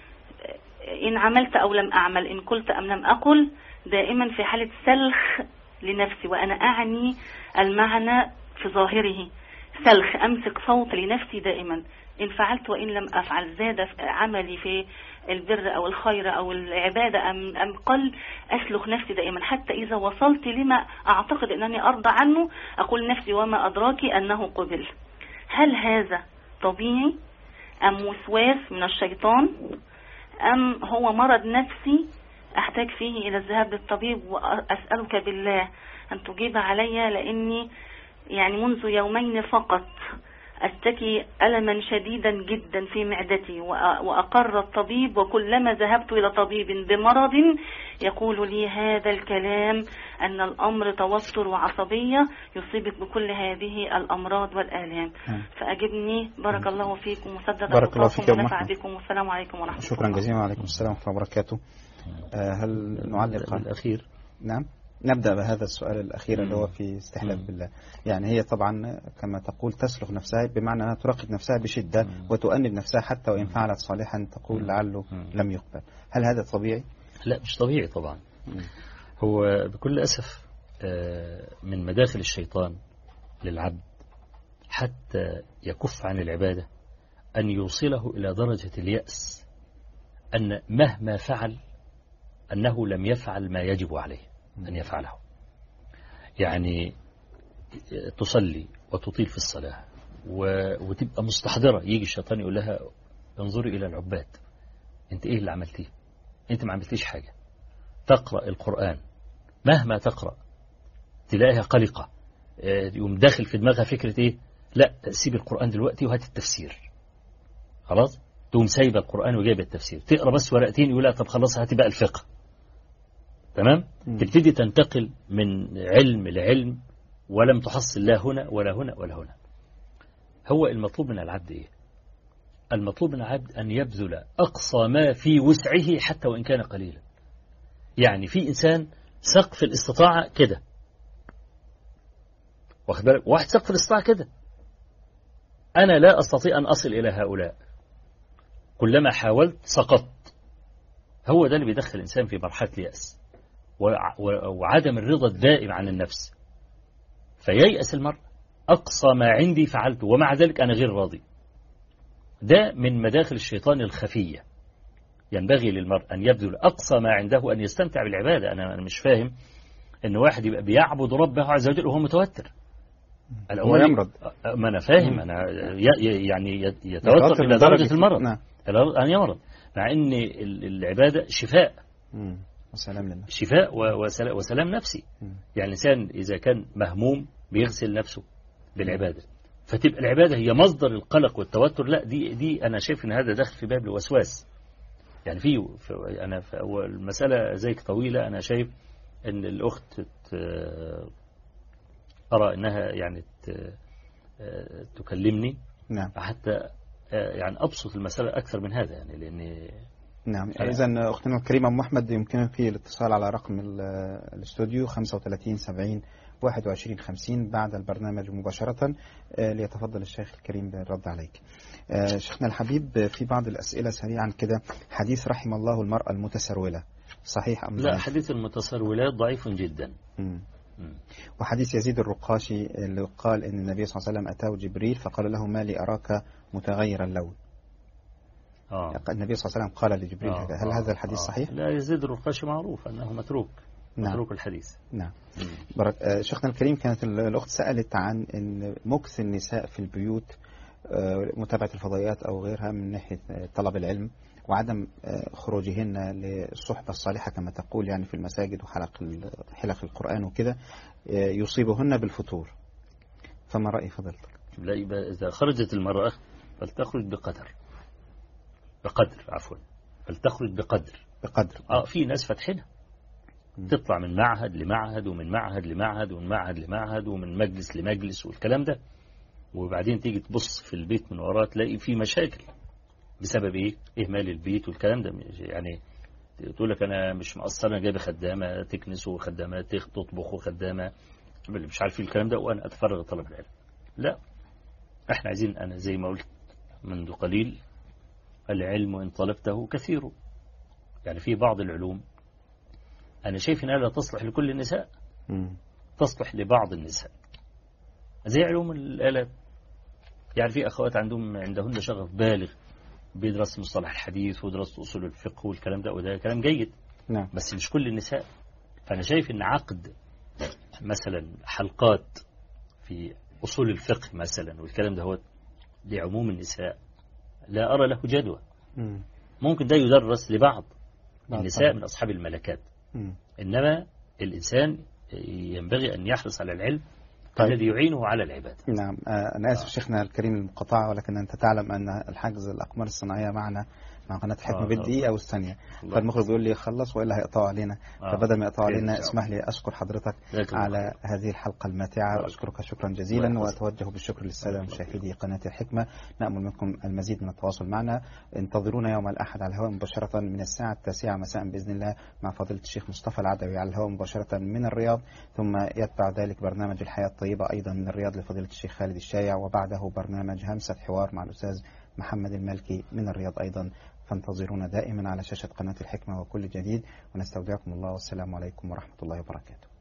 إن عملت أو لم أعمل، إن قلت أم لم أقل، دائما في حالة سلخ لنفسي، وأنا أعني المعنى في ظاهره سلخ، أمسك صوت لنفسي دائما، إن فعلت وإن لم أفعل، زاد عملي في البر أو الخير أو العبادة أم, أم قل، أسلخ نفسي دائما، حتى إذا وصلت لما أعتقد أنني أرضى عنه أقول نفسي وما أدراك أنه قبل. هل هذا طبيعي أم وسواس من الشيطان أم هو مرض نفسي أحتاج فيه إلى الذهاب للطبيب؟ وأسألك بالله أن تجيب علي، لأني يعني منذ يومين فقط أشتكي ألما شديدا جدا في معدتي، وأقر الطبيب، وكلما ذهبت إلى طبيب بمرض يقول لي هذا الكلام، أن الأمر توتر وعصبية يصيبك بكل هذه الأمراض والآلام. فأجبني بارك الله فيكم وسدد بارك الله فيك ونفع بكم، والسلام عليكم ورحمة الله. شكرا جزيلا، وعليكم السلام ورحمة الله وبركاته. هل نعلق الأخير؟ نعم، نبدأ بهذا السؤال الأخير اللي هو في استحلاف بالله. يعني هي طبعا كما تقول تسلخ نفسها، بمعنى أنها تراقب نفسها بشدة وتؤنب نفسها حتى وإن فعلت صالحا تقول لعله لم يقبل. هل هذا طبيعي؟ لا، مش طبيعي طبعا. هو بكل أسف من مداخل الشيطان للعبد حتى يكف عن العبادة أن يوصله إلى درجة اليأس، أن مهما فعل أنه لم يفعل ما يجب عليه أن يفعله. يعني تصلي وتطيل في الصلاة وتبقى مستحضرة، يجي الشيطان يقول لها انظري إلى العباد، أنت إيه اللي عملتيه؟ أنت ما عملتيش حاجة. تقرأ القرآن، مهما تقرأ تلاقيها قلقة، يوم داخل في دماغها فكرة إيه؟ لا، سيب القرآن دلوقتي وهات التفسير. خلاص تقوم سايبة القرآن وجايبة التفسير، تقرأ بس ورقتين يقول لها طب خلاص هاتي بقى الفقه. تمام؟ تبتدي تنتقل من علم لعلم ولم تحصل لا هنا ولا هنا ولا هنا. هو المطلوب من العبد إيه؟ المطلوب من العبد أن يبذل أقصى ما في وسعه حتى وإن كان قليلا. يعني في إنسان سقف الاستطاعة كده، واخد بالك، واحد سقف الاستطاعة كده، أنا لا أستطيع أن أصل إلى هؤلاء، كلما حاولت سقطت. هو ده اللي بيدخل الإنسان في مرحلة اليأس وعدم الرضا الدائم عن النفس، فييأس المرء، أقصى ما عندي فعلته ومع ذلك أنا غير راضي. ده من مداخل الشيطان الخفية. ينبغي للمرء أن يبذل أقصى ما عنده أن يستمتع بالعبادة. أنا مش فاهم أن واحد يبقى بيعبد ربه عز وجل وهو متوتر. هو يمرض. ما أنا فاهم، أنا يعني يتوتر إلى درجة المرض، أن يمرض، مع أن العبادة شفاء، وسلام لله، شفاء وسلام نفسي. يعني الإنسان إذا كان مهموم بيغسل نفسه بالعبادة، فتبقى العبادة هي مصدر القلق والتوتر. لا، دي دي أنا شايف إن هذا داخل في باب الوسواس. يعني في أنا في المسألة زيك طويلة. أنا شايف إن الأخت أرى إنها يعني تكلمني، نعم، حتى يعني أبسط المسألة أكثر من هذا، يعني لأن نعم. إذا أختنا الكريمة أم أحمد يمكنك الاتصال على رقم الاستوديو خمسة وثلاثين سبعين واحد وعشرين خمسين بعد البرنامج مباشرة، ليتفضل الشيخ الكريم بالرد عليك. شيخنا الحبيب، في بعض الأسئلة سريعا كده، حديث رحم الله المرأة المتسرولة صحيح أم ضعيف؟ لا، حديث المتسرولات ضعيف جدا. م. م. وحديث يزيد الرقاشي اللي قال إن النبي صلى الله عليه وسلم أتاه جبريل فقال له ما لي أراك متغير اللون. آه. النبي صلى الله عليه وسلم قال لجبريل آه. هل آه. هذا الحديث آه. صحيح؟ لا، يزيد الرقاشي معروف أنه متروك. نعم. متروك الحديث. نعم. برك... آه شيخنا الكريم، كانت الأخت سألت عن إن مكث النساء في البيوت، آه متابعة الفضائيات أو غيرها من ناحية طلب العلم، وعدم آه خروجهن للصحبة الصالحة كما تقول يعني في المساجد وحلق حلق القرآن وكده، آه يصيبهن بالفتور. فما رأي فضلتك؟ لا، يبقى إذا خرجت المرأة فلتخرج بقدر بقدر عفوا فلتخرج بقدر بقدر اه في ناس فاتحينها تطلع من معهد لمعهد ومن معهد لمعهد ومن معهد لمعهد ومن مجلس لمجلس والكلام ده، وبعدين تيجي تبص في البيت من وراه تلاقي في مشاكل بسبب ايه؟ اهمال البيت والكلام ده. يعني تقول لك انا مش مقصر، انا جايبه خدامه تكنس وخدامه تطبخ وخدامه مش عارف ايه الكلام ده، وانا اتفرغ طلب العلم. لا، احنا عايزين، انا زي ما قلت منذ قليل، العلم ان طلبته كثير. يعني في بعض العلوم أنا شايف أنها لا تصلح لكل النساء، م. تصلح لبعض النساء، زي علوم الآلات. يعني في أخوات عندهم عندهن شغف بالغ بيدرس مصطلح الحديث ودراسة أصول الفقه والكلام ده، وده كلام جيد. نعم. بس مش كل النساء. فأنا شايف أن عقد مثلا حلقات في أصول الفقه مثلا والكلام ده هو لعموم النساء لا أرى له جدوى. م. ممكن ده يدرس لبعض النساء من أصحاب الملكات، م. إنما الإنسان ينبغي أن يحرص على العلم طيب. الذي يعينه على العبادة. نعم. أنا آسف آه. شيخنا الكريم المقاطعة، ولكن أنت تعلم أن الحجز الأقمار الصناعية معنا مع قناة الحكمة آه بالدقيقة أو الثانية، فالمخرج بيقول لي خلص وإلا هيقطعوا علينا. آه. فبدل ما يقطعوا علينا اسمح لي أشكر حضرتك على هذه الحلقة الماتعة، وأشكرك شكرا جزيلا، وأتوجه بالشكر للسادة مشاهدي قناة الحكمة. نأمل منكم المزيد من التواصل معنا. انتظرونا يوم الأحد على الهواء مباشرة من الساعة التاسعة مساء بإذن الله مع فضيلة الشيخ مصطفى العدوي على الهواء مباشرة من الرياض، ثم يتبع ذلك برنامج الحياة الطيبة أيضا من الرياض لفضيلة الشيخ خالد الشايع، وبعده برنامج همسة حوار مع الأستاذ محمد المالكي من الرياض أيضا. فانتظرونا دائما على شاشة قناة الحكمة وكل جديد، ونستودعكم الله والسلام عليكم ورحمة الله وبركاته.